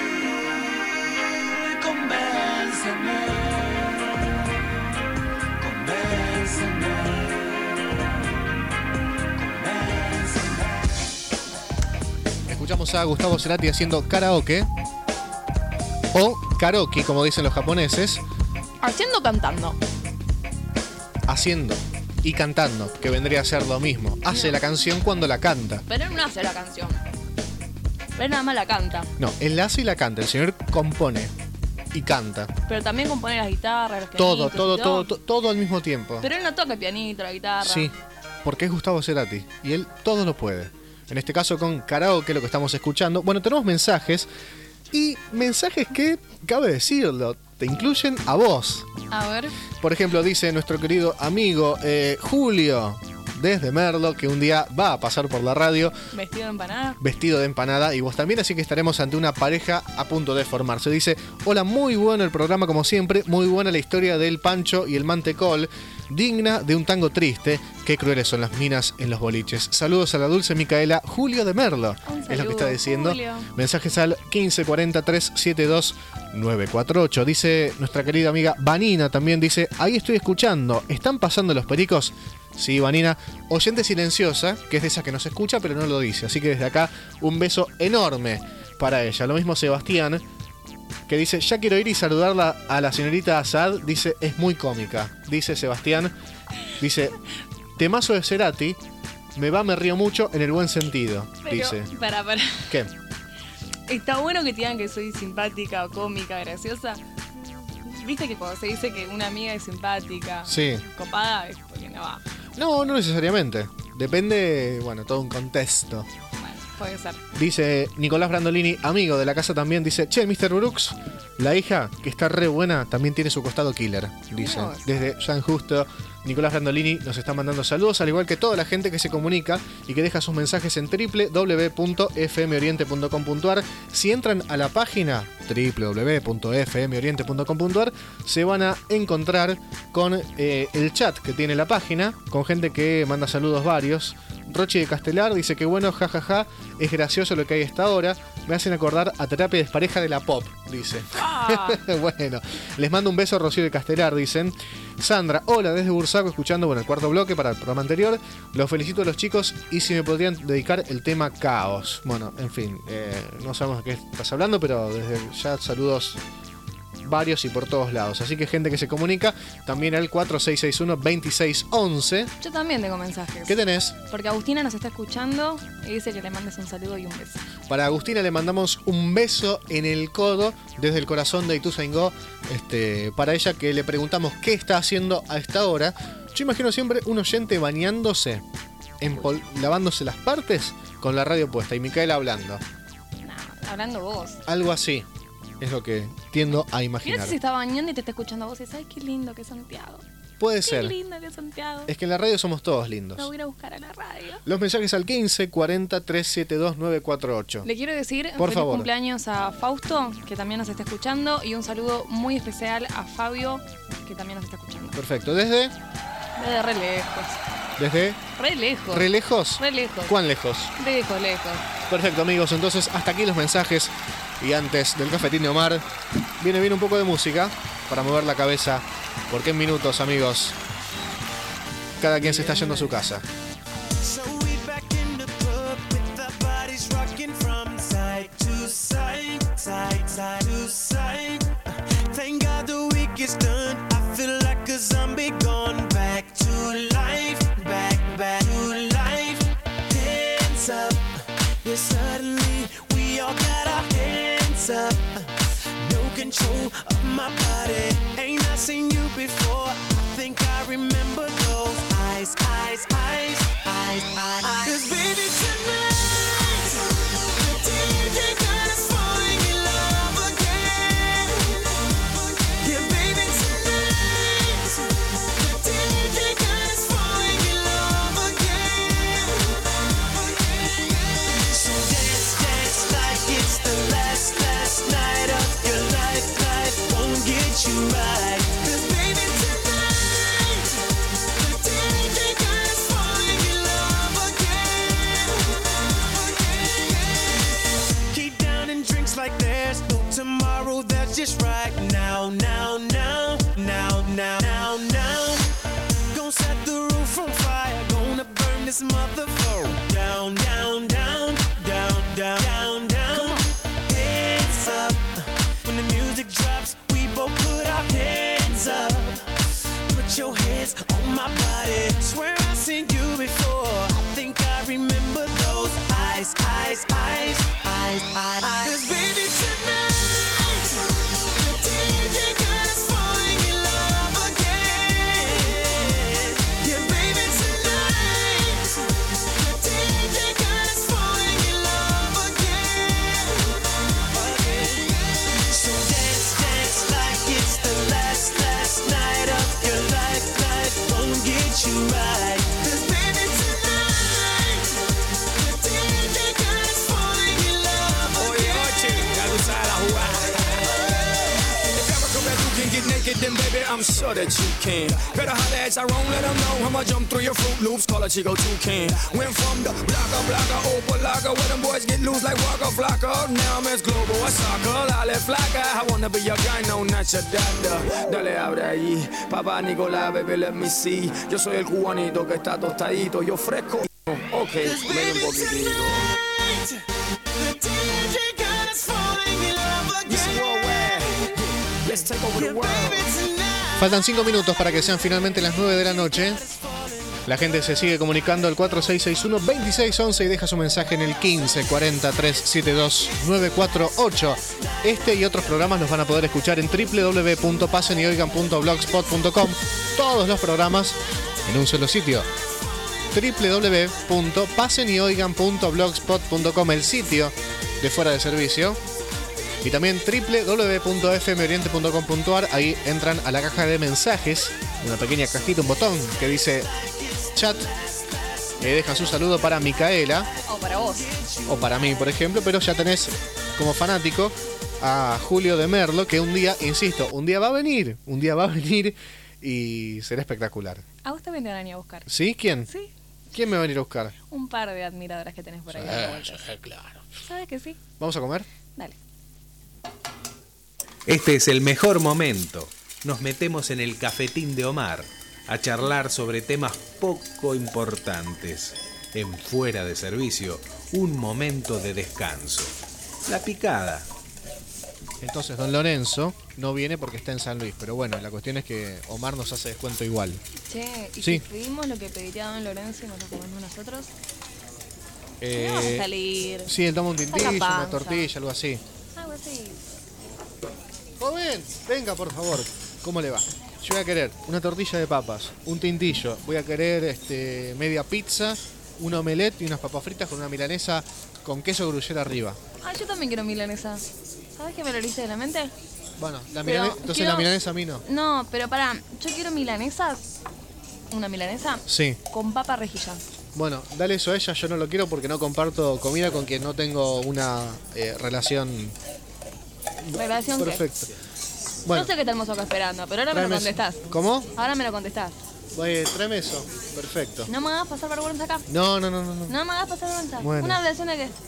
convénceme, convénceme, convénceme. Escuchamos a Gustavo Cerati haciendo karaoke o karaoke, como dicen los japoneses, Haciendo, cantando. haciendo y cantando, que vendría a ser lo mismo. Hace la canción cuando la canta. Pero él no hace la canción. Él nada más la canta. No, él la hace y la canta. El señor compone y canta. Pero también compone las guitarras, los Todo, pianitos y todo al mismo tiempo. Pero él no toca el pianito, la guitarra. Sí, porque es Gustavo Cerati y él todo lo puede. En este caso con karaoke, lo que estamos escuchando. Bueno, tenemos mensajes y mensajes que, cabe decirlo, te incluyen a vos. A ver. Por ejemplo, dice nuestro querido amigo Julio desde Merlo, que un día va a pasar por la radio Vestido de empanada. vestido de empanada, y vos también, así que estaremos ante una pareja a punto de formarse. Dice: hola, muy bueno el programa como siempre, muy buena la historia del Pancho y el mantecol, digna de un tango triste. Qué crueles son las minas en los boliches. Saludos a la dulce Micaela. Julio de Merlo es lo que está diciendo. Julio. Mensajes al 1540 372 948. Dice nuestra querida amiga Vanina, también dice: ahí estoy escuchando, ¿están pasando los pericos? Sí, Vanina, oyente silenciosa, que es de esa que nos escucha pero no lo dice. Así que desde acá un beso enorme para ella. Lo mismo Sebastián, que dice: ya quiero ir y saludarla a la señorita Assad. Dice: es muy cómica. Dice Sebastián, dice: temazo de Cerati, me río mucho en el buen sentido. Pero, dice. para. ¿Qué? Está bueno que te digan que soy simpática o cómica, graciosa. viste que cuando se dice que una amiga es simpática, Sí. copada, es porque no va. No necesariamente. Depende, bueno, todo un contexto. Bueno, puede ser. Dice Nicolás Brandolini, amigo de la casa también, dice, che, Mr. Brooks, la hija, que está re buena, también tiene su costado killer, dice. Mirá vos. Desde San Justo, Nicolás Brandolini nos está mandando saludos, al igual que toda la gente que se comunica y que deja sus mensajes en www.fmoriente.com.ar. Si entran a la página www.fmoriente.com.ar, se van a encontrar con el chat que tiene la página, con gente que manda saludos varios. Rochi de Castelar dice que bueno, jajaja, es gracioso lo que hay hasta ahora. Me hacen acordar a terapia de despareja de la pop, dice. Bueno, les mando un beso, Rocío de Castelar, dicen. Sandra, hola desde Bursaco, escuchando bueno, el cuarto bloque para el programa anterior. Los felicito a los chicos y si me podrían dedicar el tema caos. Bueno, en fin, no sabemos de qué estás hablando, pero desde ya saludos varios y por todos lados. Así que gente que se comunica también al 4661-2611. Yo también tengo mensajes. ¿Qué tenés? Porque Agustina nos está escuchando y dice que le mandes un saludo y un beso. Para Agustina le mandamos un beso en el codo desde el corazón de Ituzaingó. Para ella que le preguntamos qué está haciendo a esta hora. Yo imagino siempre un oyente bañándose, lavándose las partes con la radio puesta y Micaela hablando. Hablando vos. Algo así es lo que tiendo a imaginar. Mirá si se está bañando y te está escuchando a vos y dices, ay, qué lindo que es Santiago. Puede Qué ser. lindo que es Santiago. Es que en la radio somos todos lindos. Lo voy a ir a buscar a la radio. Los mensajes al 15 40 372 948. Le quiero decir por feliz favor. cumpleaños a Fausto, que también nos está escuchando, y un saludo muy especial a Fabio, que también nos está escuchando. Perfecto. ¿Desde? Desde re lejos. ¿Desde? Re lejos. ¿Re lejos? Re lejos. ¿Cuán lejos? Lejos, lejos. Perfecto, amigos. Entonces, hasta aquí los mensajes. Y antes del cafetín de Omar, viene bien un poco de música para mover la cabeza. Porque en minutos, amigos, cada quien se está yendo a su casa. So we back in the club with the bodies rocking from side to side, side, side to side. Thank God the week is done. I feel like a zombie gone back to life, back to life. Hands up, yeah, suddenly we all got our hands up. No control of my body. Ain't I seen you before? I think I remember those eyes, eyes, eyes, eyes, eyes. 'Cause baby tonight, the DJ got us falling in love again. Yeah, baby tonight, the DJ got us falling in love again. So dance, dance like it's the last night of your life. Life won't get you right. 'Cause baby tonight, the DJ got us falling in love again. Keep downing drinks like there's no tomorrow. That's just right now, now, now, now, now, now, now. Gonna set the roof on fire. Gonna burn this motherfucker down, down, down, down, down, down, down. Hands up. When the music drops, we both put our hands up. Put your hands on my body. Swear I've seen you before. I think I remember those eyes, eyes, eyes, eyes, eyes. 'Cause baby tonight, the DJ got us falling in love again. Yeah, baby tonight, the DJ got us falling in love again. So dance, dance like it's the last night of your life. Life won't get you right. 'Cause baby tonight, the DJ got us falling in love again. Get naked, then baby, I'm sure that you can. Better holler at Tyrone, let them know I'ma jump through your Fruit Loops, call a Chico Toucan. Went from the blocker, Opalaga, where them boys get loose like Waka Flocka. Now I'm as global as soccer, Lale Flocka. I wanna be your guy, no, not your dada. Dale, abre ahí, papá Nicolás, baby, let me see. Yo soy el cubanito que está tostadito, yo fresco. Ok, ven un poquitito. The DJ got us falling in love again. Let's take over the world. Faltan 5 minutos para que sean finalmente las 9 de la noche. La gente se sigue comunicando al 4661-2611 y deja su mensaje en el 1540-372-948. Este y otros programas los van a poder escuchar en www.pasenyoigan.blogspot.com. Todos los programas en un solo sitio. www.pasenyoigan.blogspot.com, el sitio de Fuera de Servicio. Y también www.fmoriente.com.ar. Ahí entran a la caja de mensajes, una pequeña cajita, un botón que dice chat. Dejan su saludo para Micaela. O para vos. O para mí, por ejemplo. Pero ya tenés como fanático a Julio de Merlo, que un día, insisto, un día va a venir. Un día va a venir y será espectacular. A vos también te van a ir a buscar. ¿Sí? ¿Quién? Sí. ¿Quién me va a venir a buscar? Un par de admiradoras que tenés por ahí. Claro. ¿Sabes que sí? ¿Vamos a comer? Dale. Este es el mejor momento. Nos metemos en el cafetín de Omar a charlar sobre temas poco importantes. En Fuera de Servicio, un momento de descanso. La picada. Entonces, don Lorenzo no viene porque está en San Luis. Pero bueno, la cuestión es que Omar nos hace descuento igual. Che, ¿y sí. si pedimos lo que pediría don Lorenzo y nos lo comemos nosotros? ¿No vamos a salir? Sí, él toma un tintillo, Saca panza. una tortilla, algo así. Algo así. Joven, venga por favor. ¿Cómo le va? Yo voy a querer una tortilla de papas, un tintillo, voy a querer media pizza, un omelette y unas papas fritas con una milanesa con queso gruyere arriba. Ah, yo también quiero milanesa. ¿Sabes que me lo leíste de la mente? Bueno, Pero entonces quiero- la milanesa a mí no. No, pero pará, yo quiero milanesas. Una milanesa Sí. con papa rejilla. Bueno, dale eso a ella, yo no lo quiero porque no comparto comida con quien no tengo una relación ¿Relación qué? perfecta. Bueno, No sé qué está hermoso acá esperando, pero ahora me lo tráeme eso. contestás. ¿Cómo? Ahora me lo contestás. Tráeme eso. Perfecto. No me hagas pasar vergüenza acá. No. No me hagas pasar vergüenza. Bueno. ¿Una ablación de qué?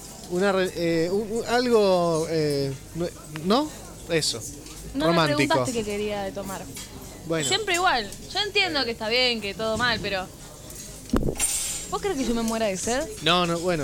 Algo ¿no? Eso. No romántico. me preguntaste qué quería de tomar. Bueno. Siempre igual. Yo entiendo que está bien, que todo mal, pero... ¿Vos crees que yo me muera de sed? No, bueno.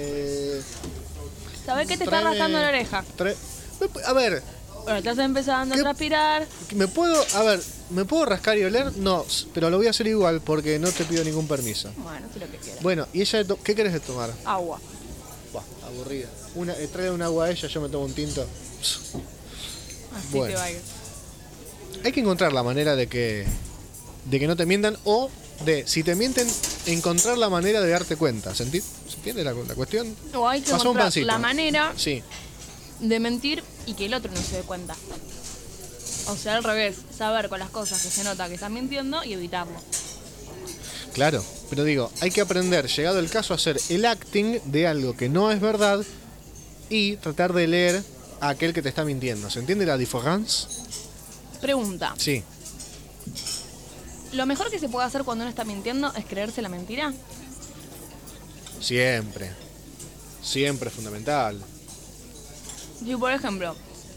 ¿Sabés qué te está Tráeme- rascando la oreja? A ver, Bueno, estás empezando a transpirar. ¿me puedo rascar y oler? No, pero lo voy a hacer igual porque no te pido ningún permiso. Bueno, sí lo que quieras. Bueno, ¿y ella qué querés de tomar? Agua. Buah, aburrida. Trae un agua a ella, yo me tomo un tinto. Así Bueno. te vaya. Hay que encontrar la manera de que no te mientan o si te mienten, encontrar la manera de darte cuenta. ¿Se entiende la cuestión? O hay que Pasó un encontrar pancito. la manera Sí. de mentir y que el otro no se dé cuenta. O sea, al revés, saber con las cosas que se nota que están mintiendo y evitarlo. Claro, pero digo, hay que aprender, llegado el caso, a hacer el acting de algo que no es verdad y tratar de leer a aquel que te está mintiendo. ¿Se entiende la diferencia? Pregunta. Sí. ¿Lo mejor que se puede hacer cuando uno está mintiendo es creerse la mentira? Siempre. Siempre es fundamental. Si, por ejemplo,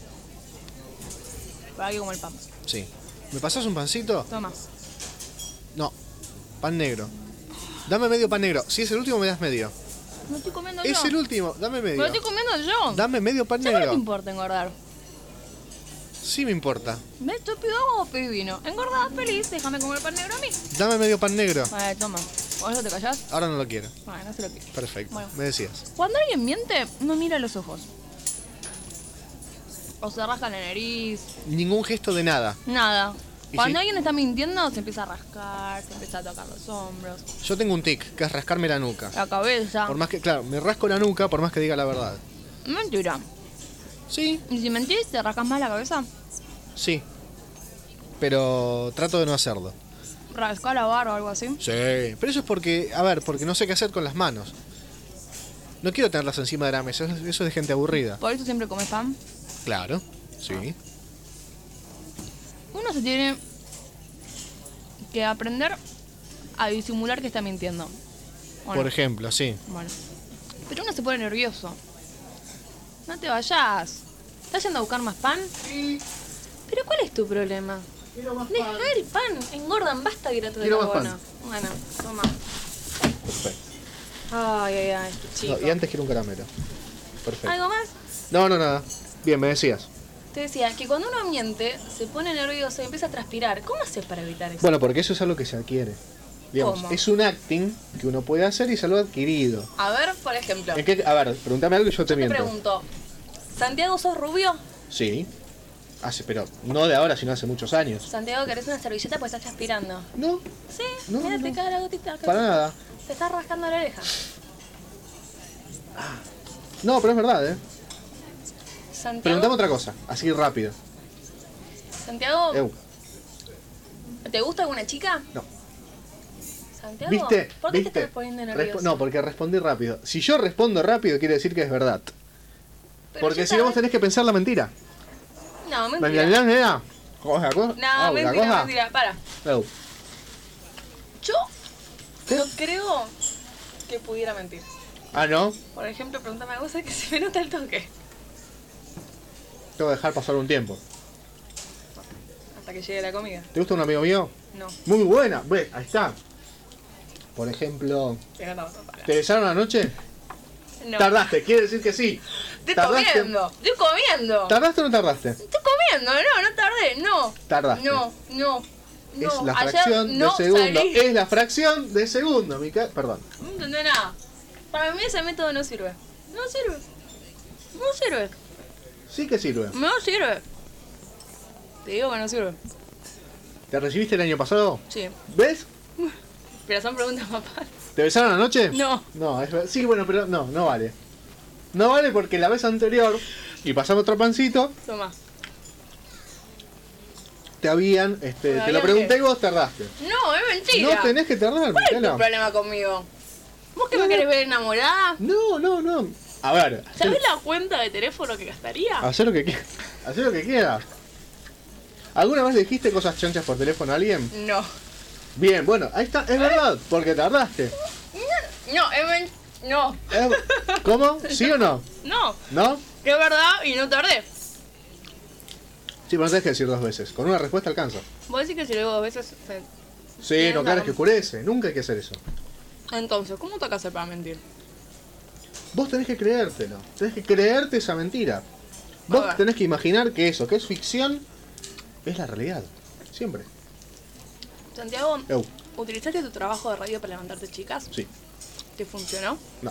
para que como el pan. Sí. ¿Me pasás un pancito? Toma. No. Pan negro. Dame medio pan negro. Si es el último, me das medio. No estoy comiendo Es yo. el último, dame Pero medio. estoy comiendo yo. Dame medio pan ¿Ya no te negro. importa engordar? Sí me importa. ¿Ves? Yo pido agua o pido vino. Engordada feliz, déjame comer pan negro a mí. Dame medio pan negro. Vale, toma. ¿Con eso te callás? Ahora no lo quiero. Bueno, no se lo quiero. Perfecto. Bueno. Me decías. Cuando alguien miente, no mira los ojos. O se rasca la nariz. Ningún gesto de nada. Nada. ¿Y Cuando si- alguien está mintiendo, se empieza a rascar, se empieza a tocar los hombros, Yo tengo un tic, que es rascarme la nuca. la cabeza. Por más que, claro, me rasco la nuca por más que diga la verdad. Mentira. Sí. ¿Y si mentís, te rascas más la cabeza? Sí. Pero trato de no hacerlo. ¿Rascar la barba o algo así? Sí. Pero eso es porque no sé qué hacer con las manos. No quiero tenerlas encima de la mesa, eso es de gente aburrida. ¿Por eso siempre comes pan? Claro, sí. Uno se tiene que aprender a disimular que está mintiendo. ¿O no? Por ejemplo, sí. Bueno. Pero uno se pone nervioso. No te vayas. ¿Estás yendo a buscar más pan? Sí. ¿Pero cuál es tu problema? Deja el pan. Engordan, basta de hidrato de Quiero más carbono. Bueno, toma. Perfecto. Ay, este chico. No, y antes quiero un caramelo. Perfecto. ¿Algo más? No, nada. Bien, me decías. Te decía que cuando uno miente, se pone nervioso y empieza a transpirar. ¿Cómo haces para evitar eso? Bueno, porque eso es algo que se adquiere. Digamos, ¿Cómo? es un acting que uno puede hacer y es algo adquirido. A ver, por ejemplo. ¿En qué? A ver, pregúntame algo y yo te Te miento. pregunto, ¿Santiago sos rubio? Sí. Pero no de ahora, sino hace muchos años. Santiago, ¿querés una servilleta? Pues estás transpirando. No. Sí, No, mira, te no. cae la gotita acá. Para nada. Te estás rascando la oreja. No, pero es verdad, ¿eh? Santiago, Preguntame otra cosa, así rápido. Santiago, Eu. ¿te gusta alguna chica? No. Santiago, ¿Viste? ¿por qué ¿Viste? te estás poniendo nervioso? No, porque respondí rápido. Si yo respondo rápido, quiere decir que es verdad. Pero Porque yo si no, vos sabés- tenés que pensar la mentira. No, ¿La mentira. mentira? ¿Cosa? No, mentira. Para. Eu. Yo no creo que pudiera mentir. Ah, ¿no? Por ejemplo, pregúntame algo que se me nota el toque. Tengo que dejar pasar un tiempo. Hasta que llegue la comida. ¿Te gusta un amigo mío? No. Muy buena. Ve, ahí está. Por ejemplo, ¿te besaron anoche? No. Tardaste, quiere decir que sí. Estoy Tardaste. comiendo. Estoy comiendo. ¿Tardaste o no tardaste? Estoy comiendo. No tardé. No. Tardaste. No. Es la Ayer fracción no de segundo. salí. Es la fracción de segundo, Mica. Perdón. No entendés nada. Para mí ese método no sirve. No sirve. No sirve. Sí que sirve. No sirve. Te digo que no sirve. ¿Te recibiste el año pasado? Sí. ¿Ves? Pero son preguntas papá. ¿Te besaron anoche? No. No, sí, bueno, pero no vale. No vale porque la vez anterior, y pasamos otro pancito, Toma. te habían, te habían lo pregunté qué? y vos tardaste. No, es mentira. No tenés que tardar, ¿Cuál es tu Micaela. problema conmigo? ¿Vos que me querés ver enamorada? No. A ver, ¿Sabés la cuenta de teléfono que gastaría? hacer lo que quieras. Hacer lo que quieras. ¿Alguna vez le dijiste cosas chanchas por teléfono a alguien? No. Bien, bueno, ahí está, es verdad, porque tardaste. No, no. ¿Cómo? ¿Sí o no? No. ¿No? Es verdad y no tardé. Sí, pero no tenés que decir dos veces. Con una respuesta alcanza. Vos decís que si lo digo 2 veces... Sí, Bien, no, claro, no. es que oscurece. Nunca hay que hacer eso. Entonces, ¿cómo te que hacer para mentir? Vos tenés que creértelo. Tenés que creerte esa mentira. Vos ver. tenés que imaginar que eso, que es ficción, es la realidad. Siempre. Santiago, Eu. ¿utilizaste tu trabajo de radio para levantarte chicas? Sí. ¿Te funcionó? No.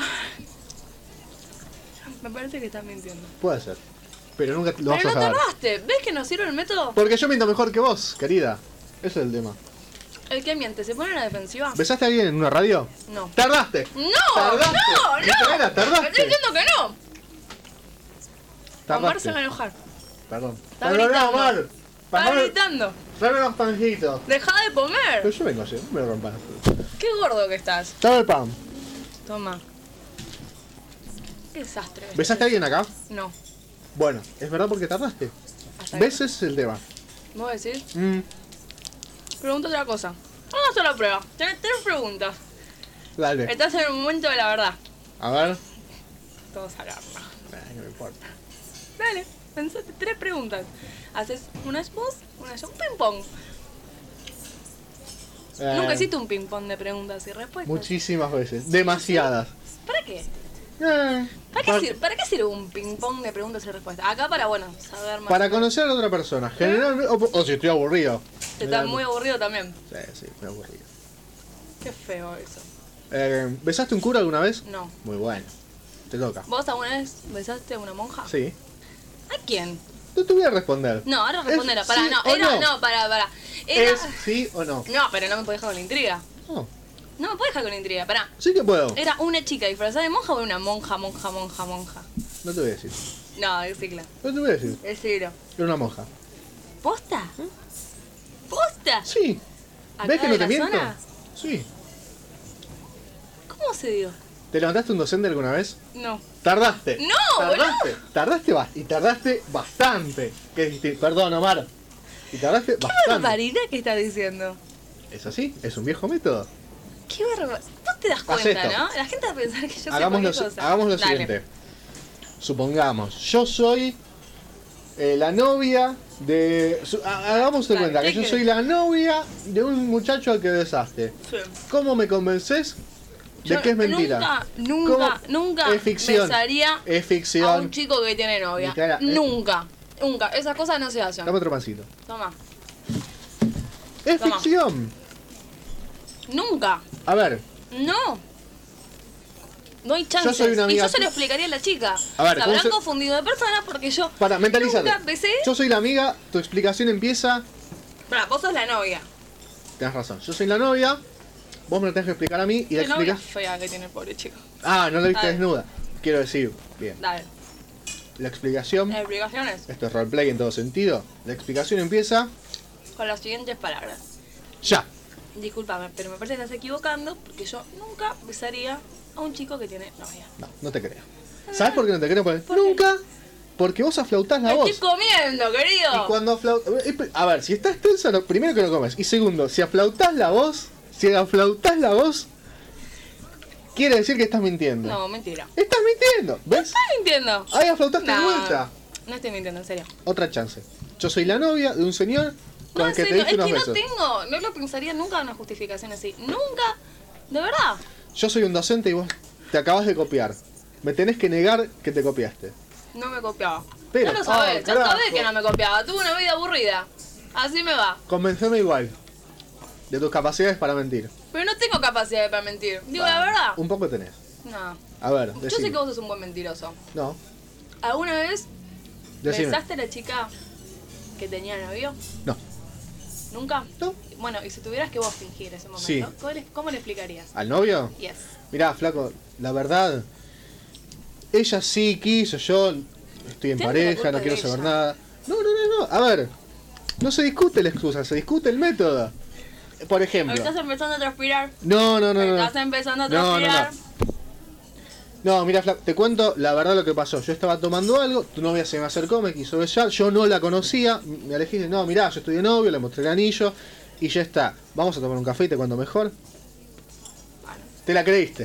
Me parece que estás mintiendo. Puede ser. Pero nunca lo vas Pero a no saber. tardaste. ¿Ves que no sirve el método? Porque yo miento mejor que vos, querida. Ese es el tema. ¿El que miente se pone en la defensiva? ¿Besaste a alguien en una radio? No. ¡Tardaste! ¡No! ¡Tardaste! ¡No! Micaela, ¡No! tardaste. ¡Me estoy diciendo que no! Omar se Tardaste. va a enojar. Perdón. Está Perdón, gritando. Omar. Está gritando. Tráeme los pancitos. Deja de Pero comer. yo vengo así, no me rompan. Qué gordo que estás. Dame el pan. Toma. Qué desastre. ¿Besaste a alguien acá? No. Bueno, es verdad porque tardaste. Hasta ¿Ves? Ese es el tema. ¿Vos decís? Mm, Pregunta otra cosa. Vamos a hacer la prueba. Tenés 3 preguntas. dale. Estás en el momento de la verdad. A ver. Todos al horno. No me importa. Dale, pensate 3 preguntas. Haces una vos, una yo. Un ping-pong. Nunca hiciste un ping-pong de preguntas y respuestas. Muchísimas veces. Demasiadas. ¿Para qué? Eh, ¿Para qué sirve un ping-pong de preguntas y respuestas? Acá para, bueno, saber más. para conocer a la otra persona. Generalmente. O si estoy aburrido. Te estás muy aburrido también. Sí, muy aburrido. Qué feo eso. ¿Besaste un cura alguna vez? No. Muy bueno. Te toca. ¿Vos alguna vez besaste a una monja? Sí. ¿A quién? No te voy a responder. No, ahora respondela. ¿Es Pará, sí no, o era, no? no, pará. Era... ¿Es sí o no? No, pero no me podés dejar con la intriga. No. No me podés dejar con la intriga, pará. Sí que puedo. ¿Era una chica disfrazada de monja o una monja? No te voy a decir. No, decíla. No te voy a decir. Decilo. Era una monja. ¿Posta? ¿Posta? Sí. ¿Acá ¿Ves que de no te la miento? zona? Sí. ¿Cómo se dio? ¿Te levantaste un docente alguna vez? No. Tardaste. ¡No, Tardaste. Y tardaste bastante. Perdón, Omar. Y tardaste ¿Qué bastante. barbaridad que estás diciendo? ¿Es así? ¿Es un viejo método? Qué barbaridad. Vos te das Haz cuenta, esto. ¿no? La gente va a pensar que yo sé Hagamos cualquier lo, cosa. hagamos lo Dale. siguiente. Supongamos, yo soy la novia de... Hagamos de Dale, cuenta que ¿qué yo querés? soy la novia de un muchacho al que besaste. Sí. ¿Cómo me convences de Yo que es mentira? Nunca Es ficción. besaría Es a ficción. un chico que tiene novia. Micaela, Nunca. Esas cosas no se hacen. Dame otro pancito. Toma. Es Toma. ficción. Nunca. A ver, No. No hay chances. Yo soy una amiga y yo se lo explicaría a la chica. A ver, se ¿cómo habrán se- confundido de persona porque yo para mentalizar. nunca besé. Yo soy la amiga, tu explicación empieza. Pará, vos sos la novia. Tenés razón, yo soy la novia, vos me lo tenés que explicar a mí y la Qué novia explicas. fea que tiene el pobre chico. Ah, no la viste Dale. desnuda. Quiero decir, bien. Dale. La explicación, Explicaciones esto es roleplay en todo sentido. La explicación empieza con las siguientes palabras. ya. Discúlpame, pero me parece que estás equivocando porque yo nunca besaría a un chico que tiene novia. No, no te creo. ¿Sabes por qué no te creo? Porque nunca. Porque vos aflautás la Me voz. estoy comiendo, querido. Y cuando a ver, si estás tensa, primero que no comes. Y segundo, si aflautás la voz, quiere decir que estás mintiendo. No, mentira. Estás mintiendo, ¿ves? ¿Estás mintiendo? Ahí aflautaste de No, vuelta. No estoy mintiendo, en serio. Otra chance. Yo soy la novia de un señor con No, el en que te serio, diste es unos que besos. no lo pensaría nunca una justificación así. Nunca, de verdad. Yo soy un docente y vos te acabas de copiar. Me tenés que negar que te copiaste. No me copiaba. Pero, ya lo sabés, ya carajo. sabés que no me copiaba. Tuve una vida aburrida. Así me va. Convenceme igual de tus capacidades para mentir. Pero no tengo capacidad para mentir. Digo la verdad. Un poco tenés. No. A ver, Yo decime. sé que vos sos un buen mentiroso. No, ¿Alguna vez decime. besaste a la chica que tenía novio? No. ¿Nunca? No. Bueno, y si tuvieras que vos fingir ese momento, Sí. ¿cómo le explicarías? ¿Al novio? Yes. Mirá, flaco, la verdad, ella sí quiso, yo estoy en Tenés la pareja, culpa no de quiero ella. saber nada. No. A ver, no se discute la excusa, se discute el método. Por ejemplo. Estás empezando a transpirar. No. Estás empezando a No, transpirar. No, mira, flaco, te cuento la verdad lo que pasó. Yo estaba tomando algo, tu novia se me acercó, me quiso besar, yo no la conocía, me alejé y dije, no, mirá, yo estoy de novio, le mostré el anillo y ya está. Vamos a tomar un café y te cuento mejor. ¿Te la creíste?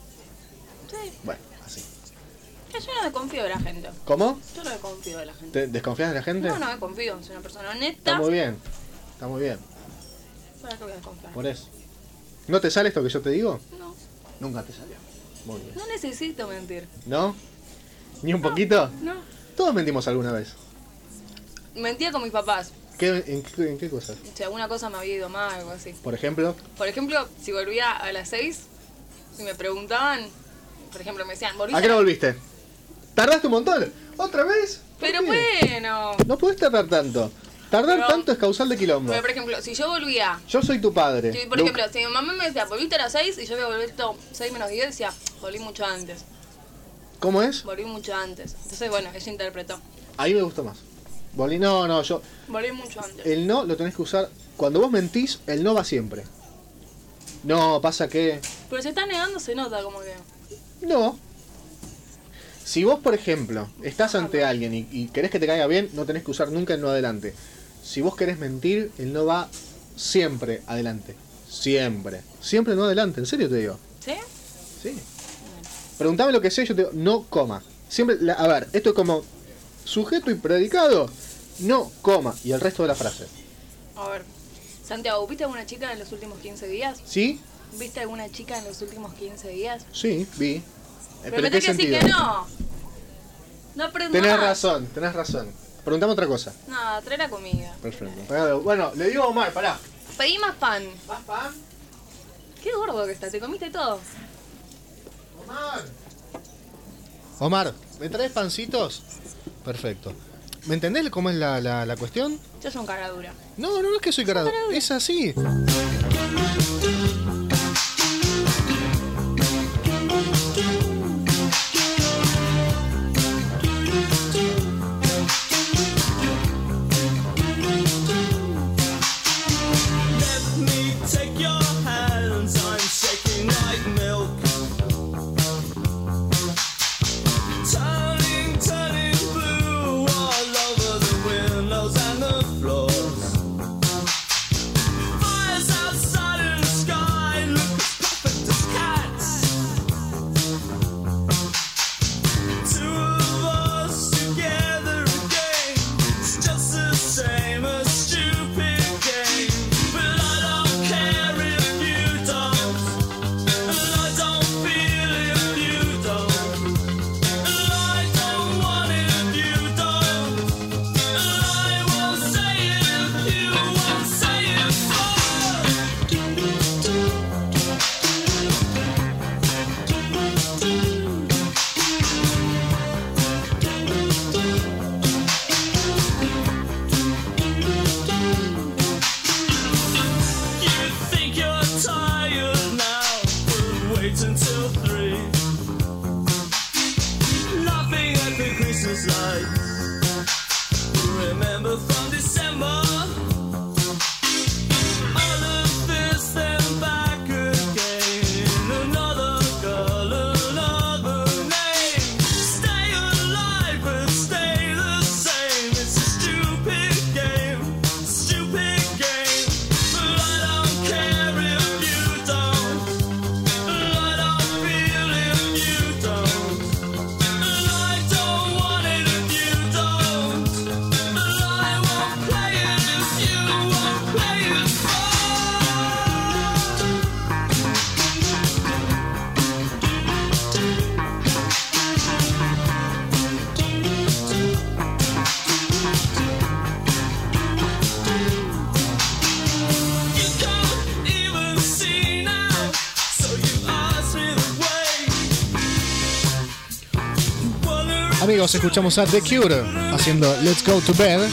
Sí. Bueno, así. Que yo no desconfío de la gente. ¿Cómo? Yo no desconfío de la gente. ¿Te desconfías de la gente? No desconfío. Soy una persona honesta. Está muy bien. Está muy bien. ¿Para qué voy a desconfiar? Por eso. ¿No te sale esto que yo te digo? No. Nunca te salió. Muy bien. No necesito mentir. ¿No? ¿Ni un poquito? No. Todos mentimos alguna vez. Mentía con mis papás. ¿En qué cosas? Si alguna cosa me había ido mal, algo así. Por ejemplo. Por ejemplo, si volvía a las 6 y me preguntaban, por ejemplo, me decían, ¿volviste? ¿A qué no volviste? ¿Tardaste un montón? ¿Otra vez? ¿Por Pero qué? bueno. No podés tardar tanto. Tardar Pero- tanto es causal de quilombo. Pero, por ejemplo, si yo volvía, Yo soy tu padre. por ejemplo, si mi mamá me decía, ¿volviste a las 6? Y yo había vuelto 6 menos 10, decía, volví mucho antes. ¿Cómo es? Volví mucho antes. Entonces, bueno, ella interpretó. Ahí me gustó más. No, yo. Volví mucho antes. El no lo tenés que usar. Cuando vos mentís, el no va siempre. No, pasa que. Pero se está negando, se nota como que. No. Si vos, por ejemplo, estás ante alguien y querés que te caiga bien, no tenés que usar nunca el no adelante. Si vos querés mentir, el no va siempre adelante. Siempre. Siempre no adelante, en serio te digo. ¿Sí? Sí. Preguntame lo que sé, yo te digo, no coma. Siempre, a ver, esto es como sujeto y predicado, no coma. Y el resto de la frase. A ver. Santiago, ¿viste alguna chica en los últimos 15 días? ¿Sí? ¿Viste alguna chica en los últimos 15 días? Sí, vi. Pero ¿en me qué tenés que decir sentido? que no. No aprendo Tenés más. razón. Preguntame otra cosa. Nada, trae la comida. Perfecto. Bueno, le digo a Omar, pará. Pedí más pan. ¿Más pan? Qué gordo que estás, te comiste todo. Omar, ¿me traes pancitos? Perfecto. ¿Me entendés cómo es la cuestión? Yo soy un cara dura. No es que soy carado. Es así. Let me take your hands, I'm shaking like milk. Turning blue all over the windows and the floors. Fires outside. Christmas lights. Remember from December. Amigos, escuchamos a The Cure haciendo Let's Go to Bed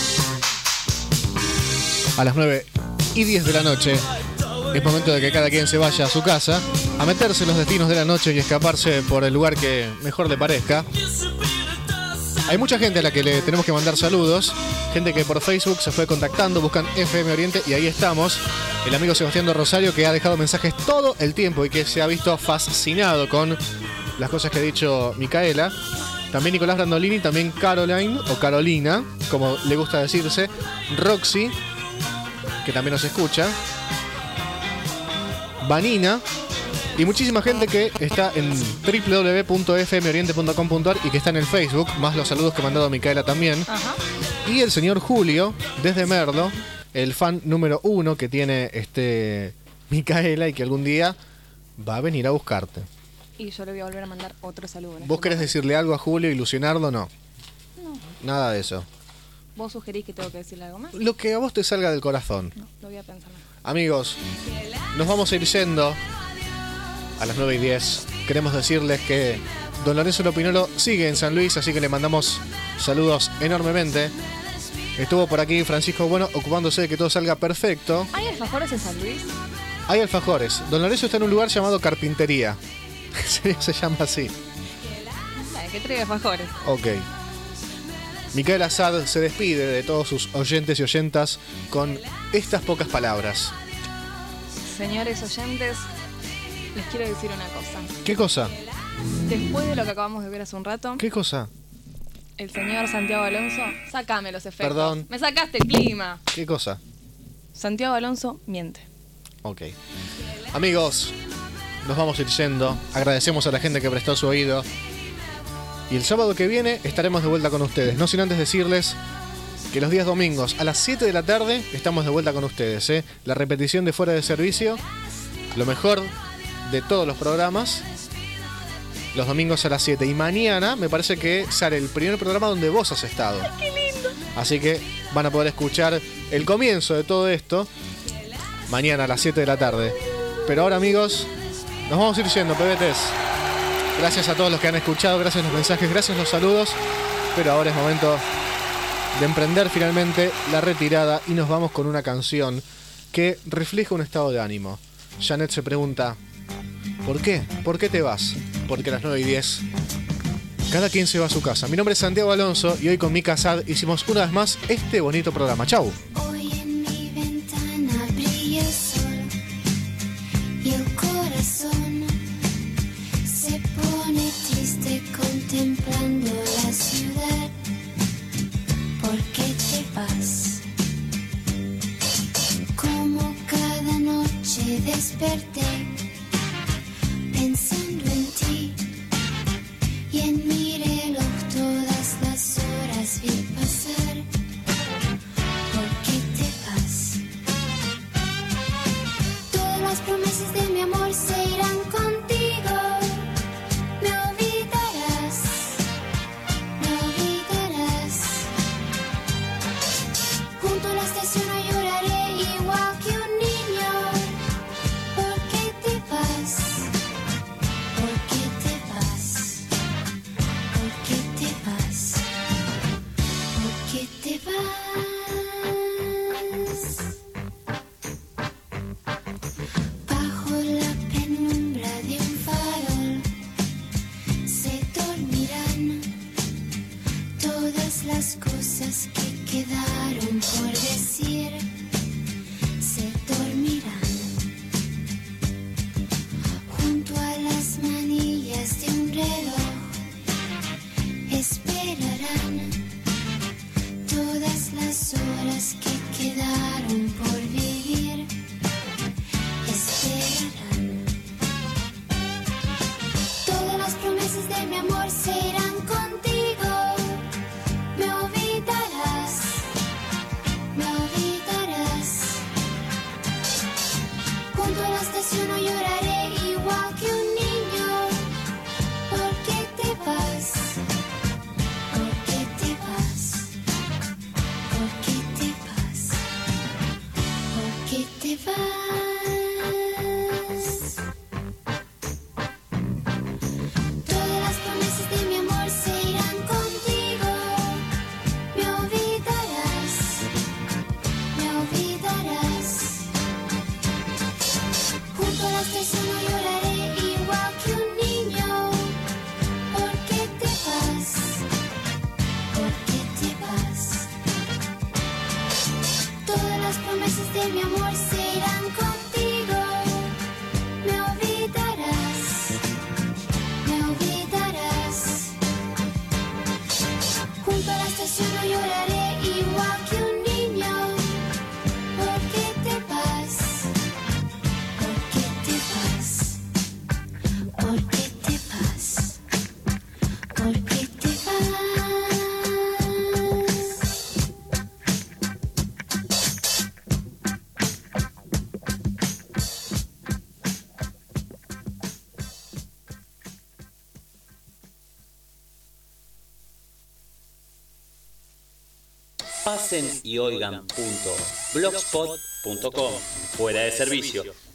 a las 9:10 de la noche. Es momento de que cada quien se vaya a su casa a meterse en los destinos de la noche y escaparse por el lugar que mejor le parezca. Hay mucha gente a la que le tenemos que mandar saludos, gente que por Facebook se fue contactando, buscan FM Oriente y ahí estamos. El amigo Sebastián de Rosario, que ha dejado mensajes todo el tiempo y que se ha visto fascinado con las cosas que ha dicho Micaela. También Nicolás Brandolini, también Caroline o Carolina, como le gusta decirse. Roxy, que también nos escucha. Vanina. Y muchísima gente que está en www.fmoriente.com.ar y que está en el Facebook, más los saludos que ha mandado Micaela también. Ajá. Y el señor Julio, desde Merlo, el fan número 1 que tiene Micaela y que algún día va a venir a buscarte. Y yo le voy a volver a mandar otro saludo. ¿Vos querés decirle algo a Julio, ilusionarlo? No. No. Nada de eso. ¿Vos sugerís que tengo que decirle algo más? Lo que a vos te salga del corazón. No, lo voy a pensar más. Amigos, nos vamos a ir yendo a las 9:10. Queremos decirles que Don Lorenzo Lopinolo sigue en San Luis, así que le mandamos saludos enormemente. Estuvo por aquí Francisco Bueno ocupándose de que todo salga perfecto. ¿Hay alfajores en San Luis? Hay alfajores. Don Lorenzo está en un lugar llamado Carpintería. Se llama así. ¿Qué trae alfajores? Ok. Micaela Sad se despide de todos sus oyentes y oyentas con estas pocas palabras. Señores oyentes, les quiero decir una cosa. ¿Qué cosa? Después de lo que acabamos de ver hace un rato, ¿Qué cosa? el señor Santiago Alonso, sácame los efectos. Perdón. Me sacaste el clima. ¿Qué cosa? Santiago Alonso miente. Ok. Amigos, nos vamos a ir yendo. Agradecemos a la gente que prestó su oído. Y el sábado que viene estaremos de vuelta con ustedes. No sin antes decirles que los días domingos a las 7 de la tarde estamos de vuelta con ustedes. La repetición de Fuera de Servicio, lo mejor de todos los programas, los domingos a las 7. Y mañana me parece que sale el primer programa donde vos has estado. ¡Ay, qué lindo! Así que van a poder escuchar el comienzo de todo esto mañana a las 7 de la tarde. Pero ahora, amigos, nos vamos a ir yendo, pebetes. Gracias a todos los que han escuchado, gracias los mensajes, gracias los saludos. Pero ahora es momento de emprender finalmente la retirada y nos vamos con una canción que refleja un estado de ánimo. Janet se pregunta, ¿por qué? ¿Por qué te vas? Porque a las 9:10 cada quien se va a su casa. Mi nombre es Santiago Alonso y hoy con Mica Sad hicimos una vez más este bonito programa. Chau. Hoy en mi ventana brilla el sol y el corazón se pone triste contemplando la ciudad. ¿Por qué te vas? Como cada noche desperté pensando en ti y en mi reloj todas las horas vi pasar. ¿Por qué las cosas que quedaron por decir se dormirán junto a las manillas de un reloj. Esperarán todas las horas que quedaron por vivir. Esperarán. Todas las promesas de mi amor se irán contigo. Me olvidarás, me olvidarás. Junto a la estación no lloraré igual que un niño. ¿Por qué te vas? ¿Por qué te vas? ¿Por qué te vas? ¿Por qué te vas? Todas las promesas de mi amor se irán contigo. Me olvidarás, me olvidarás. Junto a la estación no lloraré igual que un niño. ¿Por qué te vas? ¿Por qué te vas? Todas las promesas de mi amor se irán contigo. Me olvidarás, me olvidarás. Junto a la estación no lloraré igual que un niño. ¿Por qué te vas? ¿Por qué te vas? ¿Por qué te vas? ¿Por qué te vas? Pasen y oigan.blogspot.com. Fuera de servicio.